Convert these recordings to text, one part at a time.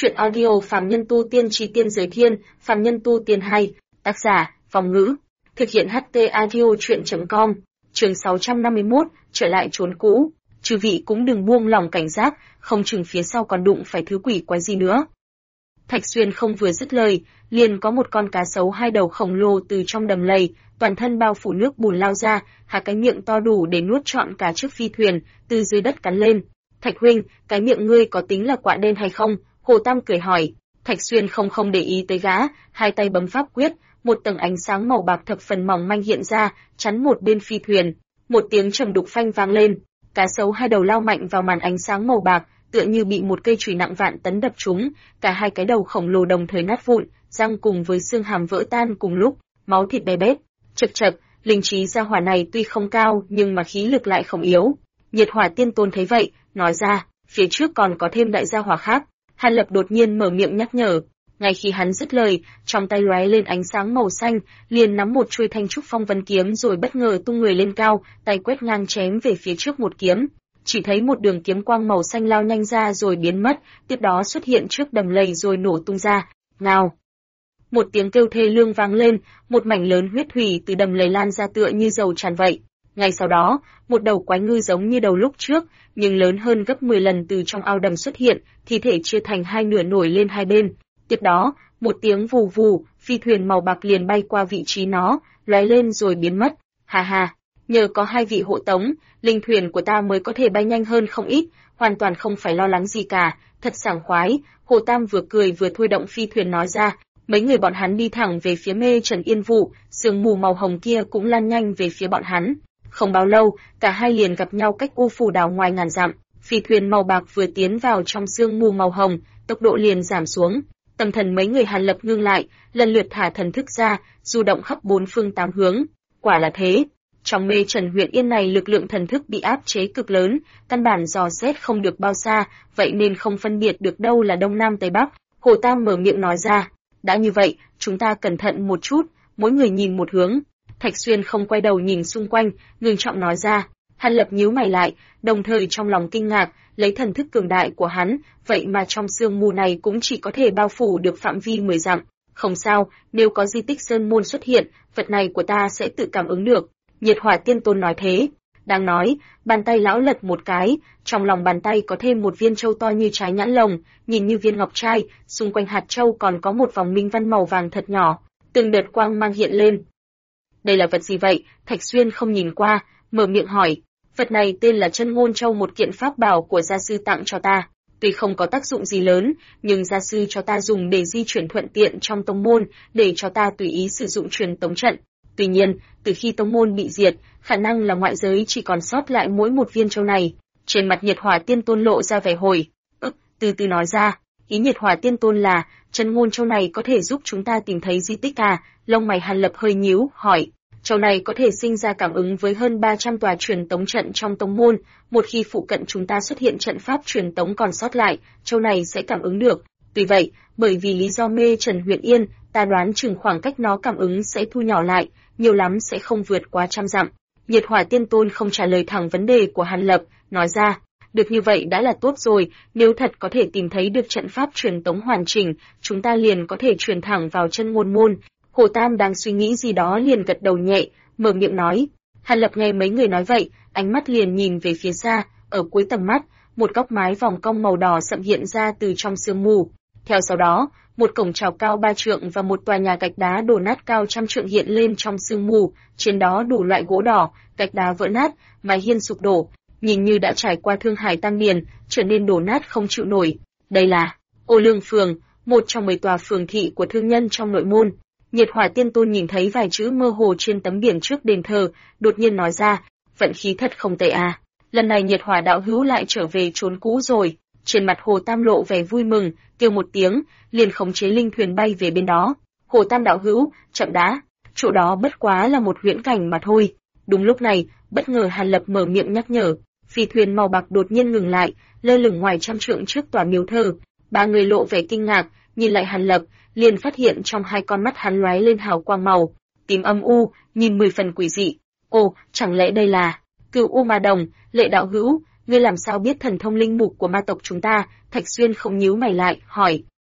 Chuyện audio Phàm Nhân Tu Tiên Chí Tiên Giới Thiên, Phàm Nhân Tu Tiên hay, tác giả, Phong Ngữ. Thực hiện HT Audio Chuyện.com, chương 651, trở lại chốn cũ. Chư vị cũng đừng buông lỏng cảnh giác, không chừng phía sau còn đụng phải thứ quỷ quái gì nữa. Thạch Xuyên không vừa dứt lời, liền có một con cá sấu hai đầu khổng lồ từ trong đầm lầy, toàn thân bao phủ nước bùn lao ra, hạ cái miệng to đủ để nuốt trọn cả chiếc phi thuyền, từ dưới đất cắn lên. Thạch huynh, cái miệng ngươi có tính là quạ đen hay không? Hồ Tam cười hỏi. Thạch Xuyên không để ý tới gã, hai tay bấm pháp quyết, một tầng ánh sáng màu bạc thập phần mỏng manh hiện ra, chắn một bên phi thuyền. Một tiếng trầm đục phanh vang lên, cá sấu hai đầu lao mạnh vào màn ánh sáng màu bạc, tựa như bị một cây chùy nặng vạn tấn đập trúng, cả hai cái đầu khổng lồ đồng thời nát vụn, răng cùng với xương hàm vỡ tan cùng lúc, máu thịt bé bét. Chậc chậc, linh trí gia hỏa này tuy không cao nhưng mà khí lực lại không yếu. Nhiệt Hỏa Tiên Tôn thấy vậy, nói ra, phía trước còn có thêm đại gia hỏa khác. Hàn Lập đột nhiên mở miệng nhắc nhở. Ngay khi hắn dứt lời, trong tay lóe lên ánh sáng màu xanh, liền nắm một chuôi thanh trúc phong vân kiếm rồi bất ngờ tung người lên cao, tay quét ngang chém về phía trước một kiếm. Chỉ thấy một đường kiếm quang màu xanh lao nhanh ra rồi biến mất, tiếp đó xuất hiện trước đầm lầy rồi nổ tung ra. Ngao! Một tiếng kêu thê lương vang lên, một mảnh lớn huyết thủy từ đầm lầy lan ra tựa như dầu tràn vậy. Ngay sau đó, một đầu quái ngư giống như đầu lúc trước, nhưng lớn hơn gấp 10 lần từ trong ao đầm xuất hiện, thi thể chia thành hai nửa nổi lên hai bên. Tiếp đó, một tiếng vù vù, phi thuyền màu bạc liền bay qua vị trí nó, lóe lên rồi biến mất. Ha ha, nhờ có hai vị hộ tống, linh thuyền của ta mới có thể bay nhanh hơn không ít, hoàn toàn không phải lo lắng gì cả, thật sảng khoái. Hồ Tam vừa cười vừa thôi động phi thuyền nói ra. Mấy người bọn hắn đi thẳng về phía Mê Trần Yên Vụ, sương mù màu hồng kia cũng lan nhanh về phía bọn hắn. Không bao lâu, cả hai liền gặp nhau cách U Phủ đảo ngoài ngàn dặm. Phi thuyền màu bạc vừa tiến vào trong sương mù màu hồng, tốc độ liền giảm xuống. Tâm thần mấy người Hàn Lập ngưng lại, lần lượt thả thần thức ra, du động khắp bốn phương tám hướng. Quả là thế, trong Mê Trần huyện Yên này lực lượng thần thức bị áp chế cực lớn, căn bản dò xét không được bao xa, vậy nên không phân biệt được đâu là đông nam tây bắc. Hồ Tam mở miệng nói ra. Đã như vậy, chúng ta cẩn thận một chút, mỗi người nhìn một hướng. Thạch Xuyên không quay đầu nhìn xung quanh, ngưng trọng nói ra. Hàn Lập nhíu mày lại, đồng thời trong lòng kinh ngạc, lấy thần thức cường đại của hắn, vậy mà trong sương mù này cũng chỉ có thể bao phủ được phạm vi 10 dặm. Không sao, nếu có di tích sơn môn xuất hiện, vật này của ta sẽ tự cảm ứng được. Nhiệt Hỏa Tiên Tôn nói thế. Đang nói, bàn tay lão lật một cái, trong lòng bàn tay có thêm một viên châu to như trái nhãn lồng, nhìn như viên ngọc trai, xung quanh hạt châu còn có một vòng minh văn màu vàng thật nhỏ, từng đợt quang mang hiện lên. Đây là vật gì vậy? Thạch Xuyên không nhìn qua, mở miệng hỏi. Vật này tên là Chân Ngôn Châu, một kiện pháp bảo của gia sư tặng cho ta. Tuy không có tác dụng gì lớn, nhưng gia sư cho ta dùng để di chuyển thuận tiện trong tông môn, để cho ta tùy ý sử dụng truyền tống trận. Tuy nhiên, từ khi tông môn bị diệt, khả năng là ngoại giới chỉ còn sót lại mỗi một viên châu này. Trên mặt Nhiệt Hỏa Tiên Tôn lộ ra vẻ hồi từ từ nói ra. Ý Nhiệt Hỏa Tiên Tôn là, Chân Ngôn Châu này có thể giúp chúng ta tìm thấy di tích à? Lông mày Hàn Lập hơi nhíu, hỏi. Châu này có thể sinh ra cảm ứng với hơn 300 tòa truyền tống trận trong tông môn, một khi phụ cận chúng ta xuất hiện trận pháp truyền tống còn sót lại, châu này sẽ cảm ứng được. Tuy vậy, bởi vì lý do Mê Trần huyện Yên, ta đoán chừng khoảng cách nó cảm ứng sẽ thu nhỏ lại, nhiều lắm sẽ không vượt quá 100 dặm. Nhiệt Hỏa Tiên Tôn không trả lời thẳng vấn đề của Hàn Lập, nói ra. Được như vậy đã là tốt rồi, nếu thật có thể tìm thấy được trận pháp truyền tống hoàn chỉnh, chúng ta liền có thể truyền thẳng vào Chân Ngôn môn. Hồ Tam đang suy nghĩ gì đó liền gật đầu nhẹ, mở miệng nói. Hàn Lập nghe mấy người nói vậy, ánh mắt liền nhìn về phía xa, ở cuối tầm mắt, một góc mái vòng cong màu đỏ sậm hiện ra từ trong sương mù. Theo sau đó, một cổng chào cao 3 trượng và một tòa nhà gạch đá đổ nát cao 100 trượng hiện lên trong sương mù, trên đó đủ loại gỗ đỏ, gạch đá vỡ nát, mái hiên sụp đổ, nhìn như đã trải qua thương hải tăng điền, trở nên đổ nát không chịu nổi. Đây là Ô Lương Phường, một trong 10 tòa phường thị của thương nhân trong nội môn. Nhiệt Hỏa Tiên Tôn nhìn thấy vài chữ mơ hồ trên tấm biển trước đền thờ, đột nhiên nói ra, vận khí thật không tệ à. Lần này Nhiệt Hỏa đạo hữu lại trở về chốn cũ rồi. Trên mặt Hồ Tam lộ vẻ vui mừng, kêu một tiếng, liền khống chế linh thuyền bay về bên đó. Hồ Tam đạo hữu, chậm đã, chỗ đó bất quá là một huyễn cảnh mà thôi. Đúng lúc này, bất ngờ Hàn Lập mở miệng nhắc nhở, phi thuyền màu bạc đột nhiên ngừng lại, lơ lửng ngoài 100 trượng trước tòa miếu thờ. Ba người lộ vẻ kinh ngạc, nhìn lại Hàn Lập, liền phát hiện trong hai con mắt hắn lóe lên hào quang màu tím âm u, nhìn 10 phần quỷ dị. Ồ, chẳng lẽ đây là Cửu U Ma Đồng? Lệ đạo hữu, ngươi làm sao biết thần thông linh mục của ma tộc chúng ta? Thạch Xuyên không nhíu mày lại, hỏi.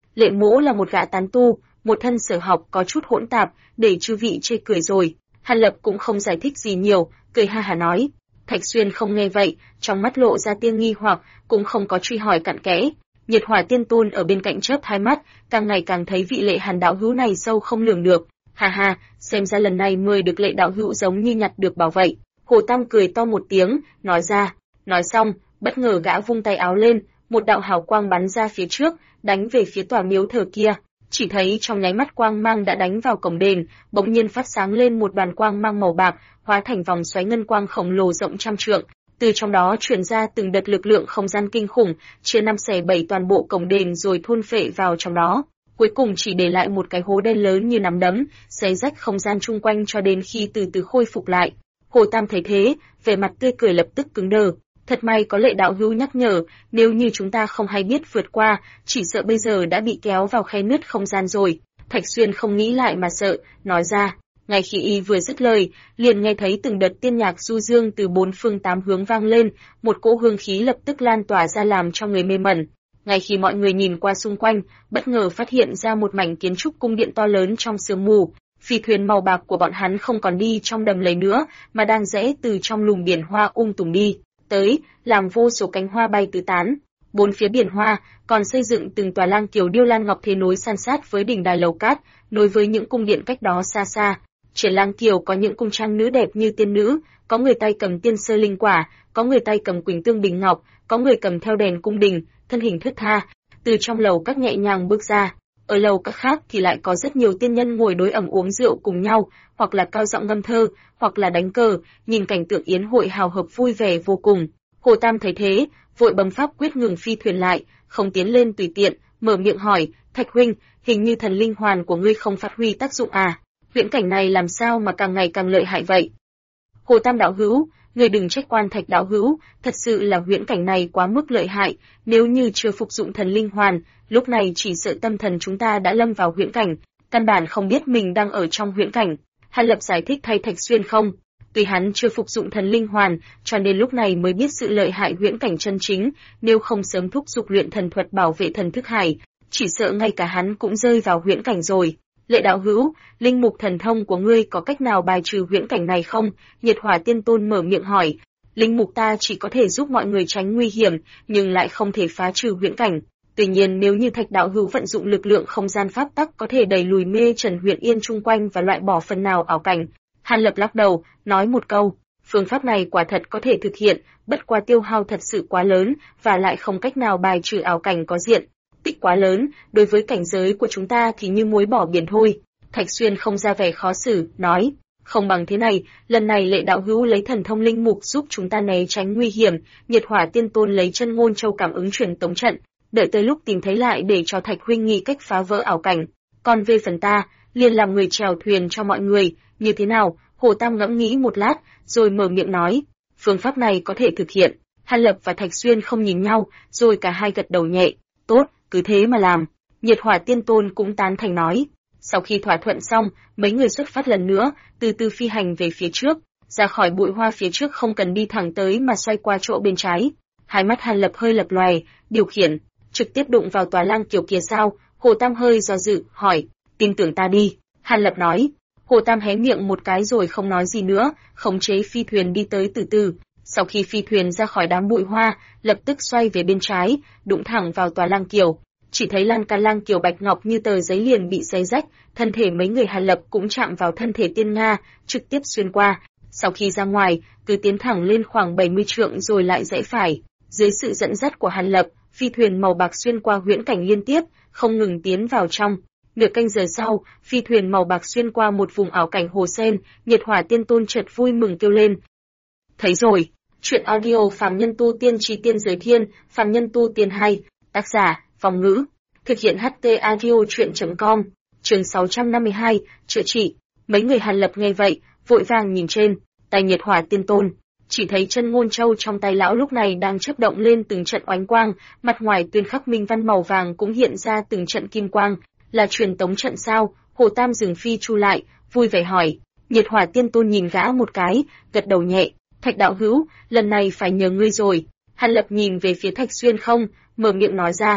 Lệ Mỗ là một gã tán tu, một thân sở học có chút hỗn tạp, để chư vị chê cười rồi. Hàn Lập cũng không giải thích gì nhiều, cười ha hả nói. Thạch Xuyên không nghe vậy, trong mắt lộ ra tia nghi hoặc, cũng không có truy hỏi cặn kẽ. Nhiệt Hỏa Tiên Tôn ở bên cạnh chớp hai mắt, càng ngày càng thấy vị Lệ Hàn đạo hữu này sâu không lường được. Ha ha, xem ra lần này mời được Lệ đạo hữu giống như nhặt được bảo vậy. Hồ Tam cười to một tiếng, nói ra. Nói xong, bất ngờ gã vung tay áo lên, một đạo hào quang bắn ra phía trước, đánh về phía tòa miếu thờ kia. Chỉ thấy trong nháy mắt quang mang đã đánh vào cổng đền, bỗng nhiên phát sáng lên một đoàn quang mang màu bạc, hóa thành vòng xoáy ngân quang khổng lồ rộng trăm trượng. Từ trong đó truyền ra từng đợt lực lượng không gian kinh khủng, chia năm xẻ bảy toàn bộ cổng đền rồi thôn phệ vào trong đó. Cuối cùng chỉ để lại một cái hố đen lớn như nắm đấm, xé rách không gian chung quanh cho đến khi từ từ khôi phục lại. Hồ Tam thấy thế, vẻ mặt tươi cười lập tức cứng đờ. Thật may có Lệ đạo hữu nhắc nhở, nếu như chúng ta không hay biết vượt qua, chỉ sợ bây giờ đã bị kéo vào khe nứt không gian rồi. Thạch Xuyên không nghĩ lại mà sợ, nói ra. Ngay khi y vừa dứt lời, liền nghe thấy từng đợt tiên nhạc du dương từ bốn phương tám hướng vang lên, một cỗ hương khí lập tức lan tỏa ra làm cho người mê mẩn. Ngay khi mọi người nhìn qua xung quanh, bất ngờ phát hiện ra một mảnh kiến trúc cung điện to lớn trong sương mù. Phi thuyền màu bạc của bọn hắn không còn đi trong đầm lầy nữa, mà đang rẽ từ trong lùm biển hoa tùng đi tới, làm vô số cánh hoa bay tứ tán. Bốn phía biển hoa còn xây dựng từng tòa lang kiều điêu lan ngọc thế nối san sát với đỉnh đài lầu cát, nối với những cung điện cách đó xa xa. Trên lang kiều có những cung trang nữ đẹp như tiên nữ, có người tay cầm tiên sơ linh quả, có người tay cầm quỳnh tương bình ngọc, có người cầm theo đèn cung đình, thân hình thướt tha. Từ trong lầu các nhẹ nhàng bước ra. Ở lầu các khác thì lại có rất nhiều tiên nhân ngồi đối ẩm uống rượu cùng nhau, hoặc là cao giọng ngâm thơ, hoặc là đánh cờ, nhìn cảnh tượng yến hội hào hợp vui vẻ vô cùng. Hồ Tam thấy thế, vội bấm pháp quyết ngừng phi thuyền lại, không tiến lên tùy tiện, mở miệng hỏi, Thạch huynh, hình như thần linh hoàn của ngươi không phát huy tác dụng à? Huyễn cảnh này làm sao mà càng ngày càng lợi hại vậy? Hồ Tam đạo hữu, ngươi đừng trách Quan Thạch đạo hữu, thật sự là huyễn cảnh này quá mức lợi hại, nếu như chưa phục dụng thần linh hoàn, lúc này chỉ sợ tâm thần chúng ta đã lâm vào huyễn cảnh, căn bản không biết mình đang ở trong huyễn cảnh. Hàn Lập giải thích thay Thạch Xuyên không, tuy hắn chưa phục dụng thần linh hoàn, cho nên lúc này mới biết sự lợi hại huyễn cảnh chân chính, nếu không sớm thúc giục luyện thần thuật bảo vệ thần thức hải, chỉ sợ ngay cả hắn cũng rơi vào huyễn cảnh rồi. Lệ đạo hữu, linh mục thần thông của ngươi có cách nào bài trừ huyễn cảnh này không? Nhiệt Hỏa Tiên Tôn mở miệng hỏi. Linh mục ta chỉ có thể giúp mọi người tránh nguy hiểm, nhưng lại không thể phá trừ huyễn cảnh. Tuy nhiên nếu như Thạch đạo hữu vận dụng lực lượng không gian pháp tắc có thể đẩy lùi mê trần huyện yên chung quanh và loại bỏ phần nào ảo cảnh. Hàn Lập lắc đầu, nói một câu, phương pháp này quả thật có thể thực hiện, bất quá tiêu hao thật sự quá lớn, và lại không cách nào bài trừ ảo cảnh có diện tích quá lớn, đối với cảnh giới của chúng ta thì như muối bỏ biển thôi. Thạch Xuyên không ra vẻ khó xử, nói, không bằng thế này, lần này Lệ đạo hữu lấy thần thông linh mục giúp chúng ta né tránh nguy hiểm, Nhiệt Hỏa Tiên Tôn lấy chân ngôn châu cảm ứng truyền tống trận, đợi tới lúc tìm thấy lại để cho Thạch huynh nghĩ cách phá vỡ ảo cảnh. Còn về phần ta, liền làm người chèo thuyền cho mọi người, như thế nào? Hồ Tam ngẫm nghĩ một lát, rồi mở miệng nói, phương pháp này có thể thực hiện. Hàn Lập và Thạch Xuyên không nhìn nhau, rồi cả hai gật đầu nhẹ, tốt, cứ thế mà làm. Nhiệt Hỏa Tiên Tôn cũng tán thành nói. Sau khi thỏa thuận xong, mấy người xuất phát lần nữa, từ từ phi hành về phía trước, ra khỏi bụi hoa phía trước không cần đi thẳng tới mà xoay qua chỗ bên trái. Hai mắt Hàn Lập hơi lập lòe, điều khiển, trực tiếp đụng vào tòa lang kiều kia sao? Hồ Tam hơi do dự, hỏi, tin tưởng ta đi. Hàn Lập nói. Hồ Tam hé miệng một cái rồi không nói gì nữa, khống chế phi thuyền đi tới từ từ. Sau khi phi thuyền ra khỏi đám bụi hoa, lập tức xoay về bên trái, đụng thẳng vào tòa lang kiều. Chỉ thấy lan can lang kiều bạch ngọc như tờ giấy liền bị xé rách, thân thể mấy người Hàn Lập cũng chạm vào thân thể tiên Nga, trực tiếp xuyên qua. Sau khi ra ngoài, cứ tiến thẳng lên khoảng 70 trượng rồi lại rẽ phải. Dưới sự dẫn dắt của Hàn Lập, phi thuyền màu bạc xuyên qua huyễn cảnh liên tiếp, không ngừng tiến vào trong. Nửa canh giờ sau, phi thuyền màu bạc xuyên qua một vùng ảo cảnh hồ sen, Nhiệt Hỏa Tiên Tôn chợt vui mừng kêu lên. Thấy rồi, chuyện audio Phàm Nhân Tu Tiên Trì Tiên Giới Thiên, Phàm Nhân Tu Tiên 2, tác giả, Phong Ngữ, thực hiện HT audio chuyện.com, chương 652, chữa trị. Mấy người Hàn Lập nghe vậy, vội vàng nhìn trên, tay Nhiệt Hỏa Tiên Tôn. Chỉ thấy chân ngôn châu trong tay lão lúc này đang chớp động lên từng trận oánh quang, mặt ngoài tuyên khắc minh văn màu vàng cũng hiện ra từng trận kim quang. Là truyền tống trận sao? Hồ Tam dừng phi chu lại, vui vẻ hỏi. Nhiệt Hỏa Tiên Tôn nhìn gã một cái, gật đầu nhẹ. Thạch đạo hữu, lần này phải nhờ ngươi rồi. Hàn Lập nhìn về phía Thạch Xuyên không, mở miệng nói ra.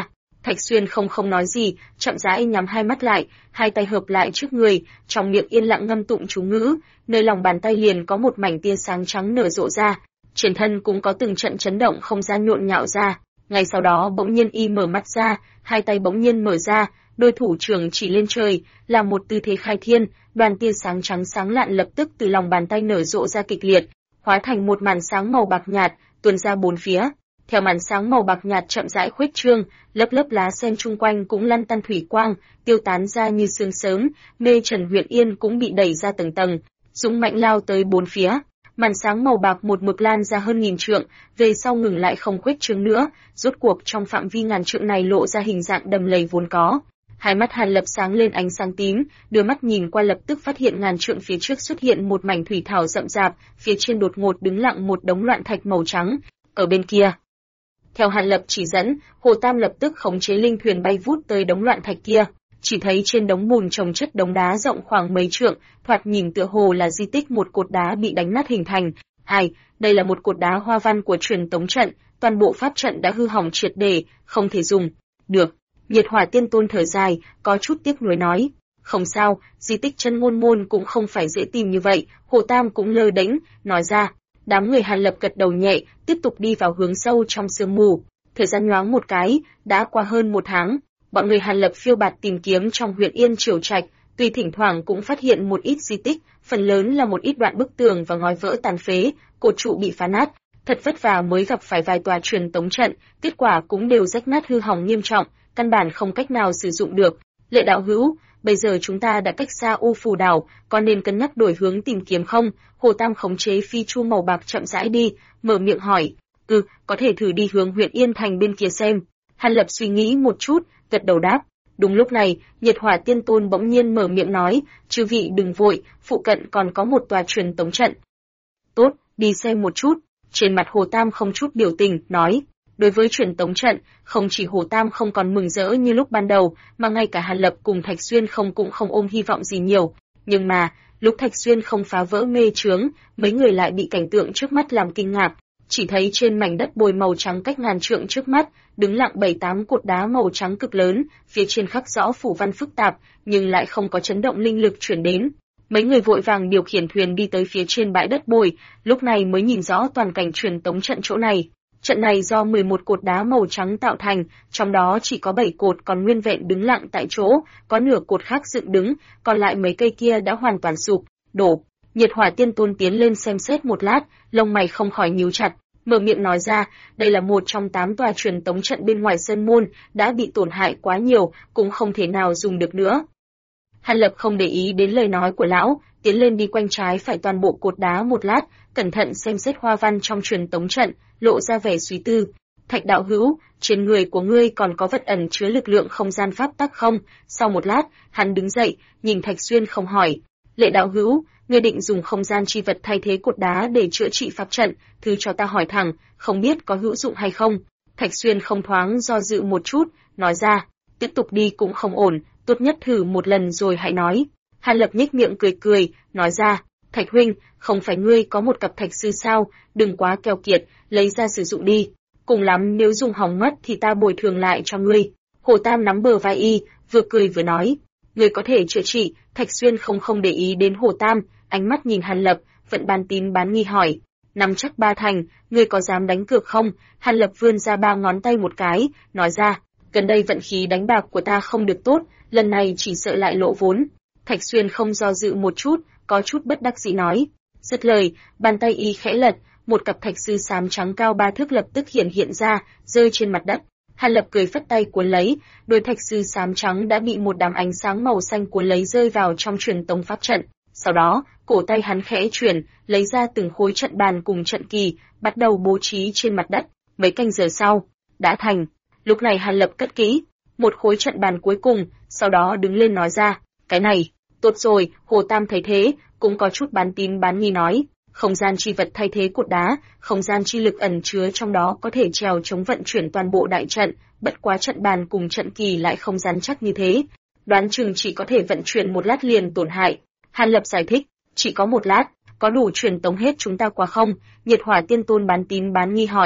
Thạch Xuyên không nói gì, chậm rãi nhắm hai mắt lại, hai tay hợp lại trước người, trong miệng yên lặng ngâm tụng chú ngữ, nơi lòng bàn tay liền có một mảnh tia sáng trắng nở rộ ra, trên thân cũng có từng trận chấn động không gian nhộn nhạo ra. Ngay sau đó bỗng nhiên y mở mắt ra, hai tay bỗng nhiên mở ra, đôi thủ trưởng chỉ lên trời, là một tư thế khai thiên, đoàn tia sáng trắng sáng lạn lập tức từ lòng bàn tay nở rộ ra kịch liệt, hóa thành một màn sáng màu bạc nhạt, tuôn ra bốn phía. Theo màn sáng màu bạc nhạt chậm rãi khuếch trương, lớp lớp lá sen chung quanh cũng lăn tăn thủy quang, tiêu tán ra như sương sớm, mê trần Huyền Yên cũng bị đẩy ra tầng tầng, dũng mạnh lao tới bốn phía. Màn sáng màu bạc một mực lan ra hơn 1000 trượng, về sau ngừng lại không khuếch trương nữa, rốt cuộc trong phạm vi ngàn trượng này lộ ra hình dạng đầm lầy vốn có. Hai mắt Hàn Lập sáng lên ánh sáng tím, đưa mắt nhìn qua lập tức phát hiện ngàn trượng phía trước xuất hiện một mảnh thủy thảo rậm rạp, phía trên đột ngột đứng lặng một đống loạn thạch màu trắng. Ở bên kia, theo Hàn Lập chỉ dẫn, Hồ Tam lập tức khống chế linh thuyền bay vút tới đống loạn thạch kia. Chỉ thấy trên đống bùn chồng chất đống đá rộng khoảng mấy trượng, thoạt nhìn tựa hồ là di tích một cột đá bị đánh nát hình thành. Đây là một cột đá hoa văn của truyền tống trận, toàn bộ pháp trận đã hư hỏng triệt để, không thể dùng được. Nhiệt Hỏa Tiên Tôn thở dài, có chút tiếc nuối nói, không sao, di tích chân ngôn môn cũng không phải dễ tìm như vậy. Hồ Tam cũng lơ đễnh, nói ra. Đám người Hàn Lập gật đầu nhẹ, tiếp tục đi vào hướng sâu trong sương mù. Thời gian nhoáng một cái, đã qua hơn 1 tháng. Bọn người Hàn Lập phiêu bạt tìm kiếm trong huyện Yên Triều Trạch, tuy thỉnh thoảng cũng phát hiện một ít di tích, phần lớn là một ít đoạn bức tường và ngói vỡ tàn phế, cột trụ bị phá nát. Thật vất vả mới gặp phải vài tòa truyền tống trận, kết quả cũng đều rách nát hư hỏng nghiêm trọng, căn bản không cách nào sử dụng được. Lệ đạo hữu, bây giờ chúng ta đã cách xa U Phù đảo, có nên cân nhắc đổi hướng tìm kiếm không? Hồ Tam khống chế phi chu màu bạc chậm rãi đi, mở miệng hỏi. Có thể thử đi hướng huyện Yên Thành bên kia xem. Hàn Lập suy nghĩ một chút, gật đầu đáp. Đúng lúc này, Nhiệt Hỏa Tiên Tôn bỗng nhiên mở miệng nói, chư vị đừng vội, phụ cận còn có một tòa truyền tống trận. Tốt, đi xem một chút. Trên mặt Hồ Tam không chút biểu tình, nói. Đối với truyền tống trận, không chỉ Hồ Tam không còn mừng rỡ như lúc ban đầu, mà ngay cả Hàn Lập cùng Thạch Xuyên cũng không ôm hy vọng gì nhiều. Nhưng mà, lúc Thạch Xuyên không phá vỡ mê chướng, mấy người lại bị cảnh tượng trước mắt làm kinh ngạc. Chỉ thấy trên mảnh đất bồi màu trắng cách ngàn trượng trước mắt, đứng lặng 7-8 cột đá màu trắng cực lớn, phía trên khắc rõ phủ văn phức tạp, nhưng lại không có chấn động linh lực chuyển đến. Mấy người vội vàng điều khiển thuyền đi tới phía trên bãi đất bồi, lúc này mới nhìn rõ toàn cảnh truyền tống trận chỗ này. Trận này do 11 cột đá màu trắng tạo thành, trong đó chỉ có 7 cột còn nguyên vẹn đứng lặng tại chỗ, có nửa cột khác dựng đứng, còn lại mấy cây kia đã hoàn toàn sụp, đổ. Nhiệt Hỏa Tiên Tôn tiến lên xem xét một lát, lông mày không khỏi nhíu chặt, mở miệng nói ra, đây là một trong 8 tòa truyền tống trận bên ngoài sơn môn, đã bị tổn hại quá nhiều, cũng không thể nào dùng được nữa. Hàn Lập không để ý đến lời nói của lão, tiến lên đi quanh trái phải toàn bộ cột đá một lát, cẩn thận xem xét hoa văn trong truyền tống trận, lộ ra vẻ suy tư. Thạch đạo hữu, trên người của ngươi còn có vật ẩn chứa lực lượng không gian pháp tắc không? Sau một lát, hắn đứng dậy, nhìn Thạch Xuyên không hỏi. Lệ đạo hữu, ngươi định dùng không gian chi vật thay thế cột đá để chữa trị pháp trận, thứ cho ta hỏi thẳng, không biết có hữu dụng hay không? Thạch Xuyên không thoáng do dự một chút, nói ra, tiếp tục đi cũng không ổn, tốt nhất thử một lần rồi hãy nói. Hàn Lập nhếch miệng cười, nói ra, Thạch huynh, không phải ngươi có một cặp thạch sư sao, đừng quá keo kiệt, lấy ra sử dụng đi. Cùng lắm nếu dùng hỏng mất thì ta bồi thường lại cho ngươi. Hồ Tam nắm bờ vai y, vừa cười vừa nói, ngươi có thể chữa trị. Thạch Xuyên không để ý đến Hồ Tam, ánh mắt nhìn Hàn Lập, vẫn bán tín bán nghi hỏi, nắm chắc 3 thành, ngươi có dám đánh cược không? Hàn Lập vươn ra 3 ngón tay một cái, nói ra, gần đây vận khí đánh bạc của ta không được tốt, lần này chỉ sợ lại lỗ vốn. Thạch Xuyên không do dự một chút, có chút bất đắc dĩ nói. Dứt lời, bàn tay y khẽ lật, một cặp thạch sư xám trắng cao 3 thước lập tức hiện ra, rơi trên mặt đất. Hàn Lập cười phất tay cuốn lấy, đôi thạch sư xám trắng đã bị một đám ánh sáng màu xanh cuốn lấy rơi vào trong truyền tống pháp trận. Sau đó, cổ tay hắn khẽ chuyển, lấy ra từng khối trận bàn cùng trận kỳ, bắt đầu bố trí trên mặt đất. Mấy canh giờ sau, đã thành. Lúc này Hàn Lập cất kỹ một khối trận bàn cuối cùng, sau đó đứng lên nói ra, cái này, tốt rồi. Hồ Tam thấy thế, cũng có chút bán tín bán nghi nói, không gian chi vật thay thế cột đá, không gian chi lực ẩn chứa trong đó có thể trèo chống vận chuyển toàn bộ đại trận, bất quá trận bàn cùng trận kỳ lại không rắn chắc như thế, đoán chừng chỉ có thể vận chuyển một lát liền tổn hại. Hàn Lập giải thích, chỉ có một lát, có đủ truyền tống hết chúng ta qua không? Nhiệt Hỏa Tiên Tôn bán tín bán nghi hỏi,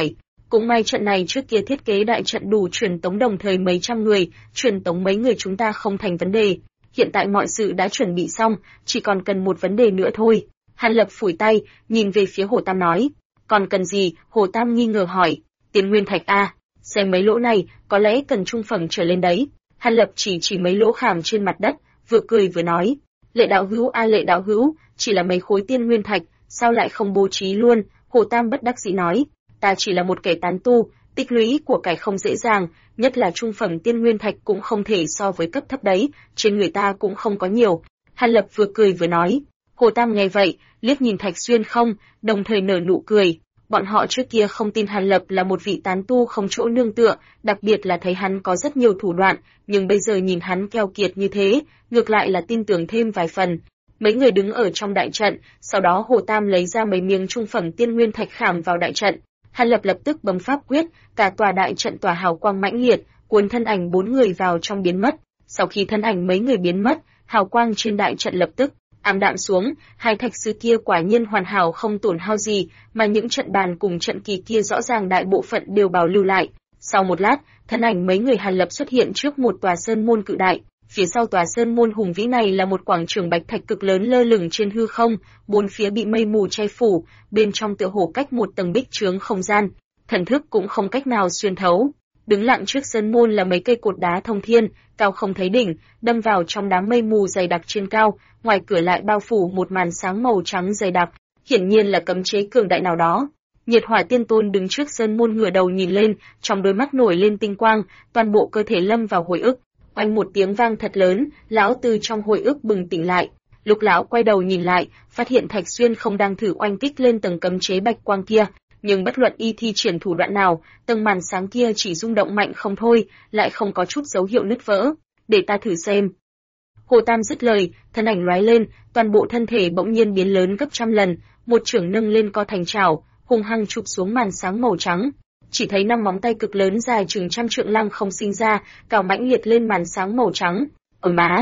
Cũng may trận này trước kia thiết kế đại trận đủ truyền tống đồng thời mấy trăm người, truyền tống mấy người chúng ta không thành vấn đề. Hiện tại mọi sự đã chuẩn bị xong, chỉ còn cần một vấn đề nữa thôi. Hàn Lập phủi tay, nhìn về phía Hồ Tam nói. Còn cần gì? Hồ Tam nghi ngờ hỏi. Tiền nguyên thạch a, xem mấy lỗ này, có lẽ cần trung phẩm trở lên đấy. Hàn Lập chỉ mấy lỗ khảm trên mặt đất, vừa cười vừa nói. Lệ đạo hữu a, Lệ đạo hữu, chỉ là mấy khối tiên nguyên thạch, sao lại không bố trí luôn? Hồ Tam bất đắc dĩ nói. Ta chỉ là một kẻ tán tu, tích lũy của cải không dễ dàng, nhất là trung phẩm tiên nguyên thạch cũng không thể so với cấp thấp đấy, trên người ta cũng không có nhiều. Hàn Lập vừa cười vừa nói. Hồ Tam nghe vậy, liếc nhìn Thạch Xuyên không, đồng thời nở nụ cười. Bọn họ trước kia không tin Hàn Lập là một vị tán tu không chỗ nương tựa, đặc biệt là thấy hắn có rất nhiều thủ đoạn, nhưng bây giờ nhìn hắn keo kiệt như thế, ngược lại là tin tưởng thêm vài phần. Mấy người đứng ở trong đại trận, sau đó Hồ Tam lấy ra mấy miếng trung phẩm tiên nguyên thạch khảm vào đại trận. Hàn Lập lập tức bấm pháp quyết, cả tòa đại trận tỏa hào quang mãnh liệt, cuốn thân ảnh 4 người vào trong biến mất. Sau khi thân ảnh mấy người biến mất, hào quang trên đại trận lập tức ảm đạm xuống, hai thạch sư kia quả nhiên hoàn hảo không tổn hao gì, mà những trận bàn cùng trận kỳ kia rõ ràng đại bộ phận đều bảo lưu lại. Sau một lát, thân ảnh mấy người Hàn Lập xuất hiện trước một tòa sơn môn cự đại. Phía sau tòa sơn môn hùng vĩ này là một quảng trường bạch thạch cực lớn lơ lửng trên hư không, bốn phía bị mây mù che phủ, bên trong tựa hồ cách một tầng bích chướng không gian, thần thức cũng không cách nào xuyên thấu. Đứng lặng trước sơn môn là mấy cây cột đá thông thiên, cao không thấy đỉnh, đâm vào trong đám mây mù dày đặc trên cao, ngoài cửa lại bao phủ một màn sáng màu trắng dày đặc, hiển nhiên là cấm chế cường đại nào đó. Nhiệt Hỏa Tiên Tôn đứng trước sơn môn ngửa đầu nhìn lên, trong đôi mắt nổi lên tinh quang, toàn bộ cơ thể lâm vào hồi ức. Oanh một tiếng vang thật lớn, lão từ trong hồi ức bừng tỉnh lại. Lúc lão quay đầu nhìn lại, phát hiện Thạch Xuyên không đang thử oanh kích lên tầng cấm chế bạch quang kia, nhưng bất luận y thi triển thủ đoạn nào, tầng màn sáng kia chỉ rung động mạnh không thôi, lại không có chút dấu hiệu nứt vỡ. Để ta thử xem. Hồ Tam dứt lời, thân ảnh lóe lên, toàn bộ thân thể bỗng nhiên biến lớn gấp trăm lần, một chưởng nâng lên co thành chảo, hung hăng chụp xuống màn sáng màu trắng. Chỉ thấy 5 móng tay cực lớn dài chừng trăm trượng lăng không sinh ra, cào mãnh liệt lên màn sáng màu trắng. Ở má!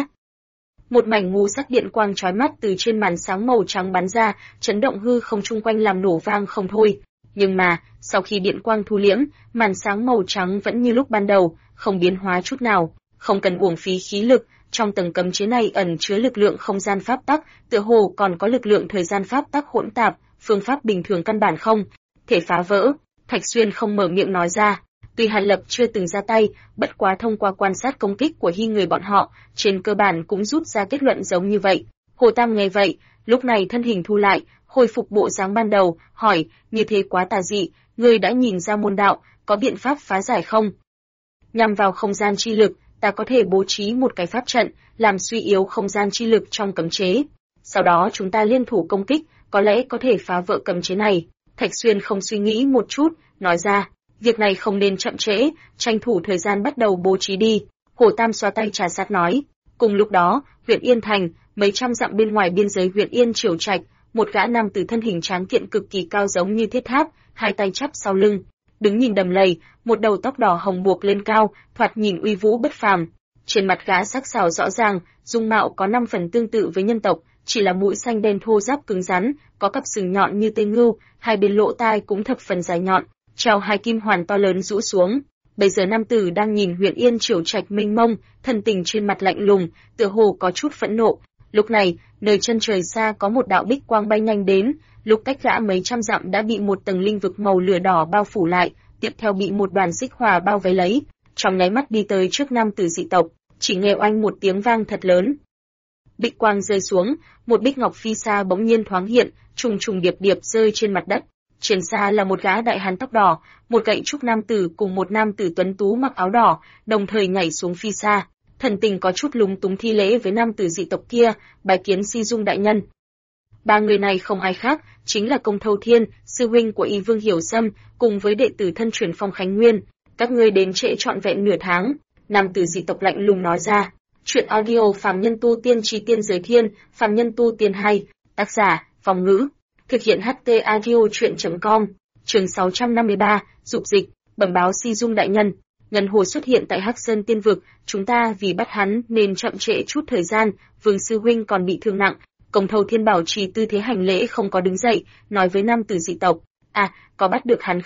Một mảnh ngũ sắc điện quang chói mắt từ trên màn sáng màu trắng bắn ra, chấn động hư không chung quanh làm nổ vang không thôi. Nhưng mà, sau khi điện quang thu liễm, màn sáng màu trắng vẫn như lúc ban đầu, không biến hóa chút nào, không cần uổng phí khí lực. Trong tầng cấm chế này ẩn chứa lực lượng không gian pháp tắc, tựa hồ còn có lực lượng thời gian pháp tắc hỗn tạp, phương pháp bình thường căn bản không thể phá vỡ. Thạch Xuyên không mở miệng nói ra. Tuy Hàn Lập chưa từng ra tay, bất quá thông qua quan sát công kích của hy người bọn họ, trên cơ bản cũng rút ra kết luận giống như vậy. Hồ Tam nghe vậy, lúc này thân hình thu lại, hồi phục bộ dáng ban đầu, hỏi, như thế quá tà dị, ngươi đã nhìn ra môn đạo, có biện pháp phá giải không? Nhằm vào không gian chi lực, ta có thể bố trí một cái pháp trận, làm suy yếu không gian chi lực trong cấm chế. Sau đó chúng ta liên thủ công kích, có lẽ có thể phá vỡ cấm chế này. Thạch Xuyên không suy nghĩ một chút, nói ra, việc này không nên chậm trễ, tranh thủ thời gian bắt đầu bố trí đi. Hồ Tam xoa tay trà sát nói. Cùng lúc đó, huyện Yên Thành, mấy trăm dặm bên ngoài biên giới huyện Yên Triều Trạch, một gã nam tử thân hình tráng kiện cực kỳ cao giống như thiết tháp, hai tay chắp sau lưng, đứng nhìn đầm lầy, một đầu tóc đỏ hồng buộc lên cao, thoạt nhìn uy vũ bất phàm. Trên mặt gã sắc sảo rõ ràng, dung mạo có 5 phần tương tự với nhân tộc, chỉ là mũi xanh đen thô ráp cứng rắn, có cặp sừng nhọn như tên ngưu, hai bên lỗ tai cũng thập phần dài nhọn, treo hai kim hoàn to lớn rũ xuống. Bây giờ nam tử đang nhìn huyện Yên Triều Trạch mênh mông, thần tình trên mặt lạnh lùng, tựa hồ có chút phẫn nộ. Lúc này, nơi chân trời xa có một đạo bích quang bay nhanh đến, lúc cách gã mấy trăm dặm đã bị một tầng linh vực màu lửa đỏ bao phủ lại, tiếp theo bị một đoàn xích hỏa bao vây lấy, trong nháy mắt đi tới trước nam tử dị tộc, chỉ nghe oanh một tiếng vang thật lớn. Bích quang rơi xuống, một bích ngọc phi sa bỗng nhiên thoáng hiện, trùng trùng điệp điệp rơi trên mặt đất. Trên xa là một gã đại hán tóc đỏ, một gậy trúc nam tử cùng một nam tử tuấn tú mặc áo đỏ, đồng thời nhảy xuống phi sa. Thần tình có chút lúng túng thi lễ với nam tử dị tộc kia, bái kiến Si Dung đại nhân. Ba người này không ai khác, chính là Công Thâu Thiên, sư huynh của Y Vương Hiểu Sâm, cùng với đệ tử thân truyền Phong Khánh Nguyên. Các ngươi đến trễ trọn vẹn nửa tháng. Nam tử dị tộc lạnh lùng nói ra. Chuyện audio Phàm Nhân Tu Tiên Chí Tiên Giới Thiên, Phàm Nhân Tu Tiên 2, tác giả, Phong Ngữ. Thực hiện HT Audio Chuyện.com, chương 653, dục dịch, bẩm báo Si Dung đại nhân. Ngân Hồ xuất hiện tại Hắc Sơn Tiên Vực, chúng ta vì bắt hắn nên chậm trễ chút thời gian, Vương sư huynh còn bị thương nặng. Công Thâu Thiên bảo trì tư thế hành lễ không có đứng dậy, nói với nam tử dị tộc, có bắt được hắn không?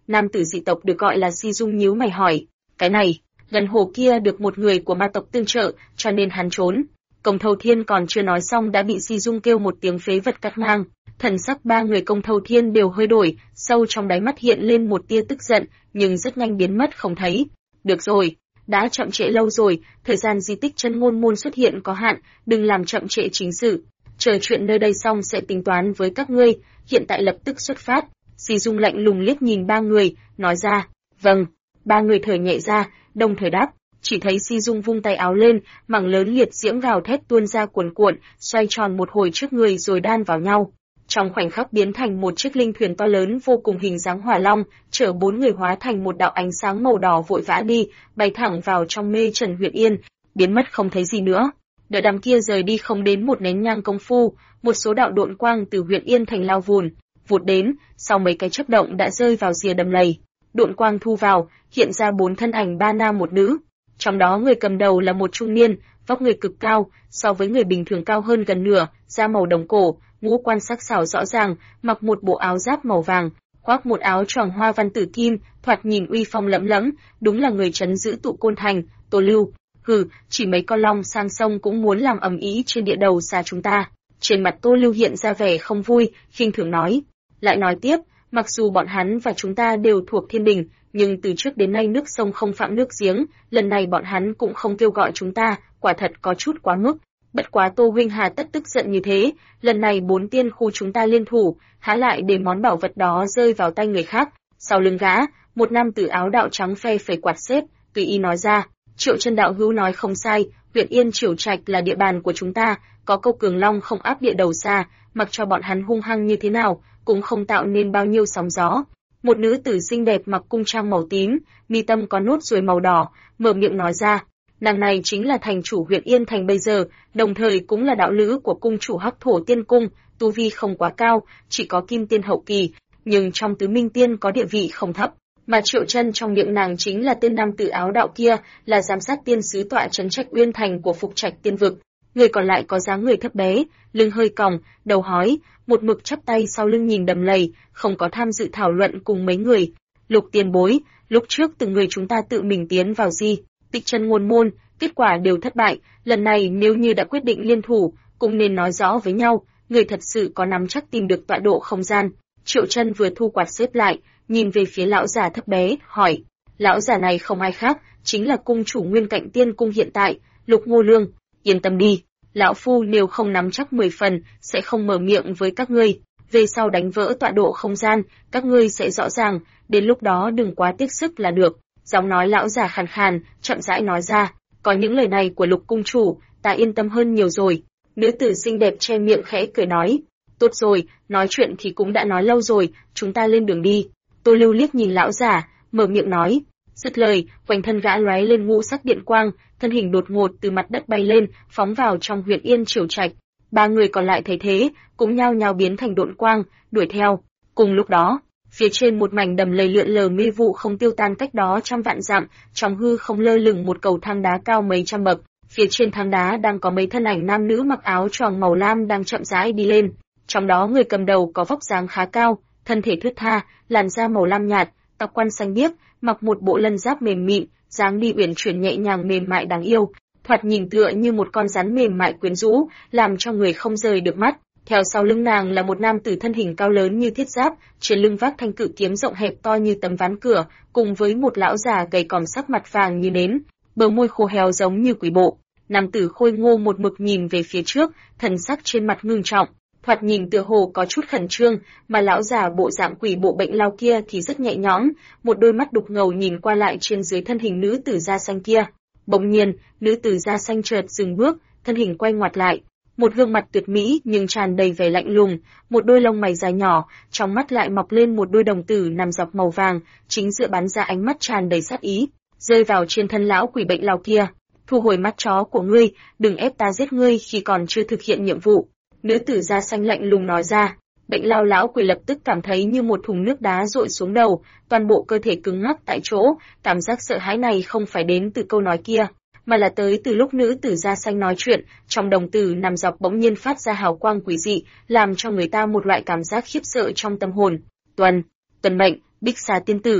Nam tử dị tộc được gọi là Si Dung nhíu mày hỏi, cái này, gần hồ kia được một người của ma tộc tương trợ, cho nên hắn trốn. Công Thâu Thiên còn chưa nói xong đã bị Si Dung kêu một tiếng phế vật cắt ngang. Thần sắc ba người Công Thâu Thiên đều hơi đổi, sâu trong đáy mắt hiện lên một tia tức giận, nhưng rất nhanh biến mất không thấy. Được rồi, đã chậm trễ lâu rồi, thời gian di tích chân ngôn môn xuất hiện có hạn, đừng làm chậm trễ chính sự. Chờ chuyện nơi đây xong sẽ tính toán với các ngươi, hiện tại lập tức xuất phát. Si Dung lạnh lùng liếc nhìn ba người, nói ra, vâng. Ba người thở nhẹ ra, đồng thời đáp. Chỉ thấy Si Dung vung tay áo lên, mảng lớn liệt diễm gào thét tuôn ra cuồn cuộn, xoay tròn một hồi trước người rồi đan vào nhau. Trong khoảnh khắc biến thành một chiếc linh thuyền to lớn vô cùng hình dáng hỏa long, chở 4 người hóa thành một đạo ánh sáng màu đỏ vội vã đi, bay thẳng vào trong mê trần huyện Yên, biến mất không thấy gì nữa. Đợi đám kia rời đi không đến một nén nhang công phu, một số đạo độn quang từ huyện Yên thành lao vụt đến, sau mấy cái chớp động đã rơi vào rìa đầm lầy. Độn quang thu vào, hiện ra 4 thân ảnh 3 nam một nữ. Trong đó người cầm đầu là một trung niên, vóc người cực cao, so với người bình thường cao hơn gần nửa, da màu đồng cổ, ngũ quan sắc sảo rõ ràng, mặc một bộ áo giáp màu vàng, khoác một áo choàng hoa văn tử kim, thoạt nhìn uy phong lẫm lẫm, đúng là người trấn giữ Tụ Côn Thành, Tô Lưu. Hừ, chỉ mấy con long sang sông cũng muốn làm ầm ĩ trên địa đầu xa chúng ta. Trên mặt Tô Lưu hiện ra vẻ không vui, khinh thường nói. Lại nói tiếp, mặc dù bọn hắn và chúng ta đều thuộc thiên đình, nhưng từ trước đến nay nước sông không phạm nước giếng, lần này bọn hắn cũng không kêu gọi chúng ta, quả thật có chút quá mức. Bất quá Tô huynh hà tất tức giận như thế, lần này 4 tiên khu chúng ta liên thủ, há lại để món bảo vật đó rơi vào tay người khác. Sau lưng gã, một nam tử áo đạo trắng phe phẩy quạt xếp, tùy ý nói ra, Triệu Chân đạo hữu nói không sai, huyện Yên Triều Trạch là địa bàn của chúng ta, có câu cường long không áp địa đầu xa, mặc cho bọn hắn hung hăng như thế nào, cũng không tạo nên bao nhiêu sóng gió. Một nữ tử xinh đẹp mặc cung trang màu tím, mi tâm có nốt ruồi màu đỏ, mở miệng nói ra, nàng này chính là thành chủ huyện Yên Thành bây giờ, đồng thời cũng là đạo lữ của cung chủ Hắc Thổ Tiên Cung, tu vi không quá cao, chỉ có kim tiên hậu kỳ, nhưng trong tứ minh tiên có địa vị không thấp. Mà Triệu Chân trong miệng nàng chính là tên nam tử áo đạo kia, là giám sát tiên sứ tọa trấn Trạch Uyên Thành của Phục Trạch Tiên vực. Người còn lại có dáng người thấp bé, lưng hơi còng, đầu hói, một mực chắp tay sau lưng nhìn đầm lầy, không có tham dự thảo luận cùng mấy người. Lục tiền bối, lúc trước từng người chúng ta tự mình tiến vào tích chân ngôn môn, kết quả đều thất bại, lần này nếu như đã quyết định liên thủ, cũng nên nói rõ với nhau, người thật sự có nắm chắc tìm được tọa độ không gian. Triệu Chân vừa thu quạt xếp lại, nhìn về phía lão già thấp bé, hỏi, lão già này không ai khác, chính là cung chủ Nguyên Cạnh Tiên Cung hiện tại, Lục Ngô Lương. Yên tâm đi, lão phu nếu không nắm chắc 10 phần, sẽ không mở miệng với các ngươi. Về sau đánh vỡ tọa độ không gian, các ngươi sẽ rõ ràng, đến lúc đó đừng quá tiếc sức là được. Giọng nói lão già khàn khàn, chậm rãi nói ra, có những lời này của Lục cung chủ, ta yên tâm hơn nhiều rồi. Nữ tử xinh đẹp che miệng khẽ cười nói, tốt rồi, nói chuyện thì cũng đã nói lâu rồi, chúng ta lên đường đi. Tô Lưu liếc nhìn lão già, mở miệng nói, dứt lời, quanh thân gã lóe lên ngũ sắc điện quang, thân hình đột ngột từ mặt đất bay lên, phóng vào trong huyện Yên Triều Trạch. Ba người còn lại thấy thế, cũng nhao nhao biến thành độn quang, đuổi theo. Cùng lúc đó, phía trên một mảnh đầm lầy lượn lờ mê vụ không tiêu tan cách đó trăm vạn dặm, trong hư không lơ lửng một cầu thang đá cao mấy trăm bậc. Phía trên thang đá đang có mấy thân ảnh nam nữ mặc áo choàng màu lam đang chậm rãi đi lên. Trong đó người cầm đầu có vóc dáng khá cao, thân thể thướt tha, làn da màu lam nhạt, tóc quăn xanh biếc, mặc một bộ lân giáp mềm mịn, dáng đi uyển chuyển nhẹ nhàng mềm mại đáng yêu, thoạt nhìn tựa như một con rắn mềm mại quyến rũ, làm cho người không rời được mắt. Theo sau lưng nàng là một nam tử thân hình cao lớn như thiết giáp, trên lưng vác thanh cự kiếm rộng hẹp to như tấm ván cửa, cùng với một lão già gầy còm sắc mặt vàng như nến, bờ môi khô héo giống như quỷ bộ. Nam tử khôi ngô một mực nhìn về phía trước, thần sắc trên mặt ngưng trọng, thoạt nhìn tựa hồ có chút khẩn trương, mà lão già bộ dạng quỷ bộ bệnh lao kia thì rất nhẹ nhõm, một đôi mắt đục ngầu nhìn qua lại trên dưới thân hình nữ tử da xanh kia. Bỗng nhiên, nữ tử da xanh chợt dừng bước, thân hình quay ngoặt lại, một gương mặt tuyệt mỹ nhưng tràn đầy vẻ lạnh lùng, một đôi lông mày dài nhỏ, trong mắt lại mọc lên một đôi đồng tử nằm dọc màu vàng, chính giữa bắn ra ánh mắt tràn đầy sát ý, rơi vào trên thân lão quỷ bệnh lao kia. Thu hồi mắt chó của ngươi, đừng ép ta giết ngươi khi còn chưa thực hiện nhiệm vụ. Nữ tử da xanh lạnh lùng nói ra. Bệnh lao lão quỷ lập tức cảm thấy như một thùng nước đá dội xuống đầu, toàn bộ cơ thể cứng ngắc tại chỗ, cảm giác sợ hãi này không phải đến từ câu nói kia, mà là tới từ lúc nữ tử da xanh nói chuyện, trong đồng tử nằm dọc bỗng nhiên phát ra hào quang quỷ dị, làm cho người ta một loại cảm giác khiếp sợ trong tâm hồn. Tuần mệnh, Bích Xà tiên tử,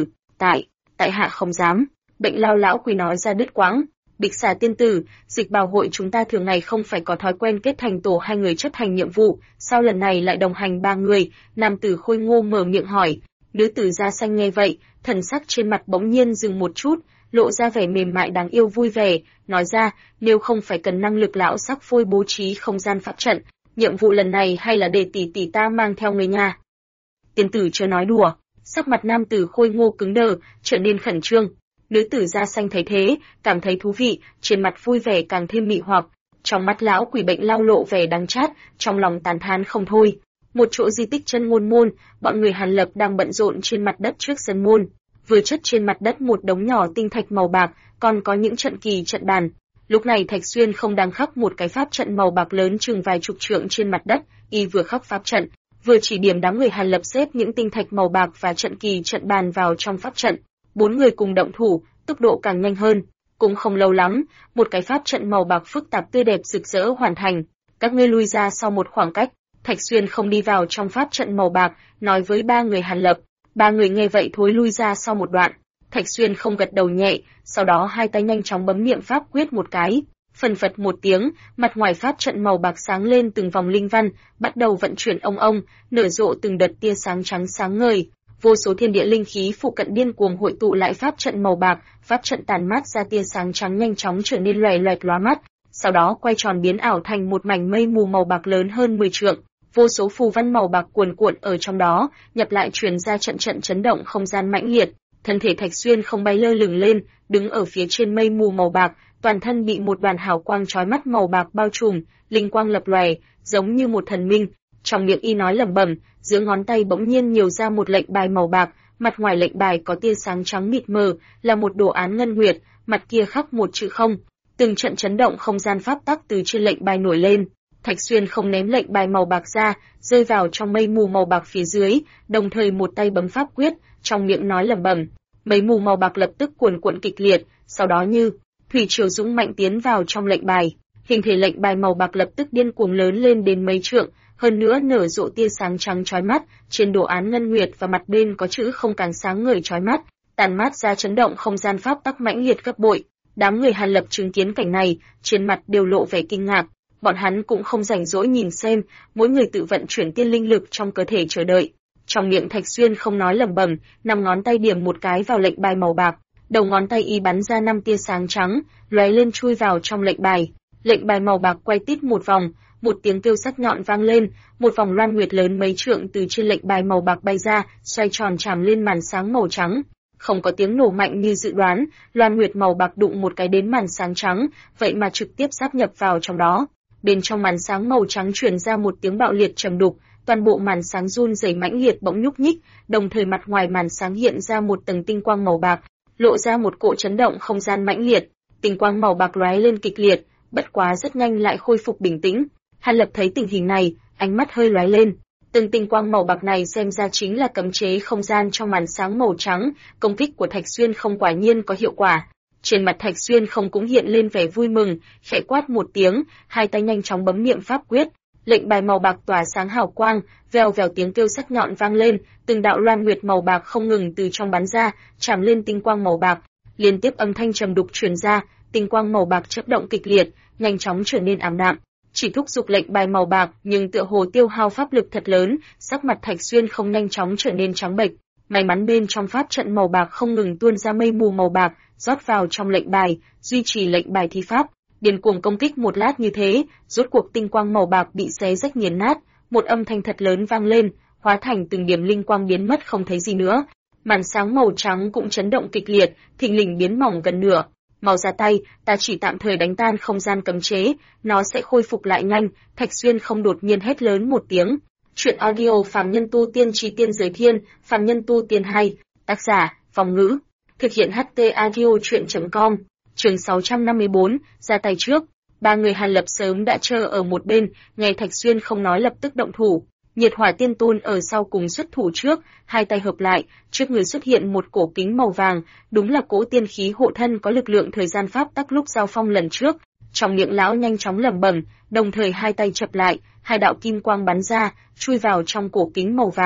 tại hạ không dám. Bệnh Lao lão quỳ nói ra đứt quãng. Bích Xà tiên tử, dịch bào hội chúng ta thường ngày không phải có thói quen kết thành tổ hai người chấp hành nhiệm vụ, sao lần này lại đồng hành ba người? Nam tử khôi ngô mở miệng hỏi. Nữ tử da xanh nghe vậy, thần sắc trên mặt bỗng nhiên dừng một chút, lộ ra vẻ mềm mại đáng yêu vui vẻ, nói ra, nếu không phải cần năng lực lão sắc phôi bố trí không gian pháp trận, nhiệm vụ lần này hay là để tỷ tỷ ta mang theo người nhà. Tiên tử chưa nói đùa, sắc mặt nam tử khôi ngô cứng đờ, trở nên khẩn trương. Nữ tử da xanh thấy thế, cảm thấy thú vị, trên mặt vui vẻ càng thêm mị hoặc. Trong mắt lão quỷ bệnh lao lộ vẻ đắng chát, trong lòng tán thán không thôi. Một chỗ di tích chân ngôn môn, bọn người Hàn Lập đang bận rộn trên mặt đất trước sân môn. Vừa chất trên mặt đất một đống nhỏ tinh thạch màu bạc, còn có những trận kỳ trận bàn. Lúc này Thạch Xuyên không đang khắc một cái pháp trận màu bạc lớn chừng vài chục trượng trên mặt đất, y vừa khắc pháp trận, vừa chỉ điểm đám người Hàn Lập xếp những tinh thạch màu bạc và trận kỳ trận bàn vào trong pháp trận. Bốn người cùng động thủ, tốc độ càng nhanh hơn. Cũng không lâu lắm, một cái pháp trận màu bạc phức tạp tươi đẹp rực rỡ hoàn thành. Các ngươi lui ra sau một khoảng cách. Thạch Xuyên không đi vào trong pháp trận màu bạc, nói với ba người Hàn Lập. Ba người nghe vậy thối lui ra sau một đoạn. Thạch Xuyên không gật đầu nhẹ, sau đó hai tay nhanh chóng bấm niệm pháp quyết một cái. Phần phật một tiếng, mặt ngoài pháp trận màu bạc sáng lên từng vòng linh văn, bắt đầu vận chuyển ông, nở rộ từng đợt tia sáng trắng sáng ngời. Vô số thiên địa linh khí phụ cận điên cuồng hội tụ lại pháp trận màu bạc, pháp trận tàn mát ra tia sáng trắng nhanh chóng trở nên loè loẹt lóa mắt, sau đó quay tròn biến ảo thành một mảnh mây mù màu bạc lớn hơn 10 trượng. Vô số phù văn màu bạc cuồn cuộn ở trong đó, nhập lại truyền ra trận trận chấn động không gian mãnh liệt. Thân thể Thạch Xuyên không bay lơ lửng lên, đứng ở phía trên mây mù màu bạc, toàn thân bị một đoàn hào quang chói mắt màu bạc bao trùm, linh quang lập lòe, giống như một thần minh. Trong miệng y nói lẩm bẩm, giữa ngón tay bỗng nhiên nhiều ra một lệnh bài màu bạc, mặt ngoài lệnh bài có tia sáng trắng mịt mờ, là một đồ án ngân nguyệt, mặt kia khắc một chữ không. Từng trận chấn động không gian pháp tắc từ trên lệnh bài nổi lên. Thạch Xuyên không ném lệnh bài màu bạc ra, rơi vào trong mây mù màu bạc phía dưới, đồng thời một tay bấm pháp quyết, trong miệng nói lẩm bẩm. Mây mù màu bạc lập tức cuồn cuộn kịch liệt, sau đó như thủy triều dũng mạnh tiến vào trong lệnh bài. Hình thể lệnh bài màu bạc lập tức điên cuồng lớn lên đến mấy trượng, hơn nữa nở rộ tia sáng trắng chói mắt, trên đồ án ngân nguyệt và mặt bên có chữ không càng sáng ngời chói mắt, tàn mát ra chấn động không gian pháp tắc mãnh liệt gấp bội. Đám người Hàn Lập chứng kiến cảnh này, trên mặt đều lộ vẻ kinh ngạc. Bọn hắn cũng không rảnh rỗi nhìn xem, mỗi người tự vận chuyển tiên linh lực trong cơ thể chờ đợi. Trong miệng Thạch Xuyên không nói lẩm bẩm, 5 ngón tay điểm một cái vào lệnh bài màu bạc, đầu ngón tay y bắn ra 5 tia sáng trắng, lóe lên chui vào trong lệnh bài. Lệnh bài màu bạc quay tít một vòng, một tiếng kêu sắc nhọn vang lên, một vòng loan nguyệt lớn mấy trượng từ trên lệnh bài màu bạc bay ra, xoay tròn chạm lên màn sáng màu trắng. Không có tiếng nổ mạnh như dự đoán, loan nguyệt màu bạc đụng một cái đến màn sáng trắng, vậy mà trực tiếp sáp nhập vào trong đó. Bên trong màn sáng màu trắng truyền ra một tiếng bạo liệt trầm đục, toàn bộ màn sáng run rẩy mãnh liệt bỗng nhúc nhích, đồng thời mặt ngoài màn sáng hiện ra một tầng tinh quang màu bạc, lộ ra một cỗ chấn động không gian mãnh liệt. Tinh quang màu bạc lóe lên kịch liệt, bất quá rất nhanh lại khôi phục bình tĩnh. Hàn Lập thấy tình hình này, ánh mắt hơi lóe lên. Từng tinh quang màu bạc này xem ra chính là cấm chế không gian trong màn sáng màu trắng, công kích của Thạch Xuyên không quả nhiên có hiệu quả. Trên mặt Thạch Xuyên không cũng hiện lên vẻ vui mừng, khẽ quát một tiếng, hai tay nhanh chóng bấm niệm pháp quyết, lệnh bài màu bạc tỏa sáng hào quang, vèo vèo tiếng kêu sắc nhọn vang lên, từng đạo loan nguyệt màu bạc không ngừng từ trong bắn ra, chạm lên tinh quang màu bạc, liên tiếp âm thanh trầm đục truyền ra, tinh quang màu bạc chớp động kịch liệt, nhanh chóng trở nên ảm đạm. Chỉ thúc giục lệnh bài màu bạc, nhưng tựa hồ tiêu hao pháp lực thật lớn, sắc mặt Thạch Xuyên không nhanh chóng trở nên trắng bệch. May mắn bên trong pháp trận màu bạc không ngừng tuôn ra mây mù màu bạc, rót vào trong lệnh bài, duy trì lệnh bài thi pháp. Điên cuồng công kích một lát như thế, rốt cuộc tinh quang màu bạc bị xé rách nghiền nát, một âm thanh thật lớn vang lên, hóa thành từng điểm linh quang biến mất không thấy gì nữa. Màn sáng màu trắng cũng chấn động kịch liệt, thình lình biến mỏng gần nửa. Mau ra tay, ta chỉ tạm thời đánh tan không gian cấm chế, nó sẽ khôi phục lại nhanh. Thạch Xuyên không đột nhiên hét lớn một tiếng. Chuyện audio Phàm Nhân Tu Tiên Chí Tiên Giới Thiên, Phàm Nhân Tu Tiên hay, tác giả, Phong Ngữ. Thực hiện HT Audio Chuyện.com. Chương 654, ra tay trước. Ba người Hàn Lập sớm đã chờ ở một bên, nghe Thạch Xuyên không nói lập tức động thủ. Nhiệt Hỏa Tiên Tôn ở sau cùng xuất thủ trước, hai tay hợp lại, trước người xuất hiện một cổ kính màu vàng, đúng là cỗ tiên khí hộ thân có lực lượng thời gian pháp tắc lúc giao phong lần trước. Trong miệng lão nhanh chóng lẩm bẩm, đồng thời hai tay chập lại, hai đạo kim quang bắn ra, chui vào trong cổ kính màu vàng.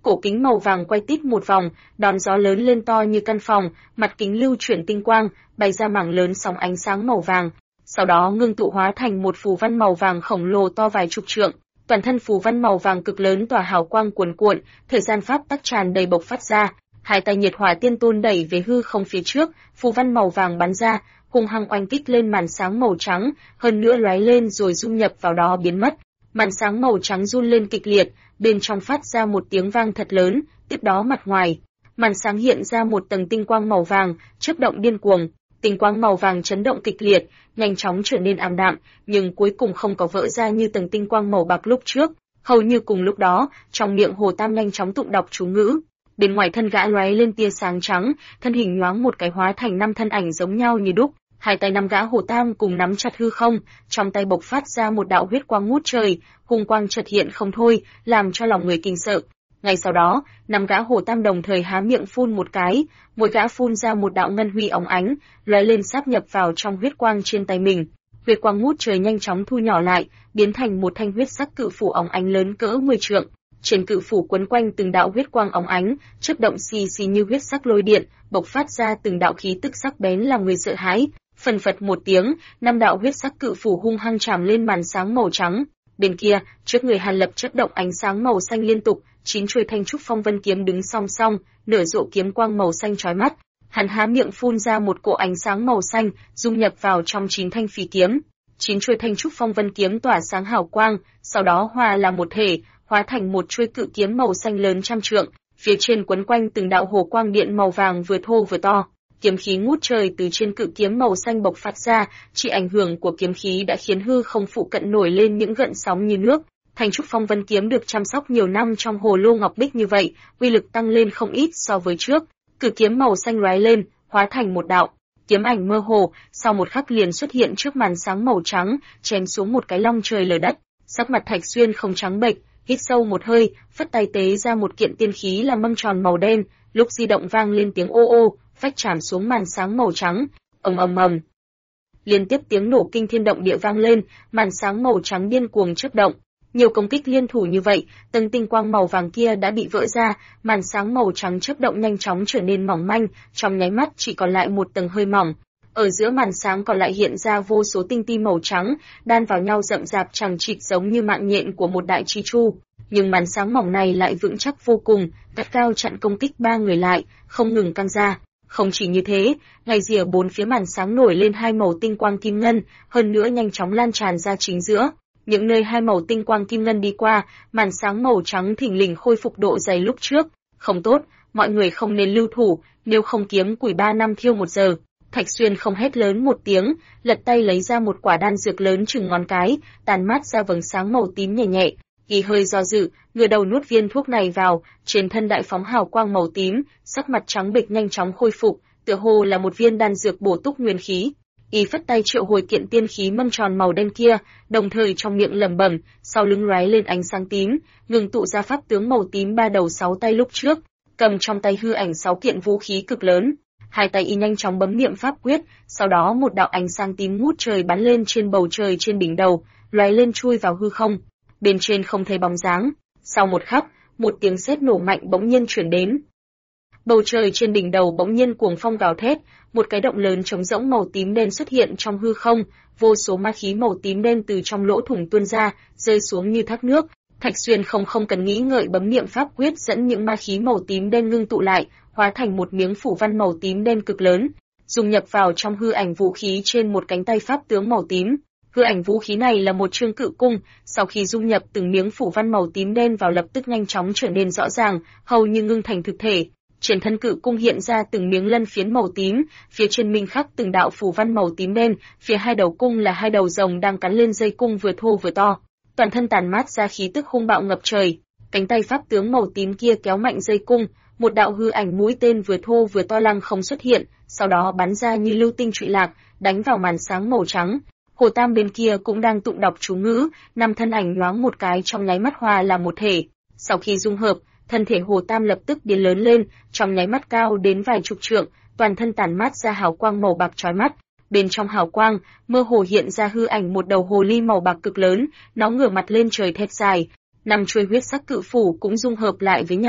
cổ kính màu vàng quay tít một vòng, đón gió lớn lên to như căn phòng, mặt kính lưu chuyển tinh quang, bày ra mảng lớn sóng ánh sáng màu vàng. Sau đó ngưng tụ hóa thành một phù văn màu vàng khổng lồ to vài chục trượng, toàn thân phù văn màu vàng cực lớn tỏa hào quang cuồn cuộn, thời gian pháp tắc tràn đầy bộc phát ra. Hai tay nhiệt hỏa tiên tôn đẩy về hư không phía trước, phù văn màu vàng bắn ra, hung hăng oanh kích lên màn sáng màu trắng, hơn nữa lóe lên rồi dung nhập vào đó biến mất. Màn sáng màu trắng run lên kịch liệt, bên trong phát ra một tiếng vang thật lớn, tiếp đó mặt ngoài, màn sáng hiện ra một tầng tinh quang màu vàng, chớp động điên cuồng. Tinh quang màu vàng chấn động kịch liệt, nhanh chóng trở nên ảm đạm, nhưng cuối cùng không có vỡ ra như tầng tinh quang màu bạc lúc trước. Hầu như cùng lúc đó, trong miệng Hồ Tam nhanh chóng tụng đọc chú ngữ. Bên ngoài thân gã lóe lên tia sáng trắng, thân hình nhoáng một cái hóa thành 5 thân ảnh giống nhau như đúc. Hai tay 5 gã Hồ Tam cùng nắm chặt hư không, trong tay bộc phát ra một đạo huyết quang ngút trời, hung quang chợt hiện không thôi, làm cho lòng người kinh sợ. Ngay sau đó, 5 gã Hồ Tam đồng thời há miệng phun một cái, mỗi gã phun ra một đạo ngân huy óng ánh, lóe lên sáp nhập vào trong huyết quang trên tay mình. Huyết quang ngút trời nhanh chóng thu nhỏ lại, biến thành một thanh huyết sắc cự phủ óng ánh lớn cỡ 10 trượng. Trên cự phủ quấn quanh từng đạo huyết quang óng ánh, chớp động xì xì như huyết sắc lôi điện, bộc phát ra từng đạo khí tức sắc bén làm người sợ hãi. Phần phật một tiếng, 5 đạo huyết sắc cự phủ hung hăng chạm lên màn sáng màu trắng. Bên kia, trước người Hàn Lập chớp động ánh sáng màu xanh liên tục, 9 chuôi thanh trúc phong vân kiếm đứng song song, nở rộ kiếm quang màu xanh chói mắt. Hắn há miệng phun ra một cỗ ánh sáng màu xanh, dung nhập vào trong 9 thanh phỉ kiếm. 9 chuôi thanh trúc phong vân kiếm tỏa sáng hào quang, sau đó hòa làm một thể, hóa thành một chuôi cự kiếm màu xanh lớn trăm trượng, phía trên quấn quanh từng đạo hồ quang điện màu vàng vừa thô vừa to. Kiếm khí ngút trời từ trên cự kiếm màu xanh bộc phát ra, chỉ ảnh hưởng của kiếm khí đã khiến hư không phụ cận nổi lên những gợn sóng như nước. Thanh trúc phong vân kiếm được chăm sóc nhiều năm trong hồ lô ngọc bích như vậy, uy lực tăng lên không ít so với trước. Cự kiếm màu xanh lóe lên, hóa thành một đạo kiếm ảnh mơ hồ, sau một khắc liền xuất hiện trước màn sáng màu trắng, chém xuống một cái long trời lở đất. Sắc mặt Thạch Xuyên không trắng bệch, hít sâu một hơi, phất tay tế ra một kiện tiên khí là mâm tròn màu đen, lúc di động vang lên tiếng ô ô, phách chạm xuống màn sáng màu trắng, ầm ầm ầm. Liên tiếp tiếng nổ kinh thiên động địa vang lên, màn sáng màu trắng điên cuồng chớp động. Nhiều công kích liên thủ như vậy, tầng tinh quang màu vàng kia đã bị vỡ ra, màn sáng màu trắng chớp động nhanh chóng trở nên mỏng manh, trong nháy mắt chỉ còn lại một tầng hơi mỏng. Ở giữa màn sáng còn lại hiện ra vô số tinh ti màu trắng, đan vào nhau rậm rạp chằng chịt giống như mạng nhện của một đại chi chu. Nhưng màn sáng mỏng này lại vững chắc vô cùng, gắt gao chặn công kích 3 người lại, không ngừng căng ra. Không chỉ như thế, ngay rìa 4 phía màn sáng nổi lên 2 màu tinh quang kim ngân, hơn nữa nhanh chóng lan tràn ra chính giữa. Những nơi 2 màu tinh quang kim ngân đi qua, màn sáng màu trắng thình lình khôi phục độ dày lúc trước. Không tốt, mọi người không nên lưu thủ, nếu không kiếm củi 3 năm thiêu 1 giờ. Thạch Xuyên không hét lớn một tiếng, lật tay lấy ra một quả đan dược lớn chừng ngón cái, tàn mát ra vầng sáng màu tím nhẹ nhẹ. Ghi hơi do dự, ngửa đầu nuốt viên thuốc này vào, trên thân đại phóng hào quang màu tím, sắc mặt trắng bệch nhanh chóng khôi phục, tựa hồ là một viên đan dược bổ túc nguyên khí. Y phất tay triệu hồi kiện tiên khí mâm tròn màu đen kia, đồng thời trong miệng lẩm bẩm, sau lưng lóe lên ánh sáng tím, ngừng tụ ra pháp tướng màu tím 3 đầu 6 tay lúc trước, cầm trong tay hư ảnh 6 kiện vũ khí cực lớn. Hai tay Y nhanh chóng bấm niệm pháp quyết, sau đó một đạo ánh sáng tím ngút trời bắn lên trên bầu trời trên đỉnh đầu, lóe lên chui vào hư không. Bên trên không thấy bóng dáng. Sau một khắc, một tiếng sét nổ mạnh bỗng nhiên truyền đến. Bầu trời trên đỉnh đầu bỗng nhiên cuồng phong gào thét, một cái động lớn trống rỗng màu tím đen xuất hiện trong hư không, vô số ma khí màu tím đen từ trong lỗ thủng tuôn ra, rơi xuống như thác nước. Thạch Xuyên không cần nghĩ ngợi bấm niệm pháp quyết dẫn những ma khí màu tím đen ngưng tụ lại, hóa thành một miếng phủ văn màu tím đen cực lớn, dung nhập vào trong hư ảnh vũ khí trên một cánh tay pháp tướng màu tím. Hư ảnh vũ khí này là một chương cự cung, sau khi dung nhập từng miếng phủ văn màu tím đen vào lập tức nhanh chóng trở nên rõ ràng, hầu như ngưng thành thực thể. Trên thân cự cung hiện ra từng miếng lân phiến màu tím, phía trên minh khắc từng đạo phủ văn màu tím đen, phía hai đầu cung là hai đầu rồng đang cắn lên dây cung vừa thô vừa to. Toàn thân tàn mát ra khí tức hung bạo ngập trời, cánh tay pháp tướng màu tím kia kéo mạnh dây cung, một đạo hư ảnh mũi tên vừa thô vừa to lăng không xuất hiện, sau đó bắn ra như lưu tinh trụy lạc, đánh vào màn sáng màu trắng. Hồ Tam bên kia cũng đang tụng đọc chú ngữ, 5 thân ảnh nhoáng một cái trong nháy mắt hòa làm một thể. Sau khi dung hợp, thân thể Hồ Tam lập tức biến lớn lên, trong nháy mắt cao đến vài chục trượng, toàn thân tản mát ra hào quang màu bạc chói mắt. Bên trong hào quang, mơ hồ hiện ra hư ảnh một đầu hồ ly màu bạc cực lớn, nó ngửa mặt lên trời thét dài. 5 chuôi huyết sắc cự phủ cũng dung hợp lại với nhau,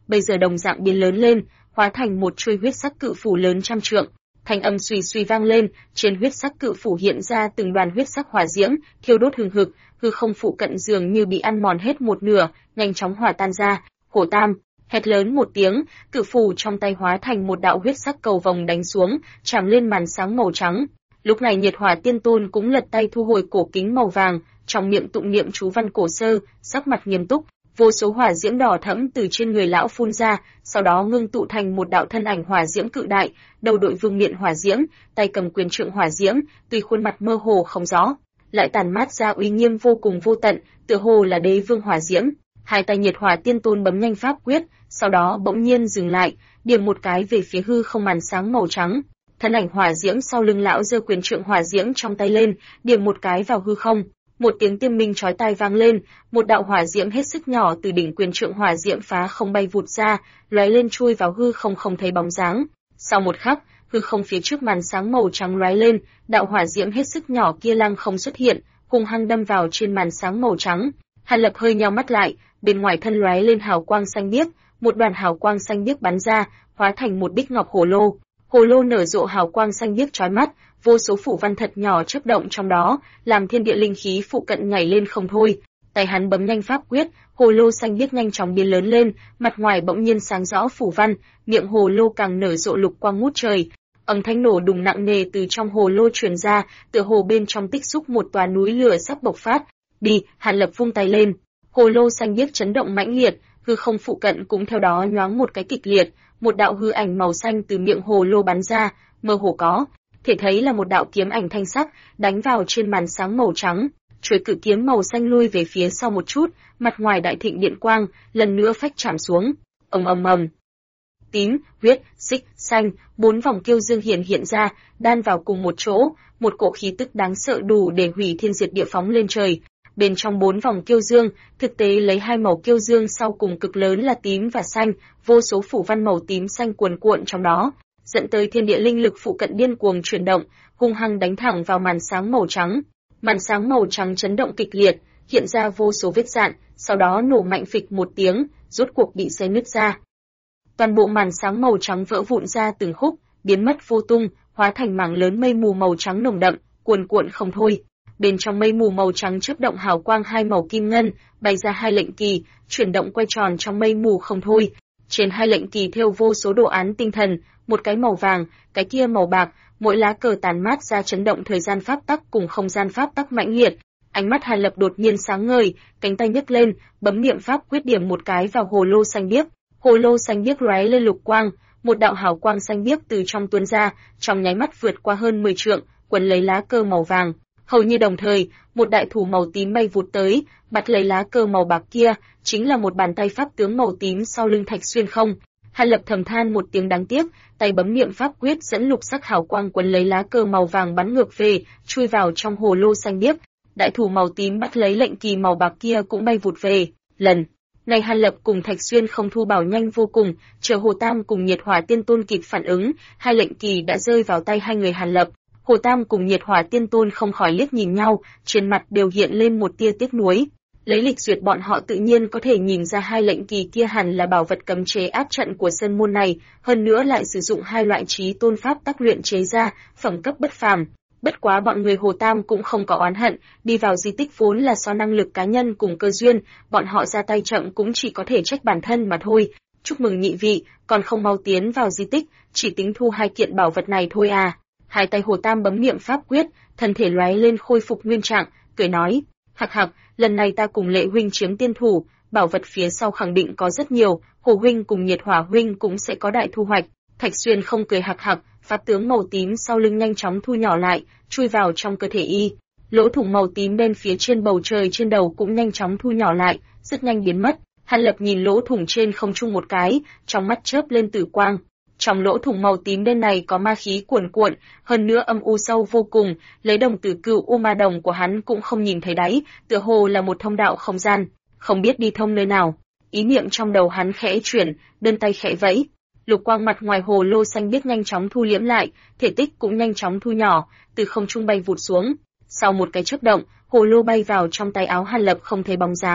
bây giờ đồng dạng biến lớn lên, hóa thành một chuôi huyết sắc cự phủ lớn trăm trượng. Thanh âm suy suy vang lên, trên huyết sắc cự phủ hiện ra từng đoàn huyết sắc hỏa diễm, thiêu đốt hừng hực, hư không phụ cận dường như bị ăn mòn hết một nửa, nhanh chóng hòa tan ra. Hổ Tam hét lớn một tiếng, cự phủ trong tay hóa thành một đạo huyết sắc cầu vồng đánh xuống, chạm lên màn sáng màu trắng. Lúc này Nhiệt Hỏa Tiên Tôn cũng lật tay thu hồi cổ kính màu vàng, trong miệng tụng niệm chú văn cổ sơ, sắc mặt nghiêm túc, vô số hỏa diễm đỏ thẫm từ trên người lão phun ra, sau đó ngưng tụ thành một đạo thân ảnh hỏa diễm cự đại, đầu đội vương miện hỏa diễm, tay cầm quyền trượng hỏa diễm, tuy khuôn mặt mơ hồ không rõ, lại tản mát ra uy nghiêm vô cùng vô tận, tựa hồ là đế vương hỏa diễm. Hai tay Nhiệt Hỏa Tiên Tôn bấm nhanh pháp quyết, sau đó bỗng nhiên dừng lại, điểm một cái về phía hư không màn sáng màu trắng. Thân ảnh hỏa diễm sau lưng lão giơ quyền trượng hỏa diễm trong tay lên, điểm một cái vào hư không. Một tiếng tiêm minh chói tai vang lên, một đạo hỏa diễm hết sức nhỏ từ đỉnh quyền trượng hỏa diễm phá không bay vụt ra, lóe lên chui vào hư không không thấy bóng dáng. Sau một khắc, hư không phía trước màn sáng màu trắng lóe lên, đạo hỏa diễm hết sức nhỏ kia lăng không xuất hiện, hung hăng đâm vào trên màn sáng màu trắng. Hàn Lập hơi nheo mắt lại, bên ngoài thân lóe lên hào quang xanh biếc, một đoàn hào quang xanh biếc bắn ra, hóa thành một bích ngọc hồ lô. Hồ lô nở rộ hào quang xanh biếc chói mắt, vô số phủ văn thật nhỏ chớp động trong đó, làm thiên địa linh khí phụ cận nhảy lên không thôi. Tay hắn bấm nhanh pháp quyết, hồ lô xanh biếc nhanh chóng biến lớn lên, mặt ngoài bỗng nhiên sáng rõ phủ văn, miệng hồ lô càng nở rộ lục quang ngút trời. Âm thanh nổ đùng nặng nề từ trong hồ lô truyền ra, tựa hồ bên trong tích xúc một tòa núi lửa sắp bộc phát. Đi, Hàn Lập vung tay lên, hồ lô xanh biếc chấn động mãnh liệt, hư không phụ cận cũng theo đó nhoáng một cái kịch liệt, một đạo hư ảnh màu xanh từ miệng hồ lô bắn ra, mơ hồ có thể thấy là một đạo kiếm ảnh thanh sắc, đánh vào trên màn sáng màu trắng. Chuôi cự kiếm màu xanh lui về phía sau một chút, mặt ngoài đại thịnh điện quang, lần nữa phách chạm xuống. Ầm ầm ầm. Tím, huyết, xích, xanh, bốn vòng kiêu dương hiện ra, đan vào cùng một chỗ, một cỗ khí tức đáng sợ đủ để hủy thiên diệt địa phóng lên trời. Bên trong bốn vòng kiêu dương, thực tế lấy hai màu kiêu dương sau cùng cực lớn là tím và xanh, vô số phủ văn màu tím xanh cuồn cuộn trong đó, dẫn tới thiên địa linh lực phụ cận điên cuồng chuyển động, hung hăng đánh thẳng vào màn sáng màu trắng. Màn sáng màu trắng chấn động kịch liệt, hiện ra vô số vết rạn, sau đó nổ mạnh phịch một tiếng, rốt cuộc bị xé nứt ra. Toàn bộ màn sáng màu trắng vỡ vụn ra từng khúc, biến mất vô tung, hóa thành mảng lớn mây mù màu trắng nồng đậm, cuồn cuộn không thôi. Bên trong mây mù màu trắng chớp động hào quang hai màu kim ngân, bày ra hai lệnh kỳ, chuyển động quay tròn trong mây mù không thôi. Trên hai lệnh kỳ thêu vô số đồ án tinh thần, một cái màu vàng, cái kia màu bạc, mỗi lá cờ tàn mát ra chấn động thời gian pháp tắc cùng không gian pháp tắc mãnh liệt. Ánh mắt Hàn Lập đột nhiên sáng ngời, cánh tay nhấc lên, bấm niệm pháp quyết điểm một cái vào hồ lô xanh biếc. Hồ lô xanh biếc lóe lên lục quang, một đạo hào quang xanh biếc từ trong tuôn ra, trong nháy mắt vượt qua hơn 10 trượng, quấn lấy lá cờ màu vàng. Hầu như đồng thời, một đại thủ màu tím bay vụt tới, bắt lấy lá cờ màu bạc kia, chính là một bàn tay pháp tướng màu tím sau lưng Thạch Xuyên không. Hàn Lập thầm than một tiếng đáng tiếc, tay bấm niệm pháp quyết dẫn lục sắc hào quang quấn lấy lá cờ màu vàng bắn ngược về, chui vào trong hồ lô xanh biếc. Đại thủ màu tím bắt lấy lệnh kỳ màu bạc kia cũng bay vụt về. Lần này Hàn Lập cùng Thạch Xuyên không thu bảo nhanh vô cùng, chờ Hồ Tam cùng Nhiệt Hỏa Tiên Tôn kịp phản ứng, hai lệnh kỳ đã rơi vào tay hai người Hàn Lập. Hồ Tam cùng Nhiệt Hỏa Tiên Tôn không khỏi liếc nhìn nhau, trên mặt đều hiện lên một tia tiếc nuối. Lấy lịch duyệt bọn họ tự nhiên có thể nhìn ra hai lệnh kỳ kia hẳn là bảo vật cấm chế áp trận của sơn môn này, hơn nữa lại sử dụng hai loại chí tôn pháp tác luyện chế ra, phẩm cấp bất phàm. Bất quá bọn người Hồ Tam cũng không có oán hận, đi vào di tích vốn là do năng lực cá nhân cùng cơ duyên, bọn họ ra tay chậm cũng chỉ có thể trách bản thân mà thôi. Chúc mừng nhị vị, còn không mau tiến vào di tích, chỉ tính thu hai kiện bảo vật này thôi à. Hai tay Hồ Tam bấm niệm pháp quyết, thân thể lóe lên khôi phục nguyên trạng, cười nói, hặc hặc, lần này ta cùng Lệ huynh chiếm tiên thủ, bảo vật phía sau khẳng định có rất nhiều, Hồ huynh cùng Nhiệt Hỏa huynh cũng sẽ có đại thu hoạch. Thạch Xuyên không cười hặc hặc, pháp tướng màu tím sau lưng nhanh chóng thu nhỏ lại, chui vào trong cơ thể y. Lỗ thủng màu tím đen phía trên bầu trời trên đầu cũng nhanh chóng thu nhỏ lại, rất nhanh biến mất. Hàn Lập nhìn lỗ thủng trên không trung một cái, trong mắt chớp lên tử quang. Trong lỗ thủng màu tím đen này có ma khí cuồn cuộn, hơn nữa âm u sâu vô cùng, lấy đồng tử cựu u ma đồng của hắn cũng không nhìn thấy đáy, tựa hồ là một thông đạo không gian, không biết đi thông nơi nào. Ý niệm trong đầu hắn khẽ chuyển, đơn tay khẽ vẫy, lục quang mặt ngoài hồ lô xanh biếc nhanh chóng thu liễm lại, thể tích cũng nhanh chóng thu nhỏ, từ không trung bay vụt xuống. Sau một cái chớp động, hồ lô bay vào trong tay áo Hàn Lập không thấy bóng dáng.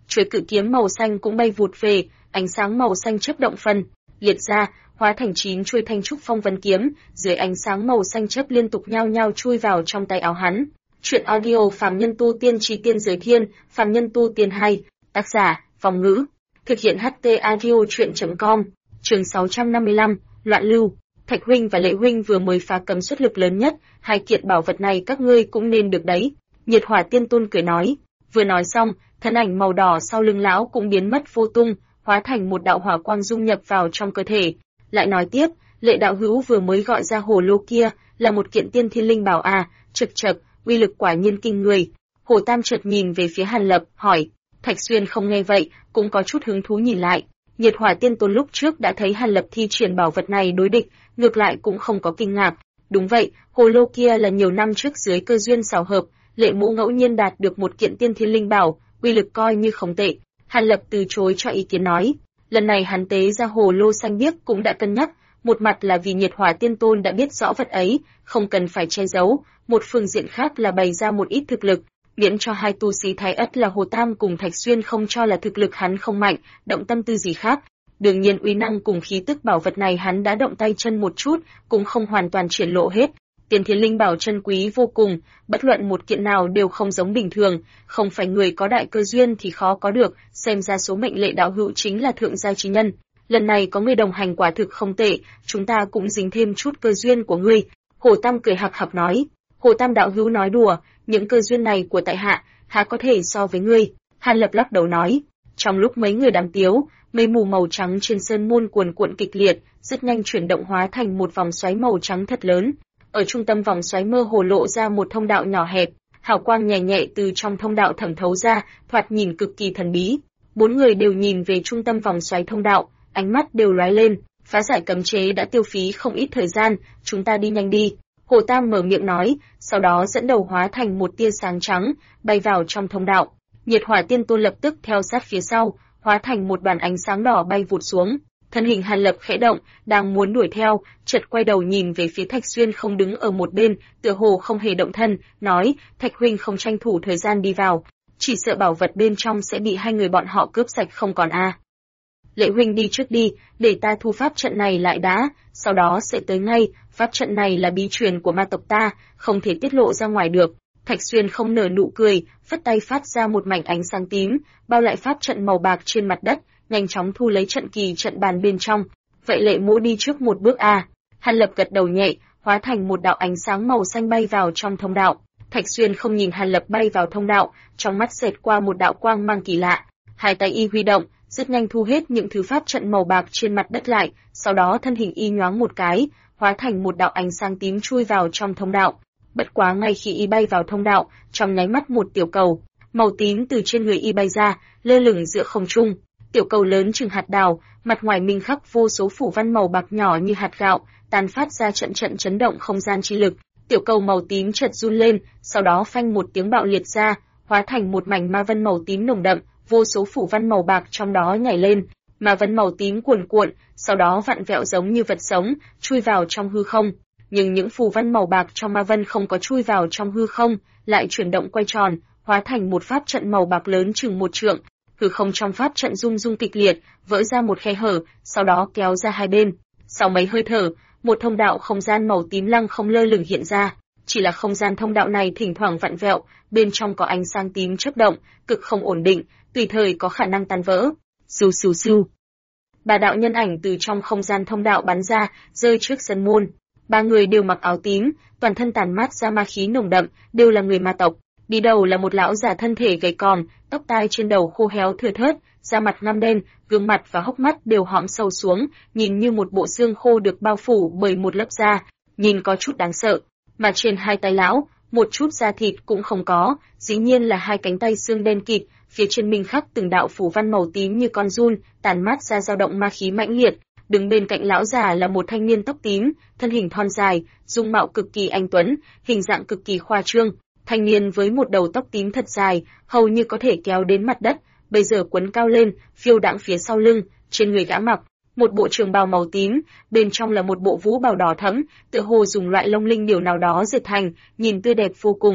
chuôi cự kiếm màu xanh cũng bay vụt về, ánh sáng màu xanh chớp động phân liệt ra, hóa thành 9 chuôi thanh trúc phong vân kiếm, dưới ánh sáng màu xanh chớp liên tục nhao nhao chui vào trong tay áo hắn. Truyện audio Phàm Nhân Tu Tiên Chí Tiên Giới Thiên, Phàm Nhân Tu Tiên hay, tác giả, Phong Ngữ. Thực hiện HT Audio Truyện.com. Chương 655, Loạn Lưu. Thạch huynh và Lệ huynh vừa mới phá cấm xuất lực lớn nhất, hai kiện bảo vật này các ngươi cũng nên được đấy. Nhiệt Hỏa Tiên Tôn cười nói. Vừa nói xong, thân ảnh màu đỏ sau lưng lão cũng biến mất vô tung, hóa thành một đạo hỏa quang dung nhập vào trong cơ thể. Lại nói tiếp, Lệ đạo hữu vừa mới gọi ra hồ lô kia, là một kiện tiên thiên linh bảo à, chậc chậc, uy lực quả nhiên kinh người. Hồ Tam chợt nhìn về phía Hàn Lập, hỏi. Thạch Xuyên không nghe vậy, cũng có chút hứng thú nhìn lại. Nhiệt Hỏa Tiên Tôn lúc trước đã thấy Hàn Lập thi triển bảo vật này đối địch, ngược lại cũng không có kinh ngạc. Đúng vậy, hồ lô kia là nhiều năm trước dưới cơ duyên xảo hợp, Lệ Mộ ngẫu nhiên đạt được một kiện tiên thiên linh bảo, uy lực coi như không tệ. Hàn Lập từ chối cho ý kiến nói. Lần này hắn tế ra hồ lô xanh biếc cũng đã cân nhắc, một mặt là vì Nhiệt Hỏa Tiên Tôn đã biết rõ vật ấy, không cần phải che giấu, một phương diện khác là bày ra một ít thực lực, miễn cho hai tu sĩ Thái Ất là Hồ Tam cùng Thạch Xuyên không cho là thực lực hắn không mạnh, động tâm tư gì khác. Đương nhiên uy năng cùng khí tức bảo vật này hắn đã động tay chân một chút, cũng không hoàn toàn triển lộ hết. Tiên thiên linh bảo chân quý vô cùng, bất luận một kiện nào đều không giống bình thường, không phải người có đại cơ duyên thì khó có được, xem ra số mệnh Lệ đạo hữu chính là thượng gia chi nhân. Lần này có người đồng hành quả thực không tệ, chúng ta cũng dính thêm chút cơ duyên của ngươi. Hồ Tam cười hạc hạc nói. Hồ Tam đạo hữu nói đùa, những cơ duyên này của tại hạ, há có thể so với ngươi. Hàn Lập lắc đầu nói. Trong lúc mấy người đàm tiếu, mây mù màu trắng trên sơn môn cuồn cuộn kịch liệt, rất nhanh chuyển động hóa thành một vòng xoáy màu trắng thật lớn. Ở trung tâm vòng xoáy mơ hồ lộ ra một thông đạo nhỏ hẹp, hào quang nhẹ nhẹ từ trong thông đạo thẩm thấu ra, thoạt nhìn cực kỳ thần bí. Bốn người đều nhìn về trung tâm vòng xoáy thông đạo, ánh mắt đều lóe lên. Phá giải cấm chế đã tiêu phí không ít thời gian, chúng ta đi nhanh đi. Hồ Tam mở miệng nói, sau đó dẫn đầu hóa thành một tia sáng trắng, bay vào trong thông đạo. Nhiệt Hỏa Tiên Tôn lập tức theo sát phía sau, hóa thành một đoàn ánh sáng đỏ bay vụt xuống. Thân hình Hàn Lập khẽ động, đang muốn đuổi theo, chợt quay đầu nhìn về phía Thạch Xuyên không đứng ở một bên, tựa hồ không hề động thân, nói, Thạch huynh không tranh thủ thời gian đi vào, chỉ sợ bảo vật bên trong sẽ bị hai người bọn họ cướp sạch không còn a. Lệ huynh đi trước đi, để ta thu pháp trận này lại đã, sau đó sẽ tới ngay, pháp trận này là bí truyền của ma tộc ta, không thể tiết lộ ra ngoài được. Thạch Xuyên không nở nụ cười, phất tay phát ra một mảnh ánh sáng tím, bao lại pháp trận màu bạc trên mặt đất, nhanh chóng thu lấy trận kỳ trận bàn bên trong. Vậy Lệ Mộ đi trước một bước a. Hàn Lập gật đầu nhẹ, hóa thành một đạo ánh sáng màu xanh bay vào trong thông đạo. Thạch Xuyên không nhìn Hàn Lập bay vào thông đạo, trong mắt xẹt qua một đạo quang mang kỳ lạ. Hai tay y huy động, rất nhanh thu hết những thứ pháp trận màu bạc trên mặt đất lại, sau đó thân hình y nhoáng một cái, hóa thành một đạo ánh sáng tím chui vào trong thông đạo. Bất quá ngay khi y bay vào thông đạo, trong nháy mắt một tiểu cầu màu tím từ trên người y bay ra, lơ lửng giữa không trung. Tiểu cầu lớn chừng hạt đào, mặt ngoài minh khắc vô số phủ văn màu bạc nhỏ như hạt gạo, tàn phát ra trận trận chấn động không gian chi lực. Tiểu cầu màu tím chợt run lên, sau đó phanh một tiếng bạo liệt ra, hóa thành một mảnh ma vân màu tím nồng đậm, vô số phủ văn màu bạc trong đó nhảy lên, ma vân màu tím cuồn cuộn, sau đó vặn vẹo giống như vật sống, chui vào trong hư không. Nhưng những phù văn màu bạc trong ma vân không có chui vào trong hư không, lại chuyển động quay tròn, hóa thành một pháp trận màu bạc lớn chừng 1 trượng. Hư không trong pháp trận rung rung kịch liệt, vỡ ra một khe hở, sau đó kéo ra hai bên. Sau mấy hơi thở, một thông đạo không gian màu tím lăng không lơ lửng hiện ra. Chỉ là không gian thông đạo này thỉnh thoảng vặn vẹo, bên trong có ánh sáng tím chớp động, cực không ổn định, tùy thời có khả năng tan vỡ. Xù xù xù. 3 đạo nhân ảnh từ trong không gian thông đạo bắn ra, rơi trước sân môn. 3 người đều mặc áo tím, toàn thân tản mát ra ma khí nồng đậm, đều là người ma tộc. Đi đầu là một lão già thân thể gầy còm, tóc tai trên đầu khô héo thưa thớt, da mặt ngăm đen, gương mặt và hốc mắt đều hõm sâu xuống, nhìn như một bộ xương khô được bao phủ bởi một lớp da, nhìn có chút đáng sợ. Mà trên hai tay lão, một chút da thịt cũng không có, dĩ nhiên là hai cánh tay xương đen kịt, phía trên minh khắc từng đạo phủ văn màu tím như con giun, tản mát ra dao động ma khí mãnh liệt. Đứng bên cạnh lão già là một thanh niên tóc tím, thân hình thon dài, dung mạo cực kỳ anh tuấn, hình dạng cực kỳ khoa trương. Thanh niên với một đầu tóc tím thật dài, hầu như có thể kéo đến mặt đất, bây giờ quấn cao lên, phiêu đãng phía sau lưng, trên người gã mặc một bộ trường bào màu tím, bên trong là một bộ vũ bào đỏ thẫm, tựa hồ dùng loại lông linh điểu nào đó dệt thành, nhìn tươi đẹp vô cùng.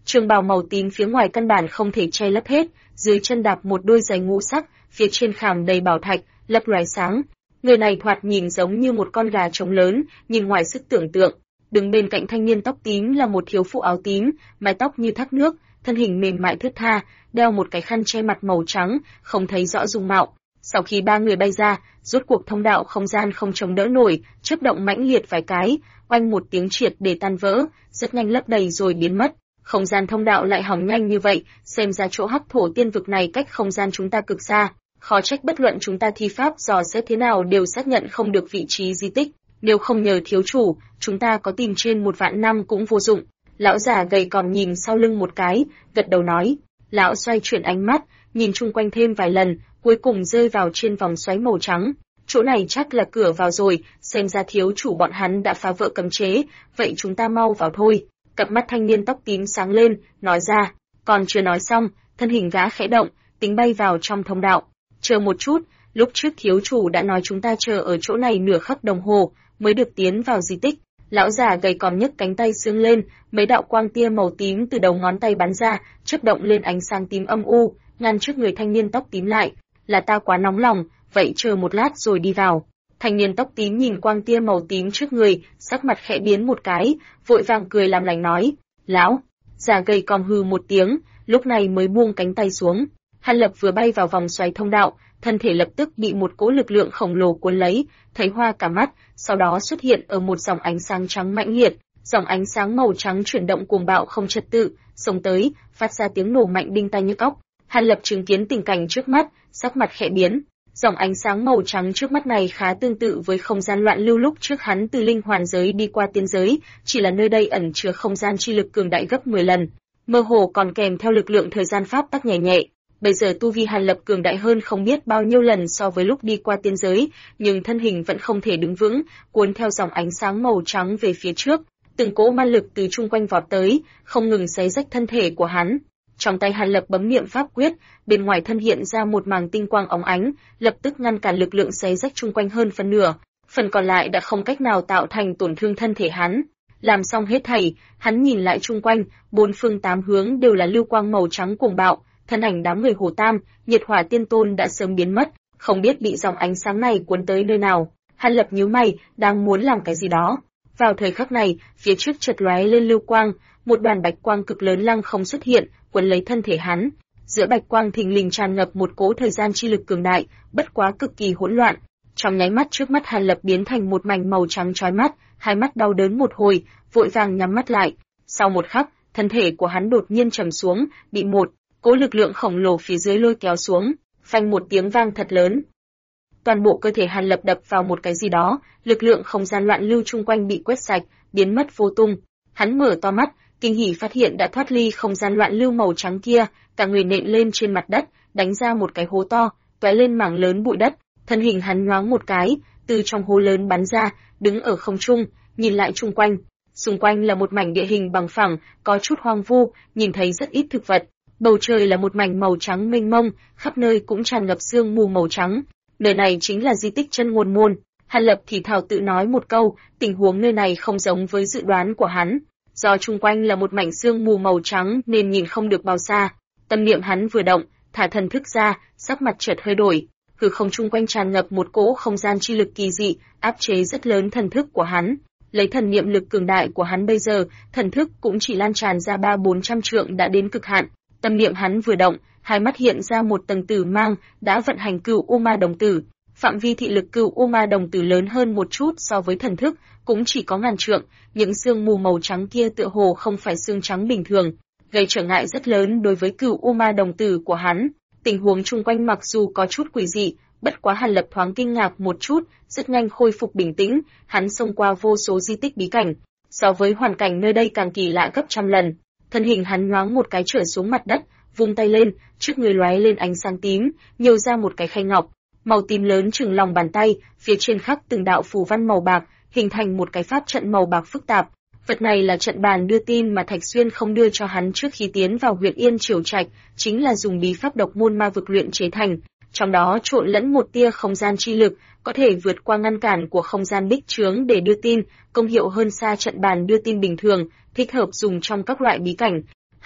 Trường bào màu tím phía ngoài căn bản không thể che lấp hết, dưới chân đạp một đôi giày ngũ sắc, phía trên khảm đầy bảo thạch, lấp lóe sáng. Người này thoạt nhìn giống như một con gà trống lớn, nhìn ngoài sức tưởng tượng. Đứng bên cạnh thanh niên tóc tím là một thiếu phụ áo tím, mái tóc như thác nước, thân hình mềm mại thướt tha, đeo một cái khăn che mặt màu trắng, không thấy rõ dung mạo. Sau khi ba người bay ra, rốt cuộc thông đạo không gian không chống đỡ nổi, chớp động mãnh liệt vài cái, oanh một tiếng triệt để tan vỡ, rất nhanh lấp đầy rồi biến mất. Không gian thông đạo lại hỏng nhanh như vậy, xem ra chỗ hắc thổ tiên vực này cách không gian chúng ta cực xa, khó trách bất luận chúng ta thi pháp dò xét thế nào đều xác nhận không được vị trí di tích. Nếu không nhờ thiếu chủ, chúng ta có tìm trên 1.000 năm cũng vô dụng. Lão già gầy còm nhìn sau lưng một cái, gật đầu nói. Lão xoay chuyển ánh mắt, nhìn chung quanh thêm vài lần, cuối cùng rơi vào trên vòng xoáy màu trắng. Chỗ này chắc là cửa vào rồi, xem ra thiếu chủ bọn hắn đã phá vỡ cấm chế, vậy chúng ta mau vào thôi. Cặp mắt thanh niên tóc tím sáng lên, nói ra. Còn chưa nói xong, thân hình gã khẽ động, tính bay vào trong thông đạo. Chờ một chút, lúc trước thiếu chủ đã nói chúng ta chờ ở chỗ này nửa khắc đồng hồ, mới được tiến vào di tích. Lão già gầy còm nhấc cánh tay sương lên, mấy đạo quang tia màu tím từ đầu ngón tay bắn ra, chớp động lên ánh sáng tím âm u, ngăn trước người thanh niên tóc tím lại. Là ta quá nóng lòng, vậy chờ một lát rồi đi vào. Thanh niên tóc tím nhìn quang tia màu tím trước người, sắc mặt khẽ biến một cái, vội vàng cười làm lành nói. Lão, già gầy còm hừ một tiếng, lúc này mới buông cánh tay xuống. Hàn Lập vừa bay vào vòng xoáy thông đạo, thân thể lập tức bị một cỗ lực lượng khổng lồ cuốn lấy, thấy hoa cả mắt, sau đó xuất hiện ở một dòng ánh sáng trắng mãnh liệt, dòng ánh sáng màu trắng chuyển động cuồng bạo không trật tự, xông tới, phát ra tiếng nổ mạnh đinh tai nhức óc. Hàn Lập chứng kiến tình cảnh trước mắt, sắc mặt khẽ biến. Dòng ánh sáng màu trắng trước mắt này khá tương tự với không gian loạn lưu lúc trước hắn từ linh hoàn giới đi qua tiên giới, chỉ là nơi đây ẩn chứa không gian chi lực cường đại gấp 10 lần, mơ hồ còn kèm theo lực lượng thời gian pháp tắc nhẹ nhẹ. Bây giờ tu vi Hàn Lập cường đại hơn không biết bao nhiêu lần so với lúc đi qua tiên giới, nhưng thân hình vẫn không thể đứng vững, cuốn theo dòng ánh sáng màu trắng về phía trước, từng cỗ ma lực từ chung quanh vọt tới, không ngừng xé rách thân thể của hắn. Trong tay Hàn Lập bấm niệm pháp quyết, bên ngoài thân hiện ra một màng tinh quang óng ánh, lập tức ngăn cản lực lượng xé rách chung quanh hơn phân nửa, phần còn lại đã không cách nào tạo thành tổn thương thân thể hắn. Làm xong hết thảy, hắn nhìn lại chung quanh, bốn phương tám hướng đều là lưu quang màu trắng cuồng bạo. Thân ảnh đám người Hồ Tam, Nhiệt Hỏa Tiên Tôn đã sớm biến mất, không biết bị dòng ánh sáng này cuốn tới nơi nào. Hàn Lập nhíu mày, đang muốn làm cái gì đó. Vào thời khắc này, phía trước chợt lóe lên lưu quang, một đoàn bạch quang cực lớn lăng không xuất hiện, cuốn lấy thân thể hắn. Giữa bạch quang thình lình tràn ngập một cỗ thời gian chi lực cường đại, bất quá cực kỳ hỗn loạn. Trong nháy mắt trước mắt Hàn Lập biến thành một mảnh màu trắng chói mắt, hai mắt đau đớn một hồi, vội vàng nhắm mắt lại. Sau một khắc, thân thể của hắn đột nhiên trầm xuống, bị một cỗ lực lượng khổng lồ phía dưới lôi kéo xuống, phanh một tiếng vang thật lớn. Toàn bộ cơ thể Hàn Lập đập vào một cái gì đó, lực lượng không gian loạn lưu chung quanh bị quét sạch, biến mất vô tung. Hắn mở to mắt, kinh hỉ phát hiện đã thoát ly không gian loạn lưu màu trắng kia, cả người nện lên trên mặt đất, đánh ra một cái hố to, tóe lên mảng lớn bụi đất, thân hình hắn nhoáng một cái, từ trong hố lớn bắn ra, đứng ở không trung, nhìn lại chung quanh. Xung quanh là một mảnh địa hình bằng phẳng, có chút hoang vu, nhìn thấy rất ít thực vật. Bầu trời là một mảnh màu trắng mênh mông, khắp nơi cũng tràn ngập sương mù màu trắng. Nơi này chính là di tích Chân Nguồn Môn. Hàn Lập thì thào tự nói một câu, tình huống nơi này không giống với dự đoán của hắn. Do chung quanh là một mảnh sương mù màu trắng nên nhìn không được bao xa. Tâm niệm hắn vừa động, thả thần thức ra, sắc mặt chợt hơi đổi. Hư không chung quanh tràn ngập một cỗ không gian chi lực kỳ dị, áp chế rất lớn thần thức của hắn. Lấy thần niệm lực cường đại của hắn bây giờ, thần thức cũng chỉ lan tràn ra 300-400 trượng đã đến cực hạn. Tâm niệm hắn vừa động, hai mắt hiện ra một tầng tử mang, đã vận hành Cửu U Ma Đồng Tử. Phạm vi thị lực Cửu U Ma Đồng Tử lớn hơn một chút so với thần thức, cũng chỉ có ngàn trượng, những sương mù màu trắng kia tựa hồ không phải xương trắng bình thường, gây trở ngại rất lớn đối với Cửu U Ma Đồng Tử của hắn. Tình huống chung quanh mặc dù có chút quỷ dị, bất quá Hàn Lập thoáng kinh ngạc một chút, rất nhanh khôi phục bình tĩnh, hắn xông qua vô số di tích bí cảnh, so với hoàn cảnh nơi đây càng kỳ lạ gấp trăm lần. Thân hình hắn nhoáng một cái trở xuống mặt đất, vung tay lên, trước người lóe lên ánh sáng tím, nhiều ra một cái khay ngọc, màu tím lớn chừng lòng bàn tay, phía trên khắc từng đạo phù văn màu bạc, hình thành một cái pháp trận màu bạc phức tạp. Vật này là trận bàn đưa tin mà Thạch Xuyên không đưa cho hắn trước khi tiến vào Huyệt Yên Triều Trạch, chính là dùng bí pháp độc môn ma vực luyện chế thành, trong đó trộn lẫn một tia không gian chi lực, có thể vượt qua ngăn cản của không gian bích chướng để đưa tin, công hiệu hơn xa trận bàn đưa tin bình thường, thích hợp dùng trong các loại bí cảnh.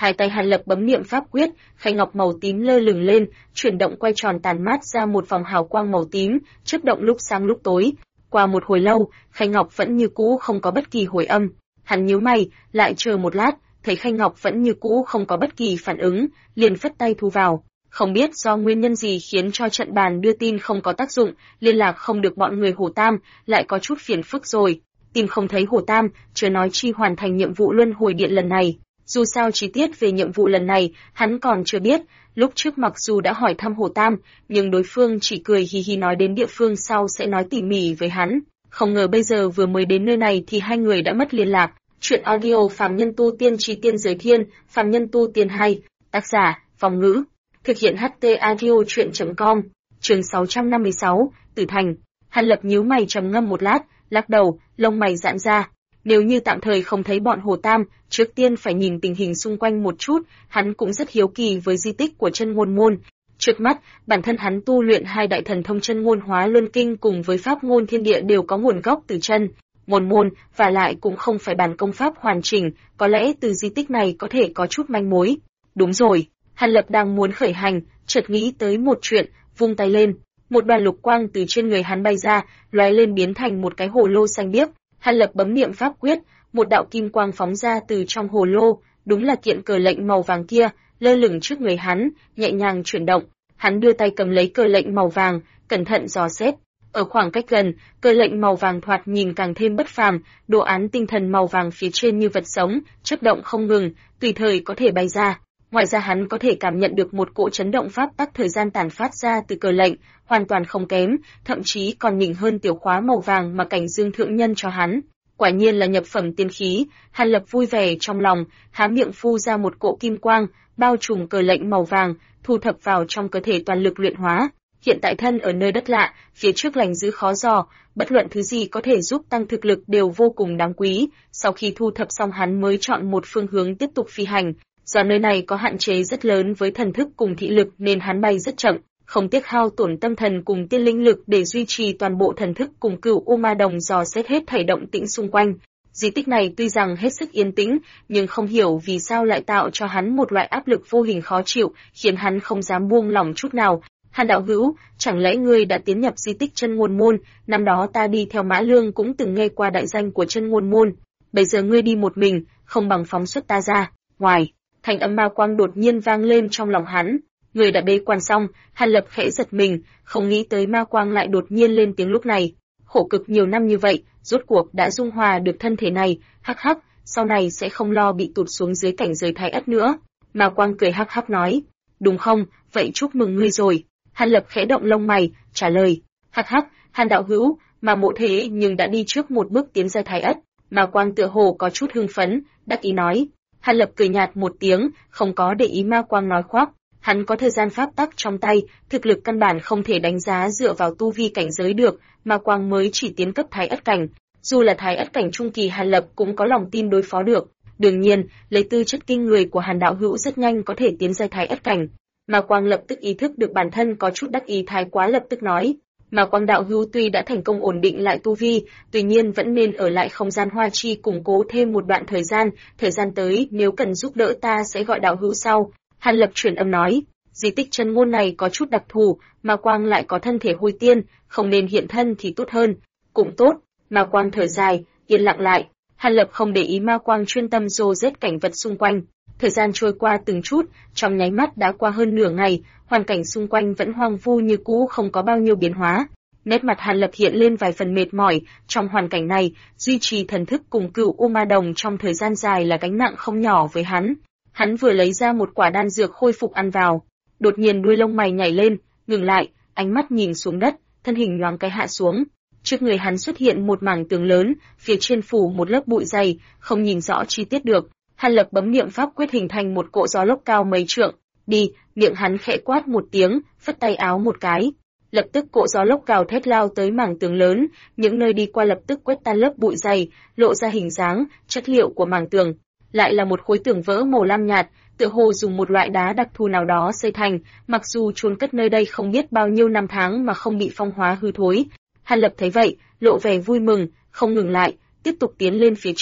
Hai tay Hàn Lập bấm niệm pháp quyết, khay ngọc màu tím lơ lửng lên, chuyển động quay tròn tàn mát ra một vòng hào quang màu tím, chớp động lúc sáng lúc tối. Qua một hồi lâu, khay ngọc vẫn như cũ không có bất kỳ hồi âm. Hắn nhíu mày, lại chờ một lát, thấy khay ngọc vẫn như cũ không có bất kỳ phản ứng, liền phất tay thu vào. Không biết do nguyên nhân gì khiến cho trận bàn đưa tin không có tác dụng, liên lạc không được bọn người Hồ Tam, lại có chút phiền phức rồi. Tìm không thấy Hồ Tam, chưa nói chi hoàn thành nhiệm vụ luân hồi điện lần này. Dù sao chi tiết về nhiệm vụ lần này, hắn còn chưa biết, lúc trước mặc dù đã hỏi thăm Hồ Tam, nhưng đối phương chỉ cười hì hì nói đến địa phương sau sẽ nói tỉ mỉ với hắn. Không ngờ bây giờ vừa mới đến nơi này thì hai người đã mất liên lạc. Chuyện audio Phàm Nhân Tu Tiên Chí Tiên Giới Thiên, Phàm Nhân Tu Tiên 2, tác giả, Vong Ngữ. Thực hiện HT Audio Chuyện.com, chương 656, Tử Thành. Hàn Lập nhíu mày trầm ngâm một lát, lắc đầu, lông mày giãn ra. Nếu như tạm thời không thấy bọn Hồ Tam, trước tiên phải nhìn tình hình xung quanh một chút, hắn cũng rất hiếu kỳ với di tích của Chân Ngôn Môn. Trước mắt, bản thân hắn tu luyện hai đại thần thông Chân Ngôn Hóa Luân Kinh cùng với pháp ngôn thiên địa đều có nguồn gốc từ Chân Ngôn Môn, và lại cũng không phải bản công pháp hoàn chỉnh, có lẽ từ di tích này có thể có chút manh mối. Đúng rồi, Hàn Lập đang muốn khởi hành, chợt nghĩ tới một chuyện, vung tay lên, một đoàn lục quang từ trên người hắn bay ra, lóe lên biến thành một cái hồ lô xanh biếc. Hàn Lập bấm niệm pháp quyết, một đạo kim quang phóng ra từ trong hồ lô, đúng là kiện cờ lệnh màu vàng kia, lơ lửng trước người hắn, nhẹ nhàng chuyển động. Hắn đưa tay cầm lấy cờ lệnh màu vàng, cẩn thận dò xét. Ở khoảng cách gần, cờ lệnh màu vàng thoạt nhìn càng thêm bất phàm, đồ án tinh thần màu vàng phía trên như vật sống, chớp động không ngừng, tùy thời có thể bay ra. Ngoài ra hắn có thể cảm nhận được một cỗ chấn động pháp tắc thời gian tản phát ra từ cờ lệnh, hoàn toàn không kém, thậm chí còn nhỉnh hơn tiểu khóa màu vàng mà Cảnh Dương thượng nhân cho hắn. Quả nhiên là nhập phẩm tiên khí. Hàn Lập vui vẻ trong lòng, há miệng phu ra một cỗ kim quang, bao trùm cờ lệnh màu vàng, thu thập vào trong cơ thể toàn lực luyện hóa. Hiện tại thân ở nơi đất lạ, phía trước lành dữ khó dò, bất luận thứ gì có thể giúp tăng thực lực đều vô cùng đáng quý. Sau khi thu thập xong hắn mới chọn một phương hướng tiếp tục phi hành. Do nơi này có hạn chế rất lớn với thần thức cùng thị lực nên hắn bay rất chậm, không tiếc hao tổn tâm thần cùng tiên linh lực để duy trì toàn bộ thần thức cùng Cửu U Ma Đồng dò xét hết thảy động tĩnh xung quanh. Di tích này tuy rằng hết sức yên tĩnh, nhưng không hiểu vì sao lại tạo cho hắn một loại áp lực vô hình khó chịu, khiến hắn không dám buông lỏng chút nào. Hàn đạo hữu, chẳng lẽ ngươi đã tiến nhập di tích Chân Ngôn Môn? Năm đó ta đi theo Mã Lương cũng từng nghe qua đại danh của Chân Ngôn Môn. Bây giờ ngươi đi một mình, không bằng phóng xuất ta ra. Ngoài thanh âm ma quang đột nhiên vang lên trong lòng hắn. Người đã bế quan xong, Hàn Lập khẽ giật mình, không nghĩ tới ma quang lại đột nhiên lên tiếng lúc này. Khổ cực nhiều năm như vậy, rốt cuộc đã dung hòa được thân thể này, hắc hắc, sau này sẽ không lo bị tụt xuống dưới cảnh giới thái ất nữa. Ma quang cười hắc hắc nói, đúng không, vậy chúc mừng ngươi rồi. Hàn Lập khẽ động lông mày, trả lời, hắc hắc, Hàn đạo hữu, mà mộ thế nhưng đã đi trước một bước tiến ra thái ất. Ma quang tựa hồ có chút hưng phấn, đắc ý nói. Hàn Lập cười nhạt một tiếng, không có để ý ma quang nói khoác. Hắn có thời gian pháp tắc trong tay, thực lực căn bản không thể đánh giá dựa vào tu vi cảnh giới được, ma quang mới chỉ tiến cấp thái ất cảnh. Dù là thái ất cảnh trung kỳ Hàn Lập cũng có lòng tin đối phó được. Đương nhiên, lấy tư chất kinh người của Hàn đạo hữu rất nhanh có thể tiến ra thái ất cảnh. Ma quang lập tức ý thức được bản thân có chút đắc ý thái quá, lập tức nói. Ma quang đạo hữu tuy đã thành công ổn định lại tu vi, tuy nhiên vẫn nên ở lại không gian Hoa Chi củng cố thêm một đoạn thời gian tới nếu cần giúp đỡ ta sẽ gọi đạo hữu sau. Hàn Lập truyền âm nói, di tích Chân Ngôn này có chút đặc thù, Ma quang lại có thân thể hôi tiên, không nên hiện thân thì tốt hơn. Cũng tốt. Ma quang thở dài, yên lặng lại. Hàn Lập không để ý ma quang, chuyên tâm dò xét cảnh vật xung quanh. Thời gian trôi qua từng chút, trong nháy mắt đã qua hơn nửa ngày, hoàn cảnh xung quanh vẫn hoang vu như cũ, không có bao nhiêu biến hóa. Nét mặt Hàn Lập hiện lên vài phần mệt mỏi, trong hoàn cảnh này, duy trì thần thức cùng Cửu U Ma Đồng trong thời gian dài là gánh nặng không nhỏ với hắn. Hắn vừa lấy ra một quả đan dược khôi phục ăn vào, đột nhiên đuôi lông mày nhảy lên, ngừng lại, ánh mắt nhìn xuống đất, thân hình nhoáng cái hạ xuống. Trước người hắn xuất hiện một mảng tường lớn, phía trên phủ một lớp bụi dày, không nhìn rõ chi tiết được. Hàn Lập bấm niệm pháp quyết hình thành một cỗ gió lốc cao mấy trượng. Đi, miệng hắn khẽ quát một tiếng, phất tay áo một cái. Lập tức cỗ gió lốc gào thét lao tới mảng tường lớn, những nơi đi qua lập tức quét tan lớp bụi dày, lộ ra hình dáng, chất liệu của mảng tường. Lại là một khối tường vỡ màu lam nhạt, tựa hồ dùng một loại đá đặc thù nào đó xây thành, mặc dù chôn cất nơi đây không biết bao nhiêu năm tháng mà không bị phong hóa hư thối. Hàn Lập thấy vậy, lộ vẻ vui mừng, không ngừng lại, tiếp tục tiến lên phía trước.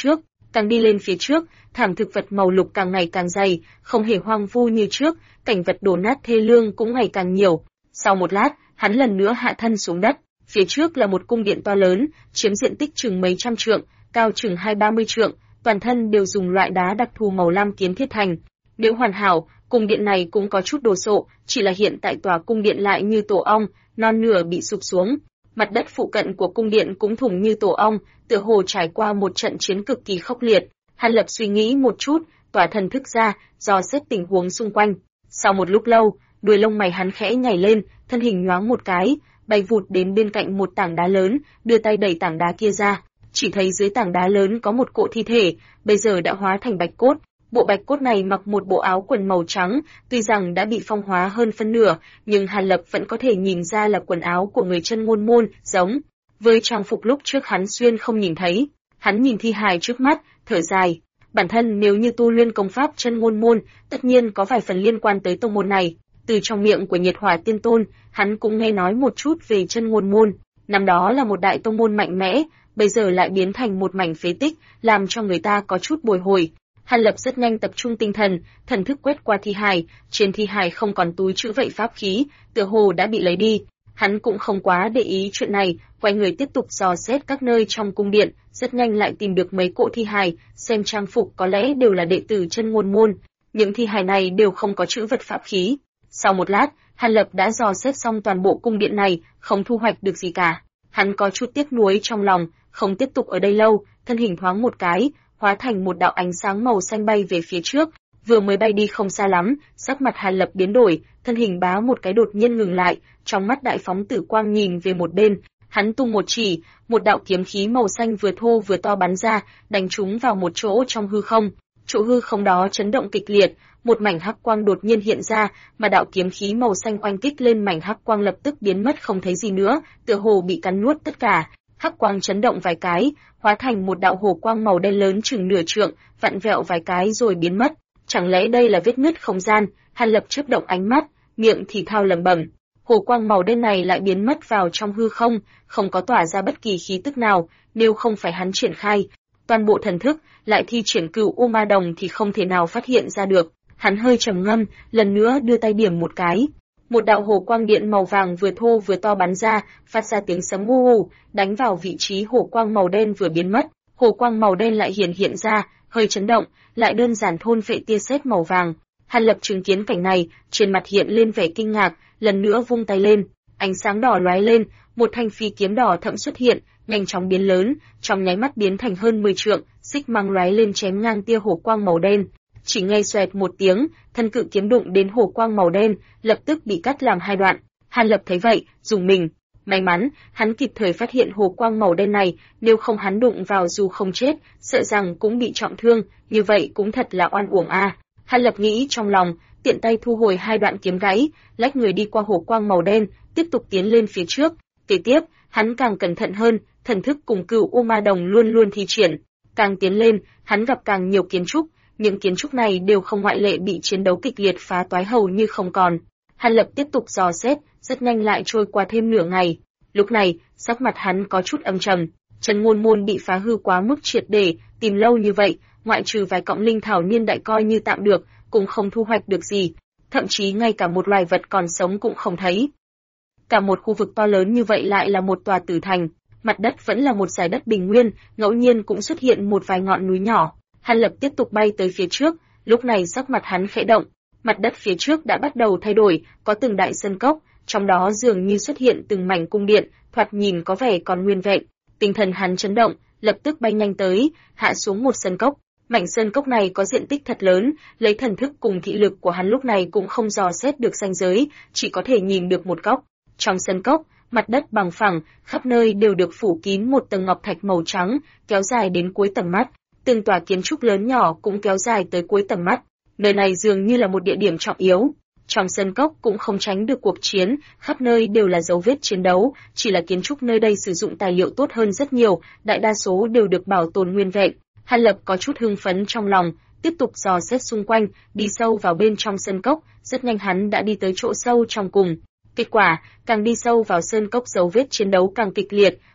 Càng đi lên phía trước, thảm thực vật màu lục càng ngày càng dày, không hề hoang vu như trước, cảnh vật đổ nát thê lương cũng ngày càng nhiều. Sau một lát, hắn lần nữa hạ thân xuống đất. Phía trước là một cung điện to lớn, chiếm diện tích chừng mấy trăm trượng, cao chừng 20-30 trượng, toàn thân đều dùng loại đá đặc thù màu lam kiến thiết thành. Nếu hoàn hảo, cung điện này cũng có chút đồ sộ, chỉ là hiện tại tòa cung điện lại như tổ ong, non nửa bị sụp xuống. Mặt đất phụ cận của cung điện cũng thủng như tổ ong, tựa hồ trải qua một trận chiến cực kỳ khốc liệt. Hàn Lập suy nghĩ một chút, tỏa thần thức ra, dò xét tình huống xung quanh. Sau một lúc lâu, đuôi lông mày hắn khẽ nhảy lên, thân hình nhoáng một cái, bay vụt đến bên cạnh một tảng đá lớn, đưa tay đẩy tảng đá kia ra. Chỉ thấy dưới tảng đá lớn có một cỗ thi thể, bây giờ đã hóa thành bạch cốt. Bộ bạch cốt này mặc một bộ áo quần màu trắng, tuy rằng đã bị phong hóa hơn phân nửa, nhưng Hàn Lập vẫn có thể nhìn ra là quần áo của người chân ngôn môn, giống với trang phục lúc trước hắn xuyên không nhìn thấy. Hắn nhìn thi hài trước mắt, thở dài. Bản thân nếu như tu luyện công pháp chân ngôn môn, tất nhiên có vài phần liên quan tới tông môn này. Từ trong miệng của Nhiệt Hỏa Tiên Tôn, hắn cũng nghe nói một chút về chân ngôn môn. Năm đó là một đại tông môn mạnh mẽ, bây giờ lại biến thành một mảnh phế tích, làm cho người ta có chút bồi hồi. Hàn Lập rất nhanh tập trung tinh thần, thần thức quét qua thi hài, trên thi hài không còn túi trữ vậy pháp khí, tựa hồ đã bị lấy đi. Hắn cũng không quá để ý chuyện này, quay người tiếp tục dò xét các nơi trong cung điện, rất nhanh lại tìm được mấy cỗ thi hài, xem trang phục có lẽ đều là đệ tử chân ngôn môn. Những thi hài này đều không có trữ vật pháp khí. Sau một lát, Hàn Lập đã dò xét xong toàn bộ cung điện này, không thu hoạch được gì cả. Hắn có chút tiếc nuối trong lòng, không tiếp tục ở đây lâu, thân hình thoáng một cái, hóa thành một đạo ánh sáng màu xanh bay về phía trước. Vừa mới bay đi không xa lắm, sắc mặt Hàn Lập biến đổi, thân hình bá một cái đột nhiên ngừng lại, trong mắt đại phóng tử quang nhìn về một bên, hắn tung một chỉ, một đạo kiếm khí màu xanh vừa thô vừa to bắn ra, đánh trúng vào một chỗ trong hư không. Chỗ hư không đó chấn động kịch liệt, một mảnh hắc quang đột nhiên hiện ra, mà đạo kiếm khí màu xanh oanh kích lên mảnh hắc quang lập tức biến mất không thấy gì nữa, tựa hồ bị cắn nuốt tất cả. Hắc quang chấn động vài cái, hóa thành một đạo hồ quang màu đen lớn chừng nửa trượng, vặn vẹo vài cái rồi biến mất. Chẳng lẽ đây là vết nứt không gian? Hàn Lập chớp động ánh mắt, miệng thì thào lẩm bẩm. Hồ quang màu đen này lại biến mất vào trong hư không, không có tỏa ra bất kỳ khí tức nào, nếu không phải hắn triển khai toàn bộ thần thức, lại thi triển Cửu U Ma Đồng thì không thể nào phát hiện ra được. Hắn hơi trầm ngâm, lần nữa đưa tay điểm một cái. Một đạo hồ quang điện màu vàng vừa thô vừa to bắn ra, phát ra tiếng sấm hu hu, đánh vào vị trí hồ quang màu đen vừa biến mất. Hồ quang màu đen lại hiện ra, hơi chấn động, lại đơn giản thôn phệ tia sét màu vàng. Hàn Lập chứng kiến cảnh này, trên mặt hiện lên vẻ kinh ngạc, lần nữa vung tay lên, ánh sáng đỏ lóe lên, một thanh phi kiếm đỏ thẫm xuất hiện, nhanh chóng biến lớn, trong nháy mắt biến thành hơn 10 trượng, xích mang lóe lên chém ngang tia hồ quang màu đen. Chỉ nghe xoẹt một tiếng, thân cự kiếm đụng đến hồ quang màu đen, lập tức bị cắt làm hai đoạn. Hàn Lập thấy vậy, dùng mình. May mắn, hắn kịp thời phát hiện hồ quang màu đen này, nếu không hắn đụng vào dù không chết, sợ rằng cũng bị trọng thương, như vậy cũng thật là oan uổng a. Hàn Lập nghĩ trong lòng, tiện tay thu hồi hai đoạn kiếm gãy, lách người đi qua hồ quang màu đen, tiếp tục tiến lên phía trước. Kế tiếp, hắn càng cẩn thận hơn, thần thức cùng Cửu U Ma Đồng luôn luôn thi triển. Càng tiến lên, hắn gặp càng nhiều kiến trúc, những kiến trúc này đều không ngoại lệ bị chiến đấu kịch liệt phá toái hầu như không còn. Hàn Lập tiếp tục dò xét, rất nhanh lại trôi qua thêm nửa ngày. Lúc này, sắc mặt hắn có chút âm trầm. Chân ngôn môn bị phá hư quá mức triệt để, tìm lâu như vậy, ngoại trừ vài cọng linh thảo niên đại coi như tạm được, cũng không thu hoạch được gì. Thậm chí ngay cả một loài vật còn sống cũng không thấy. Cả một khu vực to lớn như vậy lại là một tòa tử thành, mặt đất vẫn là một dải đất bình nguyên, ngẫu nhiên cũng xuất hiện một vài ngọn núi nhỏ. Hàn Lập tiếp tục bay tới phía trước, lúc này sắc mặt hắn khẽ động, mặt đất phía trước đã bắt đầu thay đổi, có từng đại sơn cốc, trong đó dường như xuất hiện từng mảnh cung điện, thoạt nhìn có vẻ còn nguyên vẹn. Tinh thần hắn chấn động, lập tức bay nhanh tới, hạ xuống một sơn cốc. Mảnh sơn cốc này có diện tích thật lớn, lấy thần thức cùng thị lực của hắn lúc này cũng không dò xét được ranh giới, chỉ có thể nhìn được một góc. Trong sơn cốc, mặt đất bằng phẳng, khắp nơi đều được phủ kín một tầng ngọc thạch màu trắng, kéo dài đến cuối tầm mắt. Từng tòa kiến trúc lớn nhỏ cũng kéo dài tới cuối tầm mắt. Nơi này dường như là một địa điểm trọng yếu. Trong sơn cốc cũng không tránh được cuộc chiến, khắp nơi đều là dấu vết chiến đấu, chỉ là kiến trúc nơi đây sử dụng tài liệu tốt hơn rất nhiều, đại đa số đều được bảo tồn nguyên vẹn. Hàn Lập có chút hưng phấn trong lòng, tiếp tục dò xét xung quanh, đi sâu vào bên trong sơn cốc, rất nhanh hắn đã đi tới chỗ sâu trong cùng. Kết quả, càng đi sâu vào sơn cốc dấu vết chiến đấu càng kịch liệt,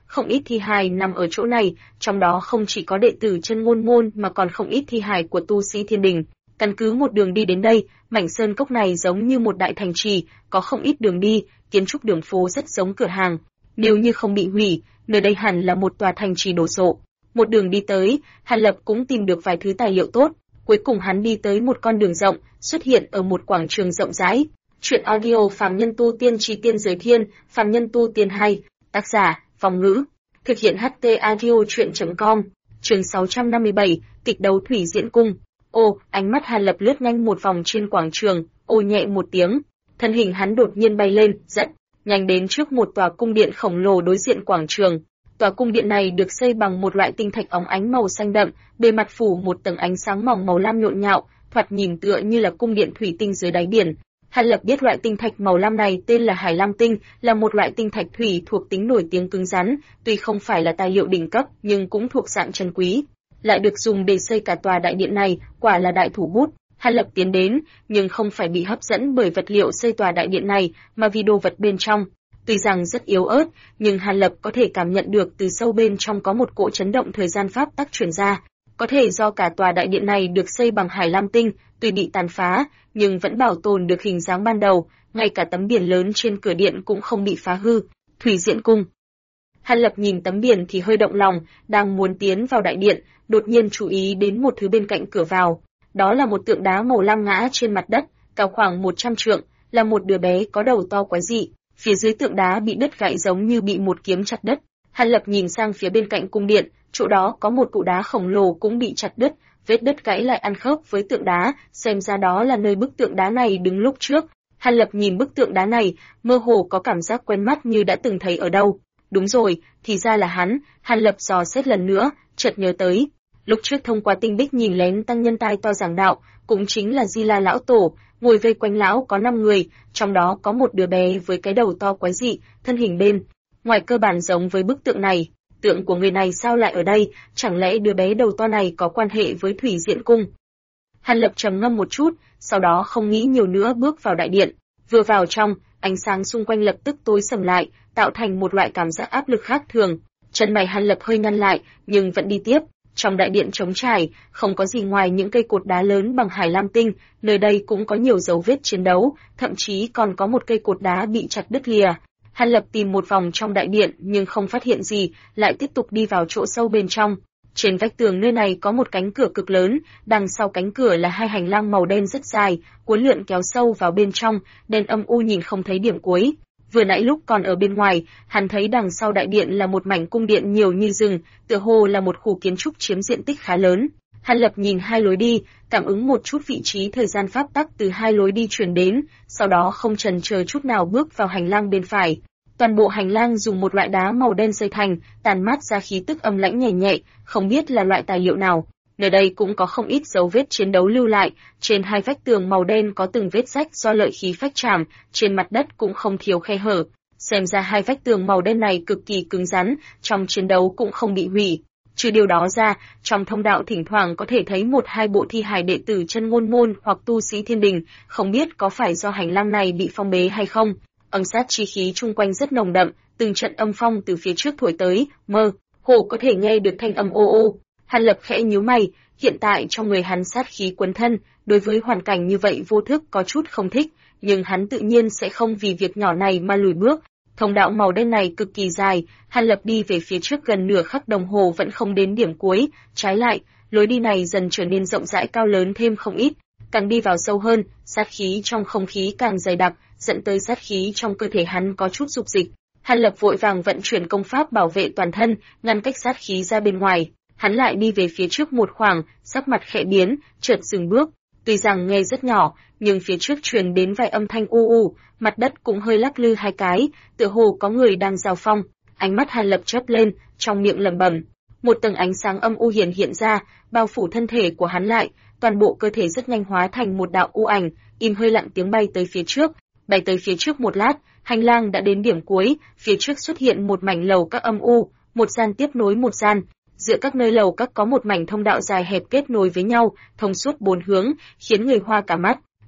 không ít thi hài nằm ở chỗ này, trong đó không chỉ có đệ tử chân ngôn ngôn mà còn không ít thi hài của tu sĩ thiên đình. Căn cứ một đường đi đến đây, mảnh sơn cốc này giống như một đại thành trì, có không ít đường đi, kiến trúc đường phố rất giống cửa hàng. Nếu như không bị hủy, nơi đây hẳn là một tòa thành trì đồ sộ. Một đường đi tới, Hàn Lập cũng tìm được vài thứ tài liệu tốt. Cuối cùng hắn đi tới một con đường rộng, xuất hiện ở một quảng trường rộng rãi. Truyện audio Phàm Nhân Tu Tiên Chí Tiên Giới Thiên, Phàm Nhân Tu Tiên hay, tác giả, Phong Ngữ. Thực hiện HT Audio Truyện.com. Chương 657, kịch đấu thủy diễn cung. Ô, ánh mắt Hàn Lập lướt nhanh một vòng trên quảng trường, ô nhẹ một tiếng. Thân hình hắn đột nhiên bay lên, rất nhanh đến trước một tòa cung điện khổng lồ đối diện quảng trường. Tòa cung điện này được xây bằng một loại tinh thạch óng ánh màu xanh đậm, bề mặt phủ một tầng ánh sáng mỏng màu lam nhộn nhạo, thoạt nhìn tựa như là cung điện thủy tinh dưới đáy biển. Hàn Lập biết loại tinh thạch màu lam này tên là Hải Lam tinh, là một loại tinh thạch thủy thuộc tính nổi tiếng cứng rắn, tuy không phải là tài liệu đỉnh cấp nhưng cũng thuộc dạng trân quý, lại được dùng để xây cả tòa đại điện này, quả là đại thủ bút. Hàn Lập tiến đến, nhưng không phải bị hấp dẫn bởi vật liệu xây tòa đại điện này, mà vì đồ vật bên trong. Tuy rằng rất yếu ớt, nhưng Hàn Lập có thể cảm nhận được từ sâu bên trong có một cỗ chấn động thời gian pháp tắc truyền ra. Có thể do cả tòa đại điện này được xây bằng Hải Lam tinh, tuy bị tàn phá, nhưng vẫn bảo tồn được hình dáng ban đầu, ngay cả tấm biển lớn trên cửa điện cũng không bị phá hư. Thủy Diễn Cung. Hàn Lập nhìn tấm biển thì hơi động lòng, đang muốn tiến vào đại điện, đột nhiên chú ý đến một thứ bên cạnh cửa vào. Đó là một tượng đá màu lam ngã trên mặt đất, cao khoảng 100 trượng, là một đứa bé có đầu to quái dị. Phía dưới tượng đá bị đứt gãy giống như bị một kiếm chặt đứt. Hàn Lập nhìn sang phía bên cạnh cung điện, chỗ đó có một cự đá khổng lồ cũng bị chặt đứt, vết đứt gãy lại ăn khớp với tượng đá, xem ra đó là nơi bức tượng đá này đứng lúc trước. Hàn Lập nhìn bức tượng đá này, mơ hồ có cảm giác quen mắt như đã từng thấy ở đâu. Đúng rồi, thì ra là hắn. Hàn Lập dò xét lần nữa, chợt nhớ tới. Lúc trước thông qua tinh bích nhìn lén tăng nhân tai to giảng đạo, cũng chính là Di La lão tổ, ngồi vây quanh lão có 5 người, trong đó có một đứa bé với cái đầu to quái dị, thân hình bên ngoài cơ bản giống với bức tượng này. Tượng của người này sao lại ở đây, chẳng lẽ đứa bé đầu to này có quan hệ với Thủy Diễn Cung? Hàn Lập trầm ngâm một chút, sau đó không nghĩ nhiều nữa bước vào đại điện. Vừa vào trong, ánh sáng xung quanh lập tức tối sầm lại, tạo thành một loại cảm giác áp lực khác thường. Chân mày Hàn Lập hơi nhăn lại, nhưng vẫn đi tiếp. Trong đại điện trống trải, không có gì ngoài những cây cột đá lớn bằng Hải Lam tinh, nơi đây cũng có nhiều dấu vết chiến đấu, thậm chí còn có một cây cột đá bị chặt đứt lìa. Hàn Lập tìm một vòng trong đại điện nhưng không phát hiện gì, lại tiếp tục đi vào chỗ sâu bên trong. Trên vách tường nơi này có một cánh cửa cực lớn, đằng sau cánh cửa là hai hành lang màu đen rất dài, uốn lượn kéo sâu vào bên trong, đen âm u nhìn không thấy điểm cuối. Vừa nãy lúc còn ở bên ngoài, hắn thấy đằng sau đại điện là một mảnh cung điện nhiều như rừng, tựa hồ là một khu kiến trúc chiếm diện tích khá lớn. Hàn Lập nhìn hai lối đi, cảm ứng một chút vị trí thời gian pháp tắc từ hai lối đi truyền đến, sau đó không chần chờ chút nào bước vào hành lang bên phải. Toàn bộ hành lang dùng một loại đá màu đen xây thành, tàn mát ra khí tức âm lãnh nhẹ nhẹ, không biết là loại tài liệu nào. Nơi đây cũng có không ít dấu vết chiến đấu lưu lại, trên hai vách tường màu đen có từng vết rách do lợi khí phách chạm, trên mặt đất cũng không thiếu khe hở. Xem ra hai vách tường màu đen này cực kỳ cứng rắn, trong chiến đấu cũng không bị hủy. Trừ điều đó ra, trong thông đạo thỉnh thoảng có thể thấy một hai bộ thi hài đệ tử chân ngôn môn hoặc tu sĩ thiên đình, không biết có phải do hành lang này bị phong bế hay không. Âm sát chi khí chung quanh rất nồng đậm, từng trận âm phong từ phía trước thổi tới, mơ hồ có thể nghe được thanh âm ô ô. Hàn Lập khẽ nhíu mày, hiện tại trong người hắn sát khí quấn thân, đối với hoàn cảnh như vậy vô thức có chút không thích, nhưng hắn tự nhiên sẽ không vì việc nhỏ này mà lùi bước. Thông đạo màu đen này cực kỳ dài, Hàn Lập đi về phía trước gần nửa khắc đồng hồ vẫn không đến điểm cuối, trái lại, lối đi này dần trở nên rộng rãi cao lớn thêm không ít, càng đi vào sâu hơn, sát khí trong không khí càng dày đặc, dẫn tới sát khí trong cơ thể hắn có chút dục dịch. Hàn Lập vội vàng vận chuyển công pháp bảo vệ toàn thân, ngăn cách sát khí ra bên ngoài. Hắn lại đi về phía trước một khoảng, sắc mặt khẽ biến, chợt dừng bước. Tuy rằng nghe rất nhỏ, nhưng phía trước truyền đến vài âm thanh u u, mặt đất cũng hơi lắc lư hai cái, tựa hồ có người đang giao phong. Ánh mắt Hàn Lập chớp lên, trong miệng lẩm bẩm. Một tầng ánh sáng âm u hiện ra, bao phủ thân thể của hắn lại, toàn bộ cơ thể rất nhanh hóa thành một đạo u ảnh, im hơi lặng tiếng bay tới phía trước. Bay tới phía trước một lát, hành lang đã đến điểm cuối, phía trước xuất hiện một mảnh lầu các âm u, một gian tiếp nối một gian. Giữa các nơi lầu các có một mảnh thông đạo dài hẹp kết nối với nhau, thông suốt bốn hướng, khiến người hoa cả mắt.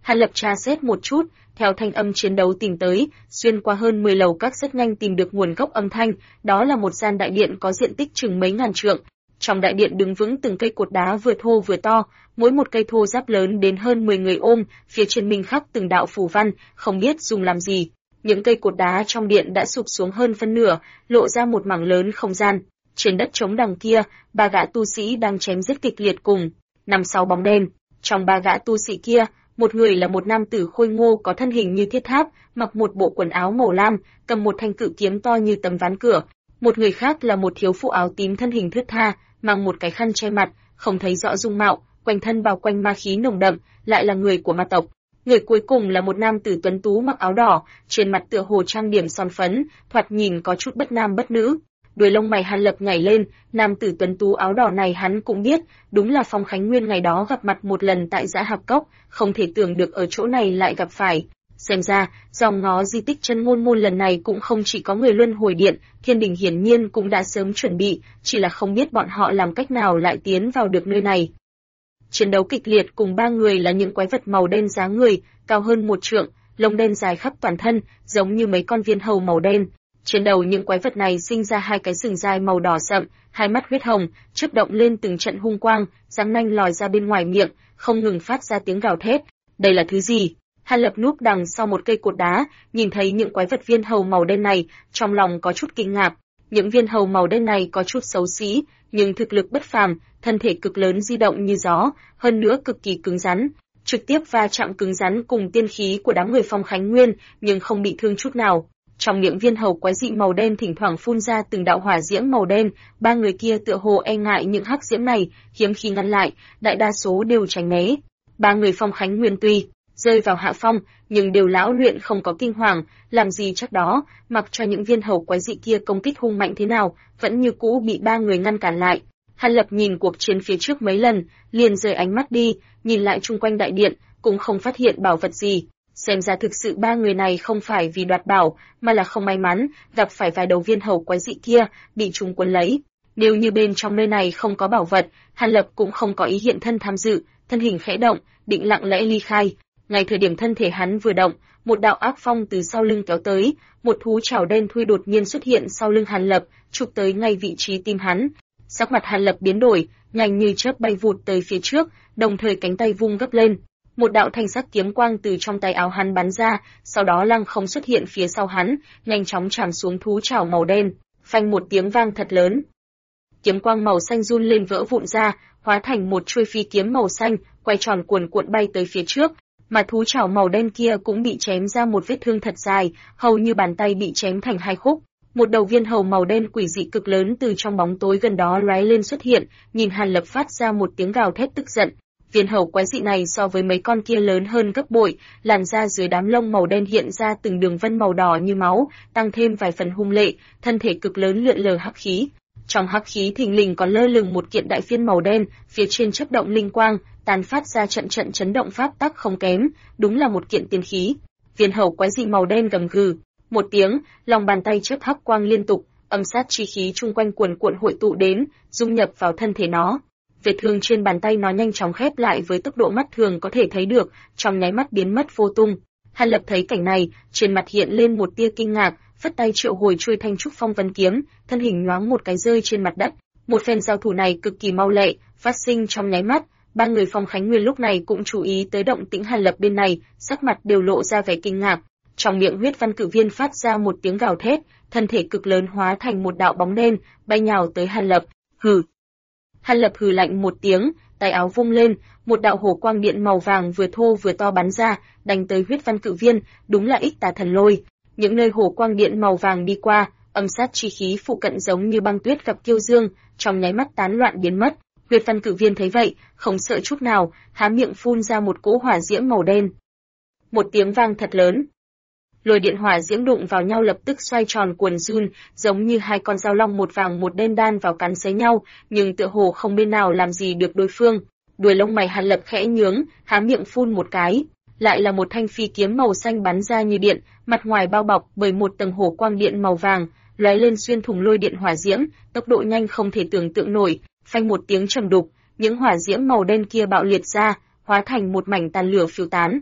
Hàn Lập tra xét một chút, theo thanh âm chiến đấu tìm tới, xuyên qua hơn 10 lầu các rất nhanh tìm được nguồn gốc âm thanh, đó là một gian đại điện có diện tích chừng mấy ngàn trượng. Trong đại điện đứng vững từng cây cột đá vừa thô vừa to, mỗi một cây thô giáp lớn đến hơn 10 người ôm, phía trên minh khắc từng đạo phù văn, không biết dùng làm gì. Những cây cột đá trong điện đã sụp xuống hơn phân nửa, lộ ra một mảng lớn không gian. Trên đất trống đằng kia, ba gã tu sĩ đang chém giết kịch liệt cùng 5-6 bóng đen. Trong ba gã tu sĩ kia, một người là một nam tử khôi ngô có thân hình như thiết tháp, mặc một bộ quần áo màu lam, cầm một thanh cự kiếm to như tấm ván cửa. Một người khác là một thiếu phụ áo tím thân hình thướt tha, mang một cái khăn che mặt, không thấy rõ dung mạo, quanh thân bao quanh ma khí nồng đậm, lại là người của ma tộc. Người cuối cùng là một nam tử tuấn tú mặc áo đỏ, trên mặt tựa hồ trang điểm son phấn, thoạt nhìn có chút bất nam bất nữ. Đuôi lông mày Hàn Lập nhảy lên, nam tử tuấn tú áo đỏ này hắn cũng biết, đúng là Phong Khánh Nguyên ngày đó gặp mặt một lần tại Dã Hạp Cốc, không thể tưởng được ở chỗ này lại gặp phải. Xem ra, dòng ngó di tích chân ngôn môn lần này cũng không chỉ có người luân hồi điện, Thiên Đình hiển nhiên cũng đã sớm chuẩn bị, chỉ là không biết bọn họ làm cách nào lại tiến vào được nơi này. Chiến đấu kịch liệt cùng ba người là những quái vật màu đen dáng người, cao hơn 1 trượng, lông đen dài khắp toàn thân, giống như mấy con viên hầu màu đen. Trên đầu những quái vật này sinh ra hai cái sừng dài màu đỏ sậm, hai mắt huyết hồng, chớp động lên từng trận hung quang, răng nanh lòi ra bên ngoài miệng, không ngừng phát ra tiếng gào thét. Đây là thứ gì? Hàn Lập núp đằng sau một cây cột đá, nhìn thấy những quái vật viên hầu màu đen này, trong lòng có chút kinh ngạc. Những viên hầu màu đen này có chút xấu xí, nhưng thực lực bất phàm, thân thể cực lớn di động như gió, hơn nữa cực kỳ cứng rắn, trực tiếp va chạm cứng rắn cùng tiên khí của đám người Phong Khánh Nguyên, nhưng không bị thương chút nào. Trong miệng viên hầu quái dị màu đen thỉnh thoảng phun ra từng đạo hỏa diễm màu đen, ba người kia tựa hồ e ngại những hắc diễm này, hiếm khi ngăn lại, đại đa số đều tránh né. Ba người Phong Khánh Nguyên tuy rơi vào hạ phong, nhưng đều lão luyện không có kinh hoàng, làm gì chắc đó, mặc cho những viên hầu quái dị kia công kích hung mạnh thế nào, vẫn như cũ bị ba người ngăn cản lại. Hàn Lập nhìn cuộc chiến phía trước mấy lần, liền rời ánh mắt đi, nhìn lại chung quanh đại điện, cũng không phát hiện bảo vật gì. Xem ra thực sự ba người này không phải vì đoạt bảo, mà là không may mắn, gặp phải vài đầu viên hầu quái dị kia, bị chúng cuốn lấy. Nếu như bên trong nơi này không có bảo vật, Hàn Lập cũng không có ý hiện thân tham dự, thân hình khẽ động, định lặng lẽ ly khai. Ngay thời điểm thân thể hắn vừa động, một đạo ác phong từ sau lưng kéo tới, một thú chảo đen thui đột nhiên xuất hiện sau lưng Hàn Lập, chụp tới ngay vị trí tim hắn. Sắc mặt Hàn Lập biến đổi, nhanh như chớp bay vụt tới phía trước, đồng thời cánh tay vung gấp lên. Một đạo thanh sắc kiếm quang từ trong tay áo hắn bắn ra, sau đó lăng không xuất hiện phía sau hắn, nhanh chóng chạm xuống thú chảo màu đen, phanh một tiếng vang thật lớn. Kiếm quang màu xanh run lên vỡ vụn ra, hóa thành một chuôi phi kiếm màu xanh, quay tròn cuồn cuộn bay tới phía trước, mà thú chảo màu đen kia cũng bị chém ra một vết thương thật dài, hầu như bàn tay bị chém thành hai khúc. Một đầu viên hầu màu đen quỷ dị cực lớn từ trong bóng tối gần đó lóe lên xuất hiện, nhìn Hàn Lập phát ra một tiếng gào thét tức giận. Viên hầu quái dị này so với mấy con kia lớn hơn gấp bội, làn da dưới đám lông màu đen hiện ra từng đường vân màu đỏ như máu, tăng thêm vài phần hung lệ, thân thể cực lớn lượn lờ hắc khí. Trong hắc khí thình lình còn lơ lửng một kiện đại phiên màu đen, phía trên chớp động linh quang, tàn phát ra trận trận chấn động pháp tắc không kém, đúng là một kiện tiên khí. Viên hầu quái dị màu đen gầm gừ một tiếng, lòng bàn tay chớp hắc quang liên tục, âm sát chi khí chung quanh cuồn cuộn hội tụ đến, dung nhập vào thân thể nó. Vết thương trên bàn tay nó nhanh chóng khép lại với tốc độ mắt thường có thể thấy được, trong nháy mắt biến mất vô tung. Hàn Lập thấy cảnh này, trên mặt hiện lên một tia kinh ngạc, phất tay triệu hồi chuôi thanh trúc phong vân kiếm, thân hình nhoáng một cái rơi trên mặt đất. Một phen giao thủ này cực kỳ mau lẹ, phát sinh trong nháy mắt. Ba người Phong Khánh Nguyên lúc này cũng chú ý tới động tĩnh Hàn Lập bên này, sắc mặt đều lộ ra vẻ kinh ngạc. Trong miệng huyết văn cự viên phát ra một tiếng gào thét, thân thể cực lớn hóa thành một đạo bóng đen, bay nhào tới Hàn Lập. Hừ. Hàn Lập hừ lạnh một tiếng, tay áo vung lên, một đạo hổ quang điện màu vàng vừa thô vừa to bắn ra, đánh tới huyết văn cự viên, đúng là Ích Tà Thần Lôi. Những nơi hổ quang điện màu vàng đi qua, âm sát chi khí phụ cận giống như băng tuyết gặp kiêu dương, trong nháy mắt tán loạn biến mất. Huyết văn cự viên thấy vậy, không sợ chút nào, há miệng phun ra một cỗ hỏa diễm màu đen. Một tiếng vang thật lớn. Lôi điện hỏa diễm đụng vào nhau lập tức xoay tròn cuồn run, giống như hai con dao long một vàng một đen đan vào cắn xé nhau, nhưng tựa hồ không bên nào làm gì được đối phương. Đuôi lông mày Hàn Lập khẽ nhướng, há miệng phun một cái, lại là một thanh phi kiếm màu xanh bắn ra như điện, mặt ngoài bao bọc bởi một tầng hổ quang điện màu vàng, lóe lên xuyên thủng lôi điện hỏa diễm, tốc độ nhanh không thể tưởng tượng nổi, phanh một tiếng trầm đục, những hỏa diễm màu đen kia bạo liệt ra, hóa thành một mảnh tàn lửa phiêu tán.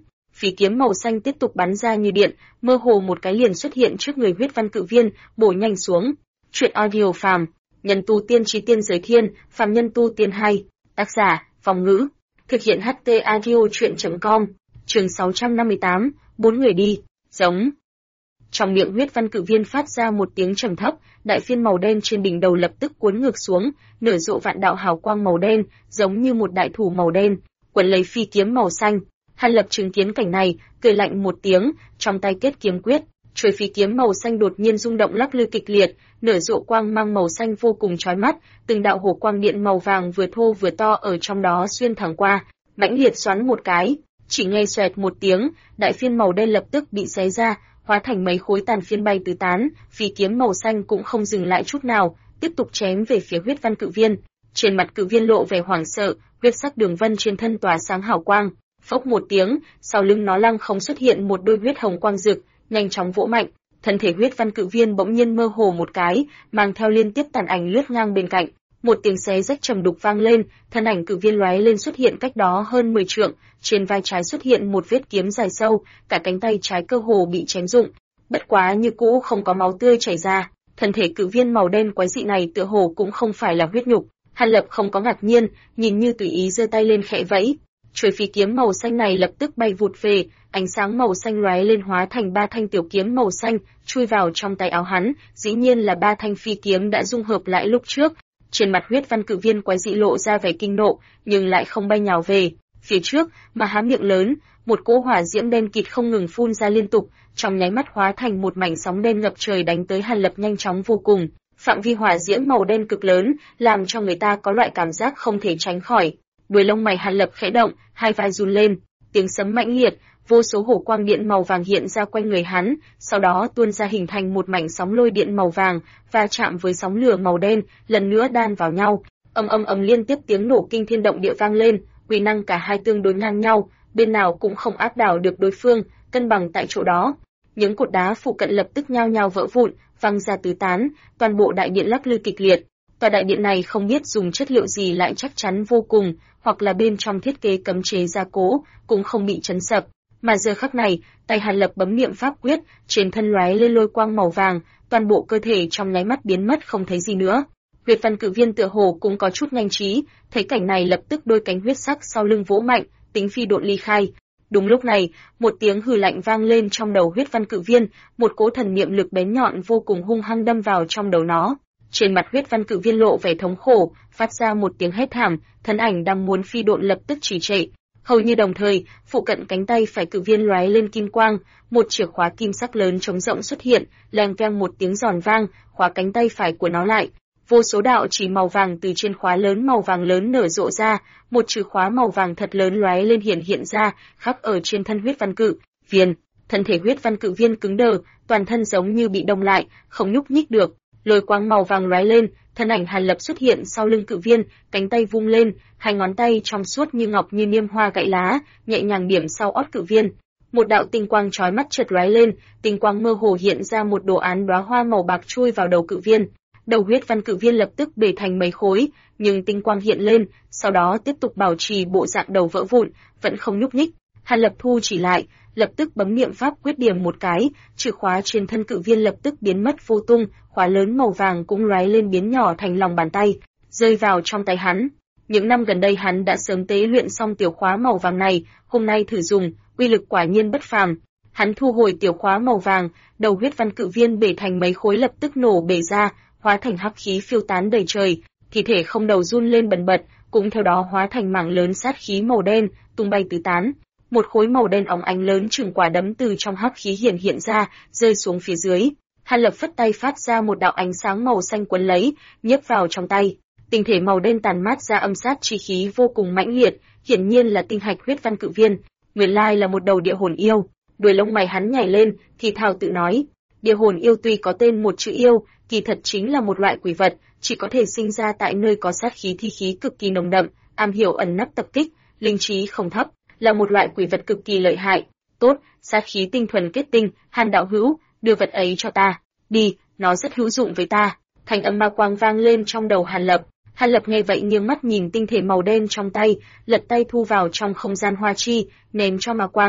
phí kiếm màu xanh tiếp tục bắn ra như điện, mơ hồ một cái liền xuất hiện trước người huyết văn cự viên, bổ nhanh xuống. Truyện audio phàm, nhân tu tiên chí tiên giới thiên, phàm nhân tu tiên hay. Tác giả, Phong Ngữ. Thực hiện HT audio truyện.com. Chương 658, 4 người đi, giống. Trong miệng huyết văn cự viên phát ra một tiếng trầm thấp, đại phiên màu đen trên đỉnh đầu lập tức cuốn ngược xuống, nở rộ vạn đạo hào quang màu đen, giống như một đại thủ màu đen, quấn lấy phi kiếm màu xanh. Hàn Lập chứng kiến cảnh này, cười lạnh một tiếng, trong tay kết kiếm quyết, chuôi phi kiếm màu xanh đột nhiên rung động lắc lư kịch liệt, nở rộ quang mang màu xanh vô cùng chói mắt, từng đạo hồ quang điện màu vàng vừa thô vừa to ở trong đó xuyên thẳng qua, mãnh liệt xoắn một cái, chỉ nghe xoẹt một tiếng, đại phiên màu đen lập tức bị xé ra, hóa thành mấy khối tàn phiến bay tứ tán, phi kiếm màu xanh cũng không dừng lại chút nào, tiếp tục chém về phía huyết văn cự viên. Trên mặt cự viên lộ vẻ hoảng sợ, huyết sắc đường vân trên thân tỏa sáng hào quang. Phốc một tiếng, sau lưng nó lăng không xuất hiện một đôi huyết hồng quang rực, nhanh chóng vỗ mạnh, thân thể huyết văn cự viên bỗng nhiên mơ hồ một cái, mang theo liên tiếp tàn ảnh lướt ngang bên cạnh. Một tiếng xé rách trầm đục vang lên, thân ảnh cự viên lóe lên xuất hiện cách đó hơn 10 trượng, trên vai trái xuất hiện một vết kiếm dài sâu, cả cánh tay trái cơ hồ bị chém rụng. Bất quá như cũ không có máu tươi chảy ra, thân thể cự viên màu đen quái dị này tựa hồ cũng không phải là huyết nhục. Hàn Lập không có ngạc nhiên, nhìn như tùy ý giơ tay lên khẽ vẫy, chuôi phi kiếm màu xanh này lập tức bay vụt về, ánh sáng màu xanh lóe lên hóa thành 3 thanh tiểu kiếm màu xanh, chui vào trong tay áo hắn, dĩ nhiên là 3 thanh phi kiếm đã dung hợp lại lúc trước. Trên mặt huyết văn cự viên quái dị lộ ra vẻ kinh nộ, nhưng lại không bay nhào về. Phía trước, mà há miệng lớn, một cỗ hỏa diễm đen kịt không ngừng phun ra liên tục, trong nháy mắt hóa thành một mảnh sóng đen ngập trời đánh tới Hàn Lập nhanh chóng vô cùng. Phạm vi hỏa diễm màu đen cực lớn, làm cho người ta có loại cảm giác không thể tránh khỏi. Đuôi lông mày Hàn Lập khẽ động, hai vai run lên, tiếng sấm mãnh liệt, vô số hổ quang điện màu vàng hiện ra quanh người hắn, sau đó tuôn ra hình thành một mảnh sóng lôi điện màu vàng, va chạm với sóng lửa màu đen, lần nữa đan vào nhau. Ầm ầm ầm liên tiếp tiếng nổ kinh thiên động địa vang lên, uy năng cả hai tương đối ngang nhau, bên nào cũng không áp đảo được đối phương, cân bằng tại chỗ đó. Những cột đá phụ cận lập tức nhao nhao vỡ vụn, văng ra tứ tán, toàn bộ đại điện lắc lư kịch liệt. Tòa đại điện này không biết dùng chất liệu gì lại chắc chắn vô cùng, hoặc là bên trong thiết kế cấm chế gia cố, cũng không bị chấn sập. Mà giờ khắc này, tay Hàn Lập bấm niệm pháp quyết, trên thân lóe lên lôi quang màu vàng, toàn bộ cơ thể trong nháy mắt biến mất không thấy gì nữa. Huyết văn cự viên tựa hồ cũng có chút nhanh trí, thấy cảnh này lập tức đôi cánh huyết sắc sau lưng vỗ mạnh, tính phi độn ly khai. Đúng lúc này, một tiếng hừ lạnh vang lên trong đầu huyết văn cự viên, một cỗ thần niệm lực bén nhọn vô cùng hung hăng đâm vào trong đầu nó. Trên mặt huyết văn cự viên lộ vẻ thống khổ, phát ra một tiếng hét thảm, thân ảnh đang muốn phi độn lập tức trì trệ. Hầu như đồng thời, phụ cận cánh tay phải cự viên lóe lên kim quang, một chìa khóa kim sắc lớn trống rộng xuất hiện, leng keng một tiếng giòn vang, khóa cánh tay phải của nó lại. Vô số đạo chỉ màu vàng từ trên khóa lớn màu vàng lớn nở rộ ra, một chìa khóa màu vàng thật lớn lóe lên hiện ra, khắc ở trên thân huyết văn cự viên. Thân thể huyết văn cự viên cứng đờ, toàn thân giống như bị đông lại, không nhúc nhích được. Lôi quang màu vàng lóe lên, thân ảnh Hàn Lập xuất hiện sau lưng cự viên, cánh tay vung lên, hai ngón tay trong suốt như ngọc như niêm hoa gãy lá, nhẹ nhàng điểm sau ót cự viên. Một đạo tinh quang chói mắt chợt lóe lên, tinh quang mơ hồ hiện ra một đồ án đóa hoa màu bạc chui vào đầu cự viên. Đầu huyết văn cự viên lập tức bể thành mấy khối, nhưng tinh quang hiện lên, sau đó tiếp tục bảo trì bộ dạng đầu vỡ vụn, vẫn không nhúc nhích. Hàn Lập thu chỉ lại, lập tức bấm niệm pháp quyết điểm một cái, chìa khóa trên thân cự viên lập tức biến mất vô tung, khóa lớn màu vàng cũng lóe lên biến nhỏ thành lòng bàn tay, rơi vào trong tay hắn. Những năm gần đây hắn đã sớm tế luyện xong tiểu khóa màu vàng này, hôm nay thử dùng, uy lực quả nhiên bất phàm. Hắn thu hồi tiểu khóa màu vàng, đầu huyết văn cự viên bể thành mấy khối lập tức nổ bể ra, hóa thành hắc khí phiêu tán đầy trời, thi thể không đầu run lên bần bật, cũng theo đó hóa thành mảng lớn sát khí màu đen, tung bay tứ tán. Một khối màu đen óng ánh lớn chừng quả đấm từ trong hắc khí hiện ra, rơi xuống phía dưới. Hàn Lập phất tay phát ra một đạo ánh sáng màu xanh quấn lấy, nhấp vào trong tay. Tinh thể màu đen tàn mát ra âm sát chi khí vô cùng mãnh liệt, hiển nhiên là tinh hạch huyết văn cự viên, nguyên lai là một đầu địa hồn yêu. Đuôi lông mày hắn nhảy lên, thì thào tự nói, địa hồn yêu tuy có tên một chữ yêu, kỳ thật chính là một loại quỷ vật, chỉ có thể sinh ra tại nơi có sát khí thi khí cực kỳ nồng đậm, am hiểu ẩn nấp tập kích, linh trí không thấp, là một loại quỷ vật cực kỳ lợi hại. Tốt, sát khí tinh thuần kết tinh, Hàn đạo hữu, đưa vật ấy cho ta. Đi, nó rất hữu dụng với ta. Thanh âm ma quang vang lên trong đầu Hàn Lập. Hàn Lập nghe vậy nghiêng mắt nhìn tinh thể màu đen trong tay, lật tay thu vào trong không gian hoa chi, ném cho ma quang.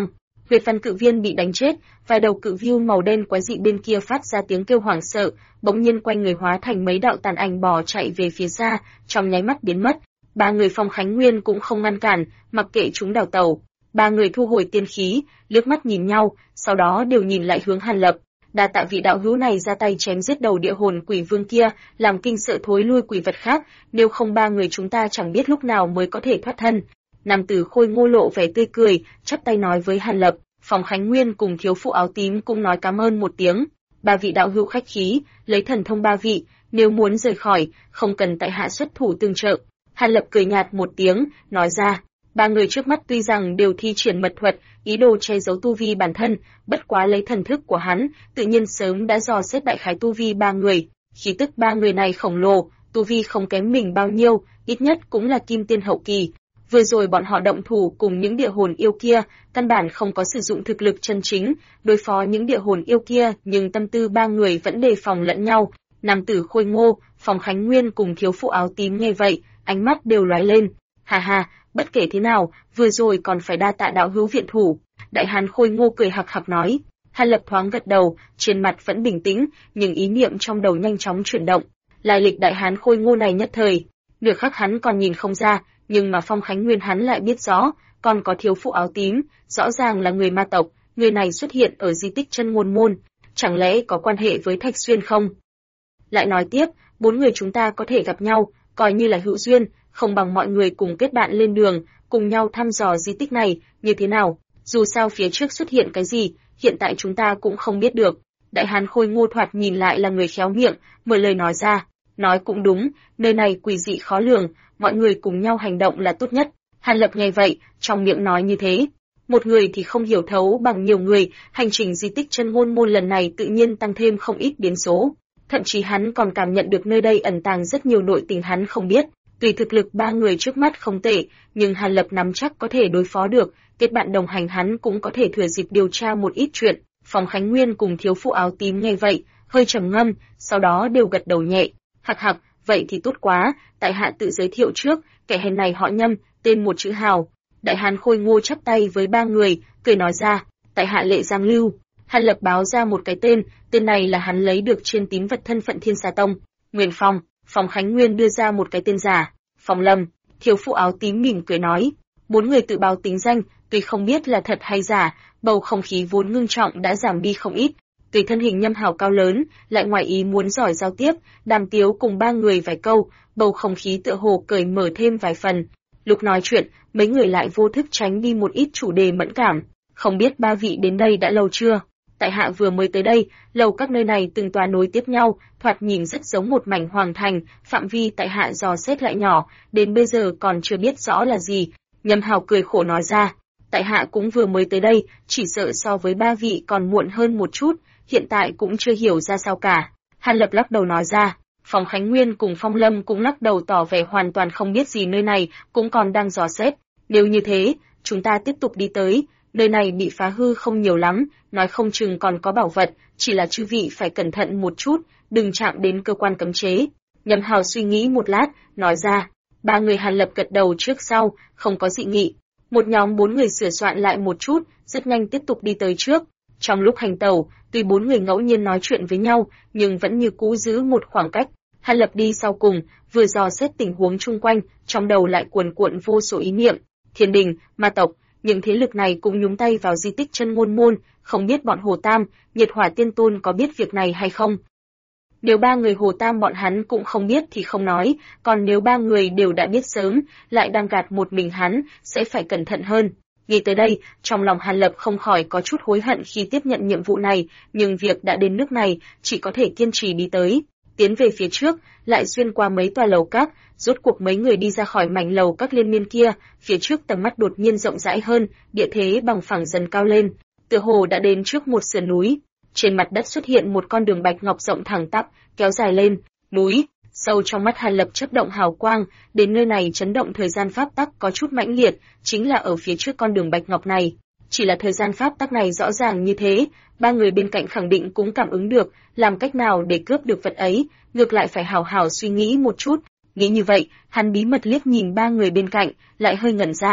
Huyệt văn cự viên bị đánh chết, vài đầu cự viu màu đen quái dị bên kia phát ra tiếng kêu hoảng sợ, bỗng nhiên quanh người hóa thành mấy đạo tàn ảnh bò chạy về phía xa, trong nháy mắt biến mất. Ba người Phong Khánh Nguyên cũng không ngăn cản, mặc kệ chúng đào tẩu. Ba người thu hồi tiên khí, liếc mắt nhìn nhau, sau đó đều nhìn lại hướng Hàn Lập. Đa tạ vị đạo hữu này ra tay chém giết đầu địa hồn quỷ vương kia, làm kinh sợ thối lui quỷ vật khác, nếu không ba người chúng ta chẳng biết lúc nào mới có thể thoát thân. Nam tử Khôi Ngô lộ vẻ tươi cười, chắp tay nói với Hàn Lập. Phong Khánh Nguyên cùng thiếu phụ áo tím cũng nói cảm ơn một tiếng. Ba vị đạo hữu khách khí, lấy thần thông ba vị, nếu muốn rời khỏi, không cần tại hạ xuất thủ tương trợ. Hàn Lập cười nhạt một tiếng, nói ra. Ba người trước mắt tuy rằng đều thi triển mật thuật, ý đồ che giấu tu vi bản thân, bất quá lấy thần thức của hắn, tự nhiên sớm đã dò xét đại khái tu vi ba người. Khí tức ba người này khổng lồ, tu vi không kém mình bao nhiêu, ít nhất cũng là kim tiên hậu kỳ. Vừa rồi bọn họ động thủ cùng những địa hồn yêu kia, căn bản không có sử dụng thực lực chân chính, đối phó những địa hồn yêu kia, nhưng tâm tư ba người vẫn đề phòng lẫn nhau. Nam tử Khôi Ngô, Phong Khánh Nguyên cùng thiếu phụ áo tím nghe vậy, ánh mắt đều lóe lên. Hà hà, bất kể thế nào, vừa rồi còn phải đa tạ đạo hữu viện thủ. Đại hán Khôi Ngô cười hạc hạc nói. Hàn Lập thoáng gật đầu, trên mặt vẫn bình tĩnh, nhưng ý niệm trong đầu nhanh chóng chuyển động. Lai lịch đại hán Khôi Ngô này nhất thời, nửa khắc hắn còn nhìn không ra, nhưng mà Phong Khánh Nguyên hắn lại biết rõ, còn có thiếu phụ áo tím, rõ ràng là người ma tộc, người này xuất hiện ở di tích Chân Ngôn Môn, chẳng lẽ có quan hệ với Thạch Xuyên không? Lại nói tiếp, bốn người chúng ta có thể gặp nhau, coi như là hữu duyên, không bằng mọi người cùng kết bạn lên đường, cùng nhau thăm dò di tích này, như thế nào? Dù sao phía trước xuất hiện cái gì, hiện tại chúng ta cũng không biết được. Đại hán Khôi Ngô thoạt nhìn lại là người khéo miệng, mở lời nói ra. Nói cũng đúng, nơi này quỷ dị khó lường, mọi người cùng nhau hành động là tốt nhất. Hàn Lập nghe vậy, trong miệng nói như thế. Một người thì không hiểu thấu bằng nhiều người, hành trình di tích Chân Ngôn Môn lần này tự nhiên tăng thêm không ít biến số. Thậm chí hắn còn cảm nhận được nơi đây ẩn tàng rất nhiều nội tình hắn không biết. Tùy thực lực ba người trước mắt không tệ, nhưng Hàn Lập nắm chắc có thể đối phó được, kết bạn đồng hành hắn cũng có thể thừa dịp điều tra một ít chuyện. Phong Khánh Nguyên cùng thiếu phụ áo tím nghe vậy, hơi trầm ngâm, sau đó đều gật đầu nhẹ. Hạc hạc, vậy thì tốt quá, tại hạ tự giới thiệu trước, kẻ hèn này họ Nhâm, tên một chữ Hào. Đại hán Khôi Ngô chắp tay với ba người, cười nói ra, tại hạ Lệ Giang Lưu. Hàn Lập báo ra một cái tên này là hắn lấy được trên tín vật thân phận Thiên Sa Tông. Nguyên Phong. Phong Khánh Nguyên đưa ra một cái tên giả, Phong Lâm. Thiếu phụ áo tím mỉm cười nói, bốn người tự báo tính danh, tuy không biết là thật hay giả, bầu không khí vốn ngưng trọng đã giảm đi không ít. Tùy thân hình Nhâm Hào cao lớn, lại ngoài ý muốn giỏi giao tiếp, đàm tiếu cùng ba người vài câu, bầu không khí tựa hồ cởi mở thêm vài phần. Lúc nói chuyện, mấy người lại vô thức tránh đi một ít chủ đề mẫn cảm. Không biết ba vị đến đây đã lâu chưa? Tại hạ vừa mới tới đây, lầu các nơi này từng tòa nối tiếp nhau, thoạt nhìn rất giống một mảnh hoàng thành, phạm vi tại hạ dò xét lại nhỏ, đến bây giờ còn chưa biết rõ là gì. Nhâm Hào cười khổ nói ra, tại hạ cũng vừa mới tới đây, chỉ sợ so với ba vị còn muộn hơn một chút, hiện tại cũng chưa hiểu ra sao cả. Hàn Lập lắc đầu nói ra, Phong Khánh Nguyên cùng Phong Lâm cũng lắc đầu tỏ vẻ hoàn toàn không biết gì nơi này, cũng còn đang dò xét. Nếu như thế, chúng ta tiếp tục đi tới. Nơi này bị phá hư không nhiều lắm, nói không chừng còn có bảo vật, chỉ là chư vị phải cẩn thận một chút, đừng chạm đến cơ quan cấm chế. Nhâm Hào suy nghĩ một lát, nói ra. Ba người Hàn Lập gật đầu trước sau, không có dị nghị. Một nhóm bốn người sửa soạn lại một chút, rất nhanh tiếp tục đi tới trước. Trong lúc hành tẩu, tuy bốn người ngẫu nhiên nói chuyện với nhau, nhưng vẫn như cũ giữ một khoảng cách. Hàn Lập đi sau cùng, vừa dò xét tình huống chung quanh, trong đầu lại cuồn cuộn vô số ý niệm. Thiên đình, ma tộc, những thế lực này cũng nhúng tay vào di tích Chân Ngôn Môn, không biết bọn Hồ Tam, Nhiệt Hỏa Tiên Tôn có biết việc này hay không? Nếu ba người Hồ Tam bọn hắn cũng không biết thì không nói, còn nếu ba người đều đã biết sớm, lại đang gạt một mình hắn, sẽ phải cẩn thận hơn. Nghĩ tới đây, trong lòng Hàn Lập không khỏi có chút hối hận khi tiếp nhận nhiệm vụ này, nhưng việc đã đến nước này, chỉ có thể kiên trì đi tới. Tiến về phía trước, lại xuyên qua mấy tòa lầu các, rốt cuộc mấy người đi ra khỏi mảnh lầu các liên miên kia, phía trước tầm mắt đột nhiên rộng rãi hơn, địa thế bằng phẳng dần cao lên, tựa hồ đã đến trước một sườn núi. Trên mặt đất xuất hiện một con đường bạch ngọc rộng thẳng tắp, kéo dài lên, núi. Sâu trong mắt Hàn Lập chớp động hào quang, đến nơi này chấn động thời gian pháp tắc có chút mãnh liệt, chính là ở phía trước con đường bạch ngọc này. Chỉ là thời gian pháp tắc này rõ ràng như thế, ba người bên cạnh khẳng định cũng cảm ứng được, làm cách nào để cướp được vật ấy, ngược lại phải hào hào suy nghĩ một chút. Nghĩ như vậy, hắn bí mật liếc nhìn ba người bên cạnh, lại hơi ngẩn ra.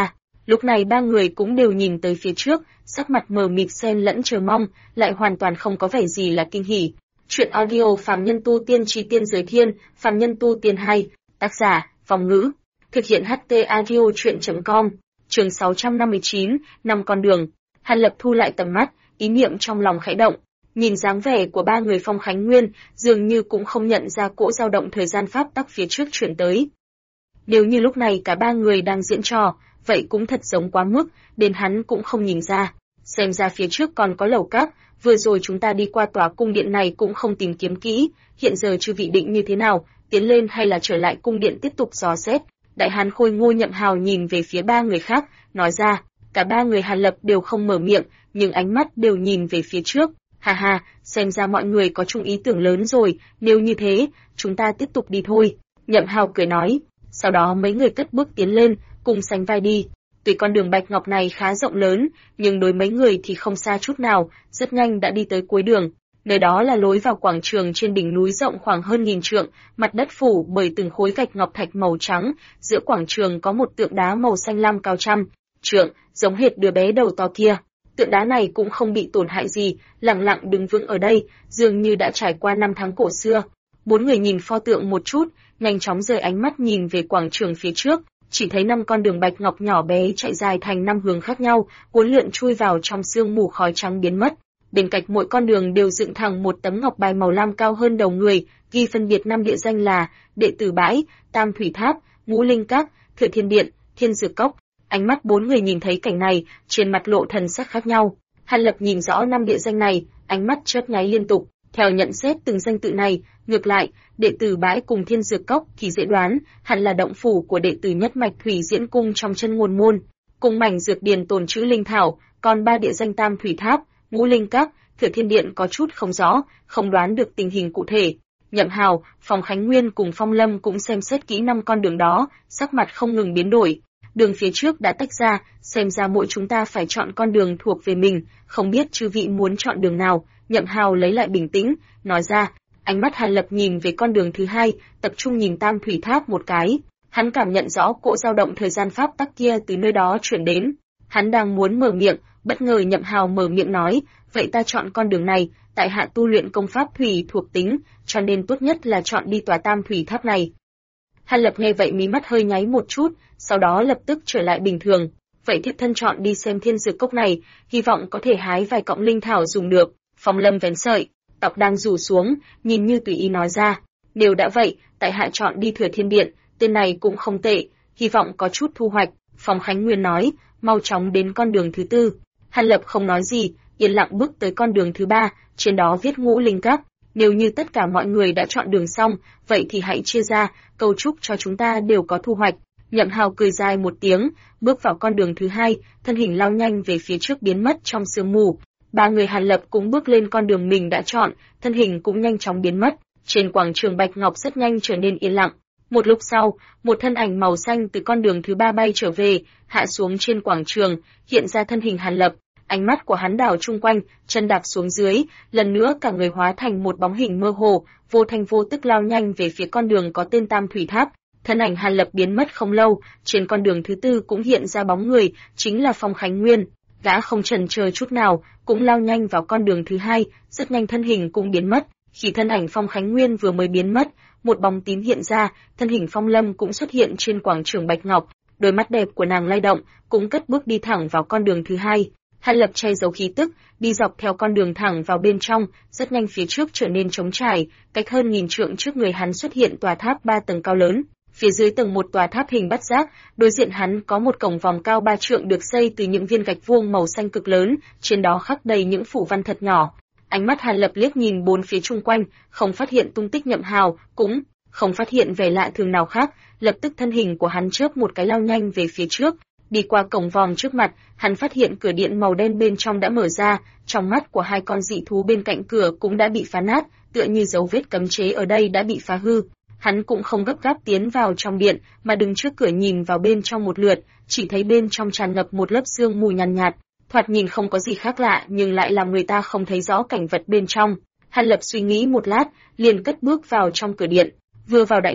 Lúc này ba người cũng đều nhìn tới phía trước, sắc mặt mờ mịt xen lẫn chờ mong, lại hoàn toàn không có vẻ gì là kinh hỉ. Chuyện audio Phàm Nhân Tu Tiên Chi Tiên Giới Thiên, Phàm Nhân Tu Tiên hay, tác giả, Phong Ngữ. Thực hiện HT Audio Chuyện.com, chương 659, 5 con đường. Hàn Lập thu lại tầm mắt, ý niệm trong lòng khẽ động. Nhìn dáng vẻ của ba người Phong Khánh Nguyên, dường như cũng không nhận ra cỗ dao động thời gian pháp tắc phía trước chuyển tới. Nếu như lúc này cả ba người đang diễn trò, vậy cũng thật giống quá mức, đến hắn cũng không nhìn ra. Xem ra phía trước còn có lầu các, vừa rồi chúng ta đi qua tòa cung điện này cũng không tìm kiếm kỹ, hiện giờ chư vị định như thế nào, tiến lên hay là trở lại cung điện tiếp tục dò xét. Đại hán Khôi Ngô Nhậm Hào nhìn về phía ba người khác, nói ra, cả ba người Hàn Lập đều không mở miệng, nhưng ánh mắt đều nhìn về phía trước. Ha ha, xem ra mọi người có chung ý tưởng lớn rồi, nếu như thế, chúng ta tiếp tục đi thôi. Nhậm Hào cười nói, sau đó mấy người cất bước tiến lên, cùng sánh vai đi. Tuy con đường bạch ngọc này khá rộng lớn, nhưng đối mấy người thì không xa chút nào, rất nhanh đã đi tới cuối đường. Nơi đó là lối vào quảng trường trên đỉnh núi rộng khoảng hơn 1000 trượng, mặt đất phủ bởi từng khối gạch ngọc thạch màu trắng, giữa quảng trường có một tượng đá màu xanh lam cao trăm trượng, giống hệt đứa bé đầu to kia. Tượng đá này cũng không bị tổn hại gì, lặng lặng đứng vững ở đây, dường như đã trải qua năm tháng cổ xưa. Bốn người nhìn pho tượng một chút, nhanh chóng rời ánh mắt nhìn về quảng trường phía trước, chỉ thấy 5 con đường bạch ngọc nhỏ bé chạy dài thành 5 hướng khác nhau, uốn lượn chui vào trong sương mù khói trắng biến mất. Bên cạnh mỗi con đường đều dựng thẳng một tấm ngọc bài màu lam cao hơn đầu người, ghi phân biệt 5 địa danh là Đệ Tử Bãi, Tam Thủy Tháp, Ngũ Linh Các, Thừa Thiên Điện, Thiên Dược Cốc. Ánh mắt bốn người nhìn thấy cảnh này, trên mặt lộ thần sắc khác nhau. Hàn Lập nhìn rõ 5 địa danh này, ánh mắt chớp nháy liên tục. Theo nhận xét từng danh tự này, ngược lại, Đệ Tử Bãi cùng Thiên Dược Cốc thì dễ đoán, hẳn là động phủ của đệ tử nhất mạch Thủy Diễn Cung trong Chân Ngôn Môn, cùng mảnh dược điền tồn trữ linh thảo. Còn 3 địa danh Tam Thủy Tháp, Ngũ Linh Các, Thừa Thiên Điện có chút không rõ, không đoán được tình hình cụ thể. Nhậm Hào, Phong Khánh Nguyên cùng Phong Lâm cũng xem xét kỹ 5 con đường đó, sắc mặt không ngừng biến đổi. Đường phía trước đã tách ra, xem ra mỗi chúng ta phải chọn con đường thuộc về mình, không biết chư vị muốn chọn đường nào. Nhậm Hào lấy lại bình tĩnh, nói ra. Ánh mắt Hàn Lập nhìn về con đường thứ hai, tập trung nhìn Tam Thủy Tháp một cái. Hắn cảm nhận rõ cỗ dao động thời gian pháp tắc kia từ nơi đó chuyển đến. Hắn đang muốn mở miệng, bất ngờ Nhậm Hào mở miệng nói, vậy ta chọn con đường này, tại hạ tu luyện công pháp thủy thuộc tính, cho nên tốt nhất là chọn đi tòa Tam Thủy Tháp này. Hàn Lập nghe vậy mí mắt hơi nháy một chút, sau đó lập tức trở lại bình thường. Vậy thiếp thân chọn đi xem Thiên Dược Cốc này, hy vọng có thể hái vài cọng linh thảo dùng được. Phong Lâm vén sợi tóc đang rủ xuống, nhìn như tùy ý nói ra. Nếu đã vậy, tại hạ chọn đi Thừa Thiên Điện, tên này cũng không tệ, hy vọng có chút thu hoạch. Phong Khánh Nguyên nói, mau chóng đến con đường thứ tư. Hàn Lập không nói gì, yên lặng bước tới con đường thứ 3, trên đó viết Ngũ Linh Các. Nếu như tất cả mọi người đã chọn đường xong, vậy thì hãy chia ra, cầu chúc cho chúng ta đều có thu hoạch. Nhậm Hào cười dài một tiếng, bước vào con đường thứ 2, thân hình lao nhanh về phía trước biến mất trong sương mù. Ba người Hàn Lập cũng bước lên con đường mình đã chọn, thân hình cũng nhanh chóng biến mất. Trên quảng trường bạch ngọc rất nhanh trở nên yên lặng. Một lúc sau, một thân ảnh màu xanh từ con đường thứ 3 bay trở về, hạ xuống trên quảng trường, hiện ra thân hình Hàn Lập. Ánh mắt của hắn đảo chung quanh, chân đạp xuống dưới, lần nữa cả người hóa thành một bóng hình mơ hồ, vô thanh vô tức lao nhanh về phía con đường có tên Tam Thủy Tháp. Thân ảnh Hàn Lập biến mất không lâu, trên con đường thứ 4 cũng hiện ra bóng người, chính là Phong Khánh Nguyên. Gã không chần chờ chút nào, cũng lao nhanh vào con đường thứ 2, rất nhanh thân hình cũng biến mất. Khi thân ảnh Phong Khánh Nguyên vừa mới biến mất, một bóng tím hiện ra, thân hình Phong Lâm cũng xuất hiện trên quảng trường bạch ngọc, đôi mắt đẹp của nàng lay động, cũng cất bước đi thẳng vào con đường thứ 2. Hàn Lập che giấu khí tức, đi dọc theo con đường thẳng vào bên trong, rất nhanh phía trước trở nên trống trải, cách hơn 1000 trượng trước người hắn xuất hiện tòa tháp 3 tầng cao lớn. Phía dưới tầng một tòa tháp hình bát giác, đối diện hắn có một cổng vòm cao 3 trượng được xây từ những viên gạch vuông màu xanh cực lớn, trên đó khắc đầy những phủ văn thật nhỏ. Ánh mắt Hàn Lập liếc nhìn bốn phía chung quanh, không phát hiện tung tích Nhậm Hào, cũng không phát hiện vẻ lạ thường nào khác, lập tức thân hình của hắn chớp một cái lao nhanh về phía trước. Đi qua cổng vòm trước mặt, hắn phát hiện cửa điện màu đen bên trong đã mở ra, trong mắt của 2 con dị thú bên cạnh cửa cũng đã bị phá nát, tựa như dấu vết cấm chế ở đây đã bị phá hư. Hắn cũng không gấp gáp tiến vào trong điện, mà đứng trước cửa nhìn vào bên trong một lượt, chỉ thấy bên trong tràn ngập một lớp sương mù nhàn nhạt, thoạt nhìn không có gì khác lạ nhưng lại làm người ta không thấy rõ cảnh vật bên trong. Hàn Lập suy nghĩ một lát, liền cất bước vào trong cửa điện. Vừa vào đại điện,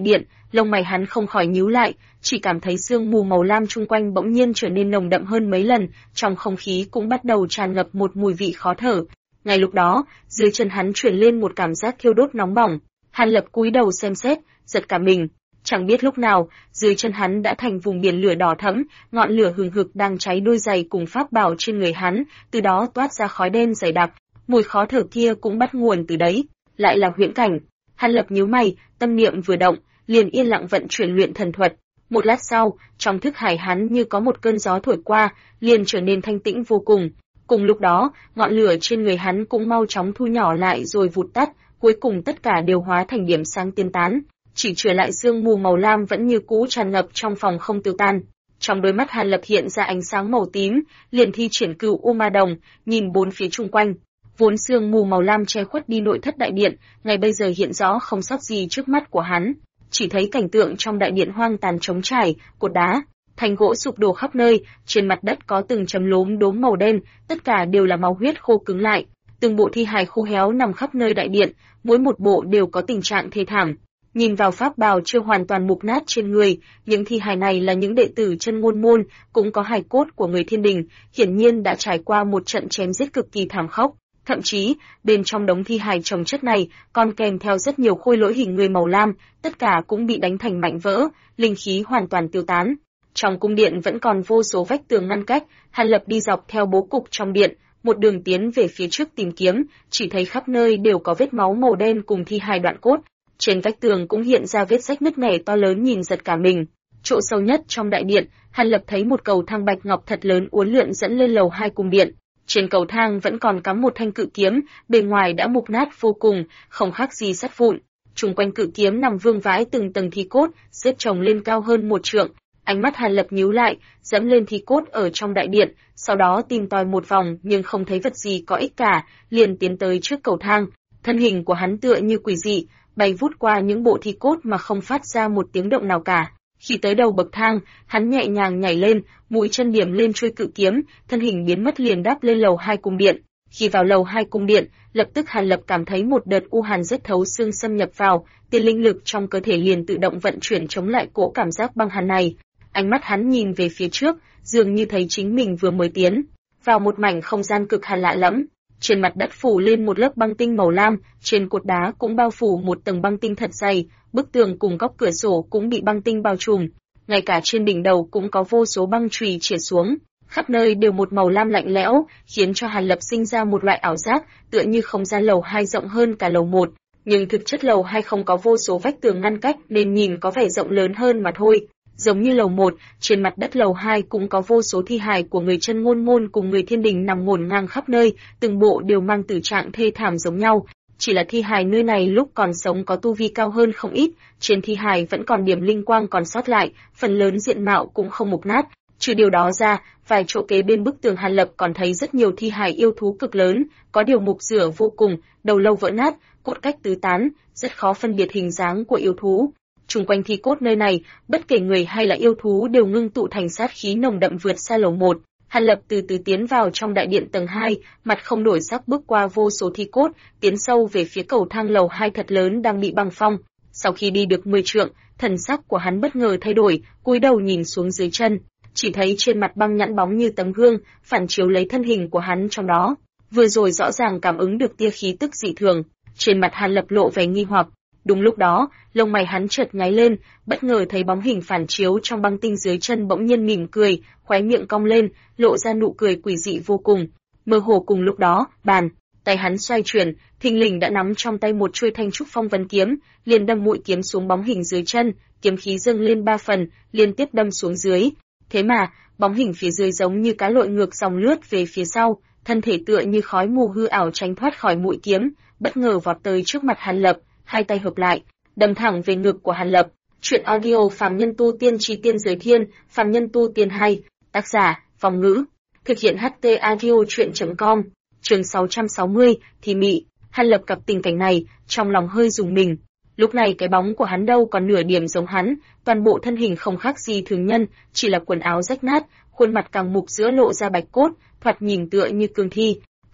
lông mày hắn không khỏi nhíu lại, chỉ cảm thấy sương mù màu lam chung quanh bỗng nhiên trở nên nồng đậm hơn mấy lần, trong không khí cũng bắt đầu tràn ngập một mùi vị khó thở. Ngay lúc đó, dưới chân hắn truyền lên một cảm giác thiêu đốt nóng bỏng. Hàn Lập cúi đầu xem xét, giật cả mình. Chẳng biết lúc nào, dưới chân hắn đã thành vùng biển lửa đỏ thẫm, ngọn lửa hừng hực đang cháy đôi giày cùng pháp bảo trên người hắn, từ đó toát ra khói đen dày đặc, mùi khó thở kia cũng bắt nguồn từ đấy, lại là huyễn cảnh. Hàn Lập nhíu mày, tâm niệm vừa động, liền yên lặng vận chuyển luyện thần thuật. Một lát sau, trong thức hải hắn như có một cơn gió thổi qua, liền trở nên thanh tĩnh vô cùng. Cùng lúc đó, ngọn lửa trên người hắn cũng mau chóng thu nhỏ lại rồi vụt tắt, cuối cùng tất cả đều hóa thành điểm sáng tiêu tán, chỉ trở lại sương mù màu lam vẫn như cũ tràn ngập trong phòng không tiêu tan. Trong đôi mắt Hàn Lập hiện ra ánh sáng màu tím, liền thi triển Cửu U Ma Đồng, nhìn bốn phía chung quanh. Vốn sương mù màu lam che khuất đi nội thất đại điện, ngày bây giờ hiện rõ không sót gì trước mắt của hắn, chỉ thấy cảnh tượng trong đại điện hoang tàn trống trải, cột đá, thành gỗ sụp đổ khắp nơi, trên mặt đất có từng chấm lốm đốm màu đen, tất cả đều là máu huyết khô cứng lại. Từng bộ thi hài khô héo nằm khắp nơi đại điện, mỗi một bộ đều có tình trạng thê thảm. Nhìn vào pháp bào chưa hoàn toàn mục nát trên người, những thi hài này là những đệ tử chân ngôn môn, cũng có hài cốt của người thiên đình, hiển nhiên đã trải qua một trận chém giết cực kỳ thảm khốc. Thậm chí, bên trong đống thi hài chồng chất này, còn kèm theo rất nhiều khôi lỗi hình người màu lam, tất cả cũng bị đánh thành mảnh vỡ, linh khí hoàn toàn tiêu tán. Trong cung điện vẫn còn vô số vách tường ngăn cách, Hàn Lập đi dọc theo bố cục trong điện, một đường tiến về phía trước tìm kiếm, chỉ thấy khắp nơi đều có vết máu màu đen cùng thi hài đoạn cốt. Trên vách tường cũng hiện ra vết rách nứt nẻ to lớn nhìn giật cả mình. Chỗ sâu nhất trong đại điện, Hàn Lập thấy một cầu thang bạch ngọc thật lớn uốn lượn dẫn lên lầu 2 cung điện. Trên cầu thang vẫn còn cắm một thanh cự kiếm, bề ngoài đã mục nát vô cùng, không khác gì sắt vụn. Chung quanh cự kiếm nằm vương vãi từng tầng thi cốt, xếp chồng lên cao hơn 1 trượng. Ánh mắt Hàn Lập nhíu lại, dẫm lên thi cốt ở trong đại điện, sau đó tìm tòi một vòng nhưng không thấy vật gì có ích cả, liền tiến tới trước cầu thang. Thân hình của hắn tựa như quỷ dị, bay vút qua những bộ thi cốt mà không phát ra một tiếng động nào cả. Khi tới đầu bậc thang, hắn nhẹ nhàng nhảy lên, mũi chân điểm lên chuôi cự kiếm, thân hình biến mất liền đáp lên lầu 2 cung điện. Khi vào lầu 2 cung điện, lập tức Hàn Lập cảm thấy một đợt u hàn rất thấu xương xâm nhập vào, tiên linh lực trong cơ thể liền tự động vận chuyển chống lại cỗ cảm giác băng hàn này. Ánh mắt hắn nhìn về phía trước, dường như thấy chính mình vừa mới tiến vào một mảnh không gian cực hàn lạ lẫm. Trên mặt đất phủ lên một lớp băng tinh màu lam, trên cột đá cũng bao phủ một tầng băng tinh thật dày, bức tường cùng góc cửa sổ cũng bị băng tinh bao trùm, ngay cả trên đỉnh đầu cũng có vô số băng chùy chĩa xuống, khắp nơi đều một màu lam lạnh lẽo, khiến cho Hàn Lập sinh ra một loại ảo giác, tựa như không gian lầu 2 rộng hơn cả lầu 1, nhưng thực chất lầu 2 không có vô số vách tường ngăn cách nên nhìn có vẻ rộng lớn hơn mà thôi. Giống như lầu 1, trên mặt đất lầu 2 cũng có vô số thi hài của người chân ngôn môn cùng người thiên đình nằm ngổn ngang khắp nơi, từng bộ đều mang tử trạng thê thảm giống nhau. Chỉ là thi hài nơi này lúc còn sống có tu vi cao hơn không ít, trên thi hài vẫn còn điểm linh quang còn sót lại, phần lớn diện mạo cũng không mục nát. Trừ điều đó ra, vài chỗ kế bên bức tường Hàn Lập còn thấy rất nhiều thi hài yêu thú cực lớn, có điều mục rửa vô cùng, đầu lâu vỡ nát, cốt cách tứ tán, rất khó phân biệt hình dáng của yêu thú. Chung quanh thi cốt nơi này, bất kể người hay là yêu thú đều ngưng tụ thành sát khí nồng đậm vượt xa lầu 1. Hàn Lập từ từ tiến vào trong đại điện tầng 2, mặt không đổi sắc bước qua vô số thi cốt, tiến sâu về phía cầu thang lầu 2 thật lớn đang bị băng phong. Sau khi đi được 10 trượng, thần sắc của hắn bất ngờ thay đổi, cúi đầu nhìn xuống dưới chân, chỉ thấy trên mặt băng nhẵn bóng như tấm gương, phản chiếu lấy thân hình của hắn trong đó. Vừa rồi rõ ràng cảm ứng được tia khí tức dị thường, trên mặt Hàn Lập lộ vẻ nghi hoặc. Đúng lúc đó, lông mày hắn chợt nháy lên, bất ngờ thấy bóng hình phản chiếu trong băng tinh dưới chân bỗng nhiên mỉm cười, khóe miệng cong lên, lộ ra nụ cười quỷ dị vô cùng. Mơ hồ cùng lúc đó, tay hắn xoay chuyển, thình lình đã nắm trong tay một chuôi thanh trúc phong vân kiếm, liền đâm mũi kiếm xuống bóng hình dưới chân, kiếm khí dâng lên 3 phần, liên tiếp đâm xuống dưới. Thế mà, bóng hình phía dưới giống như cá lội ngược dòng lướt về phía sau, thân thể tựa như khói mù hư ảo tránh thoát khỏi mũi kiếm, bất ngờ vọt tới trước mặt Hàn Lập. Hai tay hợp lại, đâm thẳng về ngực của Hàn Lập. Truyện audio Phàm Nhân Tu Tiên Chi Tiên Giới Thiên, Phàm Nhân Tu Tiên 2, tác giả, Phong Ngữ, thực hiện HT audio truyện.com, chương 660, thì mị. Hàn Lập gặp tình cảnh này, trong lòng hơi rùng mình. Lúc này cái bóng của hắn đâu còn nửa điểm giống hắn, toàn bộ thân hình không khác gì thường nhân, chỉ là quần áo rách nát, khuôn mặt càng mục giữa lộ ra bạch cốt, thoạt nhìn tựa như cương thi.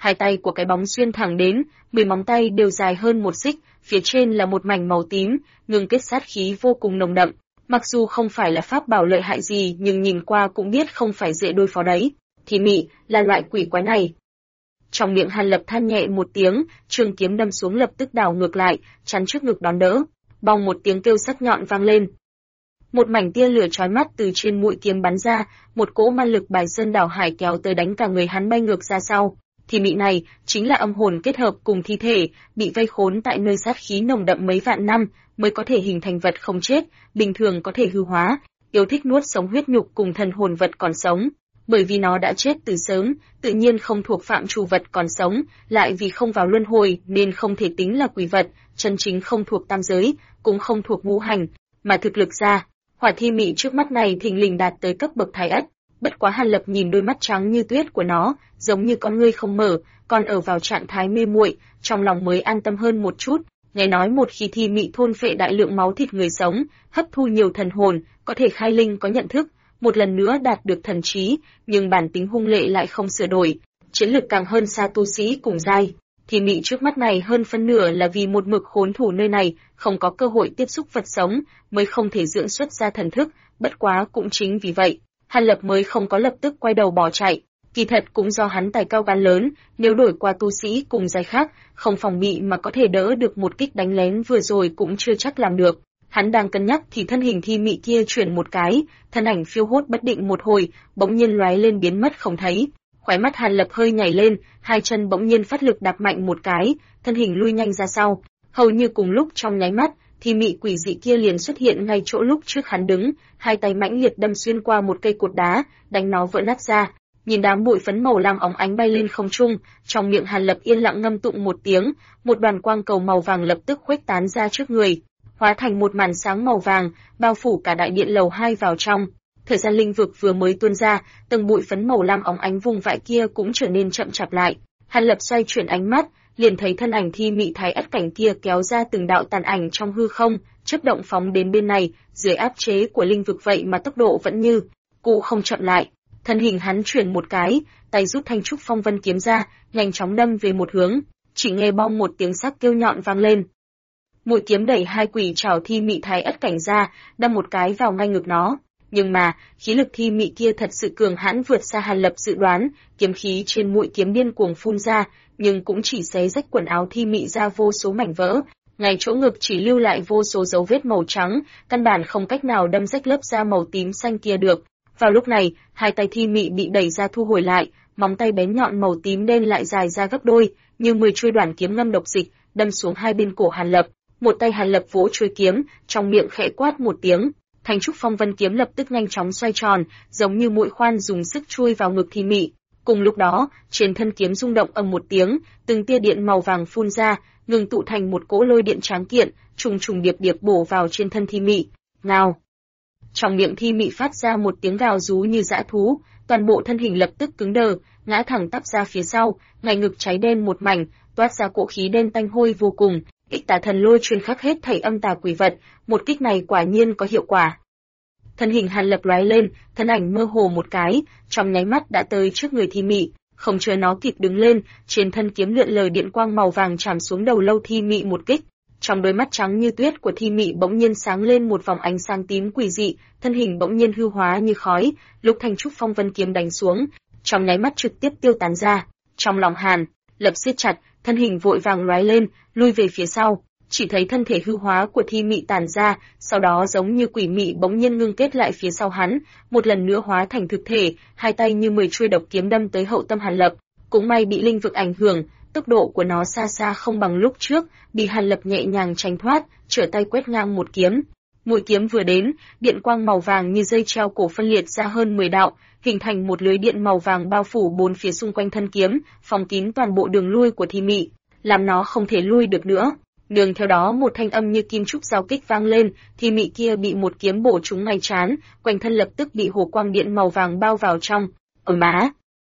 Hai tay của cái bóng xuyên thẳng đến, 10 móng tay đều dài hơn một xích, phía trên là một mảnh màu tím, ngưng kết sát khí vô cùng nồng đậm. Mặc dù không phải là pháp bảo lợi hại gì nhưng nhìn qua cũng biết không phải dễ đối phó đấy. Thì mị là loại quỷ quái này. Trong miệng Hàn Lập than nhẹ một tiếng, trường kiếm đâm xuống lập tức đảo ngược lại, chắn trước ngực đón đỡ. Bong một tiếng kêu sắc nhọn vang lên. Một mảnh tia lửa chói mắt từ trên mũi kiếm bắn ra, một cỗ ma lực bài sơn đảo hải kéo tới đánh cả người hắn bay ngược ra sau. Thì mị này chính là âm hồn kết hợp cùng thi thể, bị vây khốn tại nơi sát khí nồng đậm mấy vạn năm mới có thể hình thành vật không chết, bình thường có thể hư hóa, yêu thích nuốt sống huyết nhục cùng thần hồn vật còn sống. Bởi vì nó đã chết từ sớm, tự nhiên không thuộc phạm trù vật còn sống, lại vì không vào luân hồi nên không thể tính là quỷ vật, chân chính không thuộc tam giới, cũng không thuộc ngũ hành, mà thực lực ra, hỏa thi mị trước mắt này thình lình đạt tới cấp bậc thái ất. Bất quá Hàn Lập nhìn đôi mắt trắng như tuyết của nó, giống như con ngươi không mở, còn ở vào trạng thái mê muội, trong lòng mới an tâm hơn một chút. Nghe nói một khi thi mị thôn phệ đại lượng máu thịt người sống, hấp thu nhiều thần hồn, có thể khai linh có nhận thức, một lần nữa đạt được thần trí, nhưng bản tính hung lệ lại không sửa đổi, chiến lực càng hơn xa tu sĩ cùng giai. Thì mị trước mắt này hơn phân nửa là vì một mực khốn thủ nơi này, không có cơ hội tiếp xúc vật sống, mới không thể dưỡng xuất ra thần thức, bất quá cũng chính vì vậy, Hàn Lập mới không có lập tức quay đầu bỏ chạy. Kỳ thật cũng do hắn tài cao gan lớn, nếu đổi qua tu sĩ cùng giai khác, không phòng bị mà có thể đỡ được một kích đánh lén vừa rồi cũng chưa chắc làm được. Hắn đang cân nhắc thì thân hình thi mị kia chuyển một cái, thân ảnh phiêu hốt bất định một hồi, bỗng nhiên lóe lên biến mất không thấy. Khóe mắt Hàn Lập hơi nhảy lên, hai chân bỗng nhiên phát lực đạp mạnh một cái, thân hình lui nhanh ra sau. Hầu như cùng lúc trong nháy mắt, thi mị quỷ dị kia liền xuất hiện ngay chỗ lúc trước hắn đứng, hai tay mãnh liệt đâm xuyên qua một cây cột đá, đánh nó vỡ nát ra. Nhìn đám bụi phấn màu lam óng ánh bay lên không trung, trong miệng Hàn Lập yên lặng ngâm tụng một tiếng, một đoàn quang cầu màu vàng lập tức khuếch tán ra trước người, hóa thành một màn sáng màu vàng, bao phủ cả đại điện lầu 2 vào trong. Thời gian linh vực vừa mới tuôn ra, tầng bụi phấn màu lam óng ánh vùng vãi kia cũng trở nên chậm chạp lại. Hàn Lập xoay chuyển ánh mắt, liền thấy thân ảnh thi mị thái ất cảnh kia kéo ra từng đạo tàn ảnh trong hư không, chớp động phóng đến bên này, dưới áp chế của linh vực vậy mà tốc độ vẫn như cũ không chậm lại. Thân hình hắn chuyển một cái, tay rút thanh trúc phong vân kiếm ra, nhanh chóng đâm về một hướng, chỉ nghe bong một tiếng sắc kêu nhọn vang lên. Mũi kiếm đẩy hai quỷ trảo thi mị thái ất cảnh ra, đâm một cái vào ngay ngực nó. Nhưng mà, khí lực thi mị kia thật sự cường hãn vượt xa Hàn Lập dự đoán, kiếm khí trên mũi kiếm điên cuồng phun ra, nhưng cũng chỉ xé rách quần áo thi mị ra vô số mảnh vỡ, ngay chỗ ngực chỉ lưu lại vô số dấu vết màu trắng, căn bản không cách nào đâm rách lớp da màu tím xanh kia được. Vào lúc này, hai tay thi mị bị đẩy ra thu hồi lại, móng tay bén nhọn màu tím đen lại dài ra gấp đôi, như 10 chuôi đoản kiếm ngâm độc dịch, đâm xuống hai bên cổ Hàn Lập. Một tay Hàn Lập vỗ chuôi kiếm, trong miệng khẽ quát một tiếng, thanh trúc phong vân kiếm lập tức nhanh chóng xoay tròn, giống như mũi khoan dùng sức chui vào ngực thi mị. Cùng lúc đó, trên thân kiếm rung động ầm một tiếng, từng tia điện màu vàng phun ra, ngừng tụ thành một cỗ lôi điện tráng kiện, trùng trùng điệp điệp bổ vào trên thân thi mị. Ngao! Trong miệng thi mị phát ra một tiếng gào rú như dã thú, toàn bộ thân hình lập tức cứng đờ, ngã thẳng tắp ra phía sau, ngay ngực cháy đen một mảnh, toát ra cỗ khí đen tanh hôi vô cùng. Ích Tà Thần Lôi truyền khắc hết thảy âm tà quỷ vật, một kích này quả nhiên có hiệu quả. Thân hình Hàn Lập lóe lên, thân ảnh mơ hồ một cái, trong nháy mắt đã tới trước người thi mị, không chờ nó kịp đứng lên, trên thân kiếm lượn lờ điện quang màu vàng chạm xuống đầu lâu thi mị một kích. Trong đôi mắt trắng như tuyết của thi mị bỗng nhiên sáng lên một vòng ánh sáng tím quỷ dị, thân hình bỗng nhiên hư hóa như khói, lúc thanh trúc phong vân kiếm đánh xuống, trong nháy mắt trực tiếp tiêu tán ra. Trong lòng Hàn Lập siết chặt, thân hình vội vàng lóe lên, lui về phía sau, chỉ thấy thân thể hư hóa của thi mị tản ra, sau đó giống như quỷ mị bỗng nhiên ngưng kết lại phía sau hắn, một lần nữa hóa thành thực thể, hai tay như 10 chuôi độc kiếm đâm tới hậu tâm Hàn Lập. Cũng may bị linh vực ảnh hưởng, tốc độ của nó xa xa không bằng lúc trước, bị Hàn Lập nhẹ nhàng tránh thoát, trở tay quét ngang một kiếm. Mũi kiếm vừa đến, điện quang màu vàng như dây treo cổ phân liệt ra hơn 10 đạo, hình thành một lưới điện màu vàng bao phủ bốn phía xung quanh thân kiếm, phòng kín toàn bộ đường lui của thi mị, làm nó không thể lui được nữa. Nương theo đó một thanh âm như kim trúc giao kích vang lên, thi mị kia bị một kiếm bổ trúng ngay trán, quanh thân lập tức bị hồ quang điện màu vàng bao vào trong. Ở má,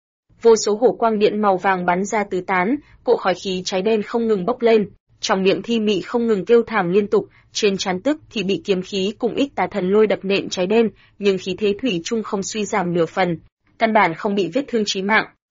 vô số hồ quang điện màu vàng bắn ra tứ tán, cỗ khói khí cháy đen không ngừng bốc lên. Trong miệng thi mị không ngừng kêu thảm liên tục, trên trán tức thì bị kiếm khí cùng Ích Tà Thần Lôi đập nện cháy đen, nhưng khí thế thủy chung không suy giảm nửa phần, căn bản không bị vết thương chí mạng.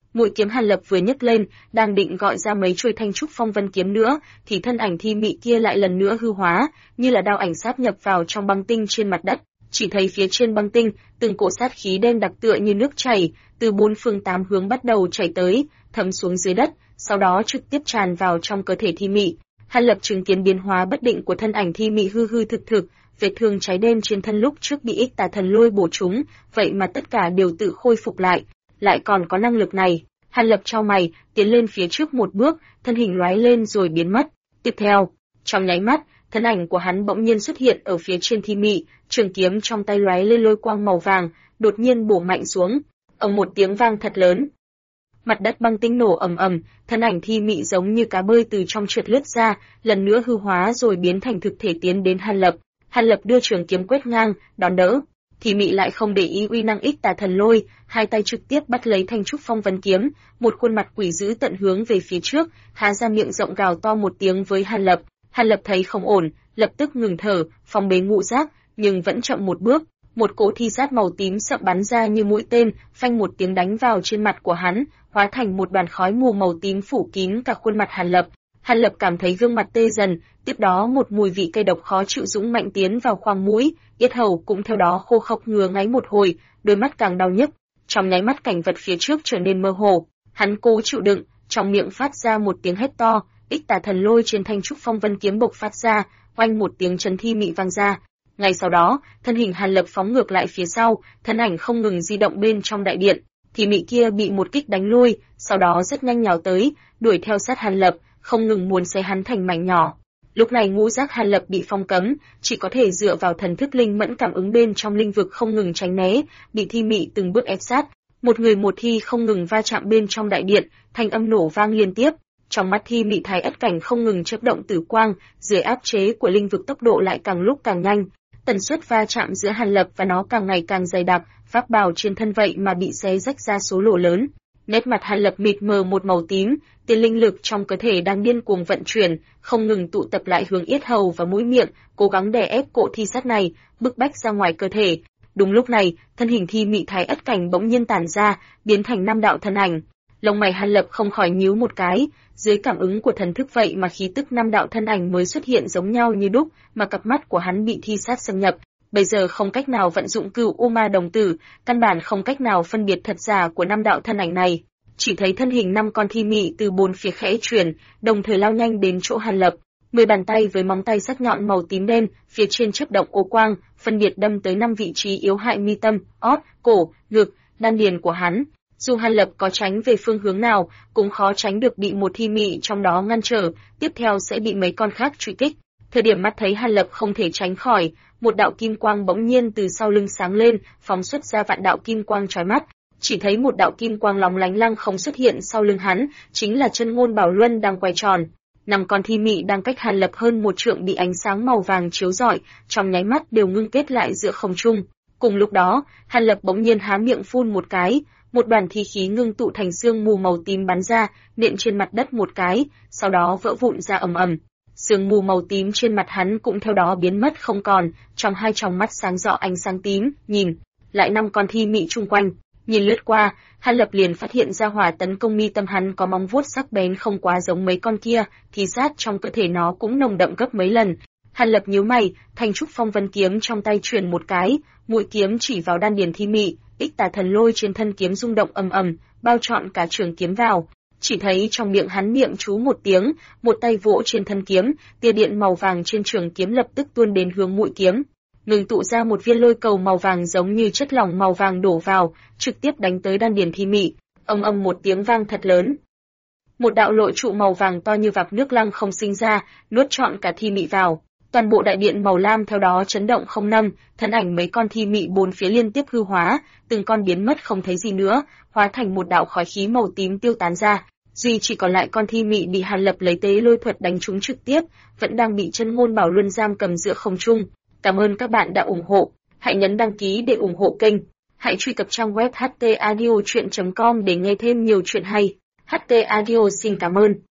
Mũi kiếm Hàn Lập vừa nhấc lên, đang định gọi ra mấy chuôi thanh trúc phong vân kiếm nữa, thì thân ảnh thi mị kia lại lần nữa hư hóa, như là đao ảnh sáp nhập vào trong băng tinh trên mặt đất. Chỉ thấy phía trên băng tinh, từng cỗ sát khí đen đặc tựa như nước chảy, từ bốn phương tám hướng bắt đầu chảy tới, thấm xuống dưới đất, sau đó trực tiếp tràn vào trong cơ thể thi mị. Hàn Lập chứng kiến biến hóa bất định của thân ảnh thi mị hư hư thực thực, vết thương cháy đen trên thân lúc trước bị Ích Tà Thần Lôi bổ trúng, vậy mà tất cả đều tự khôi phục lại còn có năng lực này. Hàn Lập chau mày, tiến lên phía trước một bước, thân hình lóe lên rồi biến mất. Tiếp theo, trong nháy mắt, thân ảnh của hắn bỗng nhiên xuất hiện ở phía trên thi mị, trường kiếm trong tay lóe lên lôi quang màu vàng, đột nhiên bổ mạnh xuống. Ầm một tiếng vang thật lớn. Mặt đất băng tinh nổ ầm ầm, thân ảnh thi mị giống như cá bơi từ trong trượt lướt ra, lần nữa hư hóa rồi biến thành thực thể tiến đến Hàn Lập. Hàn Lập đưa trường kiếm quét ngang, đón đỡ. Thi mị lại không để ý uy năng Ích Tà Thần Lôi, hai tay trực tiếp bắt lấy thanh trúc phong vân kiếm, một khuôn mặt quỷ dữ tận hướng về phía trước, há ra miệng rộng gào to một tiếng với Hàn Lập. Hàn Lập thấy không ổn, lập tức ngừng thở, phong bế ngũ giác, nhưng vẫn chậm một bước. Một cỗ thi sát màu tím sậm bắn ra như mũi tên, phanh một tiếng đánh vào trên mặt của hắn, hóa thành một đoàn khói mù màu tím phủ kín cả khuôn mặt Hàn Lập. Hàn Lập cảm thấy gương mặt tê dần, tiếp đó một mùi vị cây độc khó chịu dũng mạnh tiến vào khoang mũi, yết hầu cũng theo đó khô khốc ngứa ngáy một hồi, đôi mắt càng đau nhức. Trong nháy mắt cảnh vật phía trước trở nên mơ hồ, hắn cố chịu đựng, trong miệng phát ra một tiếng hét to, Ích Tà Thần Lôi trên thanh trúc phong vân kiếm bộc phát ra, oanh một tiếng chấn thi mị vang ra. Ngay sau đó, thân hình Hàn Lập phóng ngược lại phía sau, thân ảnh không ngừng di động bên trong đại điện, thì mị kia bị một kích đánh lui, sau đó rất nhanh nhào tới, đuổi theo sát Hàn Lập, không ngừng muốn xé hắn thành mảnh nhỏ. Lúc này ngũ giác Hàn Lập bị phong cấm, chỉ có thể dựa vào thần thức linh mẫn cảm ứng bên trong linh vực không ngừng tránh né, bị thi mị từng bước ép sát. Một người một thi không ngừng va chạm bên trong đại điện, thanh âm nổ vang liên tiếp. Trong mắt thi mị Thái Ất Cảnh không ngừng chớp động tử quang, dưới áp chế của linh vực tốc độ lại càng lúc càng nhanh. Tần suất va chạm giữa Hàn Lập và nó càng ngày càng dày đặc, pháp bào trên thân vậy mà bị xé rách ra số lỗ lớn. Nét mặt Hàn Lập mịt mờ một màu tím, tiền linh lực trong cơ thể đang điên cuồng vận chuyển, không ngừng tụ tập lại hướng yết hầu và mũi miệng, cố gắng đè ép cỗ thi sát này, bức bách ra ngoài cơ thể. Đúng lúc này, thân hình thi mị Thái Ất Cảnh bỗng nhiên tản ra, biến thành năm đạo thân ảnh. Lông mày Hàn Lập không khỏi nhíu một cái, dưới cảm ứng của thần thức vậy mà khí tức năm đạo thân ảnh mới xuất hiện giống nhau như đúc, mà cặp mắt của hắn bị thi sát xâm nhập, bây giờ không cách nào vận dụng Cửu U Ma Đồng Tử, căn bản không cách nào phân biệt thật giả của năm đạo thân ảnh này. Chỉ thấy thân hình năm con thi mị từ bốn phía khẽ chuyển, đồng thời lao nhanh đến chỗ Hàn Lập. 10 bàn tay với móng tay sắc nhọn màu tím đen, phía trên chớp động ô quang, phân biệt đâm tới 5 vị trí yếu hại mi tâm, ót, cổ, ngực, đan điền của hắn. Dù Hàn Lập có tránh về phương hướng nào, cũng khó tránh được bị một thi mị trong đó ngăn trở, tiếp theo sẽ bị mấy con khác truy kích. Thời điểm mắt thấy Hàn Lập không thể tránh khỏi, một đạo kim quang bỗng nhiên từ sau lưng sáng lên, phóng xuất ra vạn đạo kim quang chói mắt. Chỉ thấy một đạo kim quang lóng lánh lăng không xuất hiện sau lưng hắn, chính là chân ngôn bảo luân đang quay tròn. 5 con thi mị đang cách Hàn Lập hơn một trượng bị ánh sáng màu vàng chiếu rọi, trong nháy mắt đều ngưng kết lại giữa không trung. Cùng lúc đó, Hàn Lập bỗng nhiên há miệng phun một cái, một đoàn thi khí ngưng tụ thành sương mù màu tím bắn ra, nện trên mặt đất một cái, sau đó vỡ vụn ra ầm ầm. Sương mù màu tím trên mặt hắn cũng theo đó biến mất không còn, trong hai tròng mắt sáng rõ ánh sáng tím, nhìn lại 5 con thi mị chung quanh. Nhìn lướt qua, Hàn Lập liền phát hiện ra hỏa tấn công mi tâm hắn có móng vuốt sắc bén không quá giống mấy con kia, thì sát trong cơ thể nó cũng nồng đậm gấp mấy lần. Hàn Lập nhíu mày, thanh trúc phong vân kiếm trong tay chuyển một cái, mũi kiếm chỉ vào đan điền thi mị, Ích Tà Thần Lôi trên thân kiếm rung động ầm ầm, bao trọn cả trường kiếm vào. Chỉ thấy trong miệng hắn niệm chú một tiếng, một tay vỗ trên thân kiếm, tia điện màu vàng trên trường kiếm lập tức tuôn đến hướng mũi kiếm. Ngừng tụ ra một viên lôi cầu màu vàng giống như chất lỏng màu vàng đổ vào, trực tiếp đánh tới đan điền thi mị. Ầm ầm một tiếng vang thật lớn. Một đạo lội trụ màu vàng to như vạc nước lăng không sinh ra, nuốt trọn cả thi mị vào. Toàn bộ đại điện màu lam theo đó chấn động không năm, thân ảnh mấy con thi mị bốn phía liên tiếp hư hóa, từng con biến mất không thấy gì nữa, hóa thành một đạo khói khí màu tím tiêu tán ra. Duy chỉ còn lại con thi mị bị Hàn Lập lấy tế lôi thuật đánh trúng trực tiếp, vẫn đang bị chân ngôn bảo luân giam cầm giữa không trung. Cảm ơn các bạn đã ủng hộ, hãy nhấn đăng ký để ủng hộ kênh. Hãy truy cập trang web htaudio.com để nghe thêm nhiều chuyện hay. HT Audio xin cảm ơn.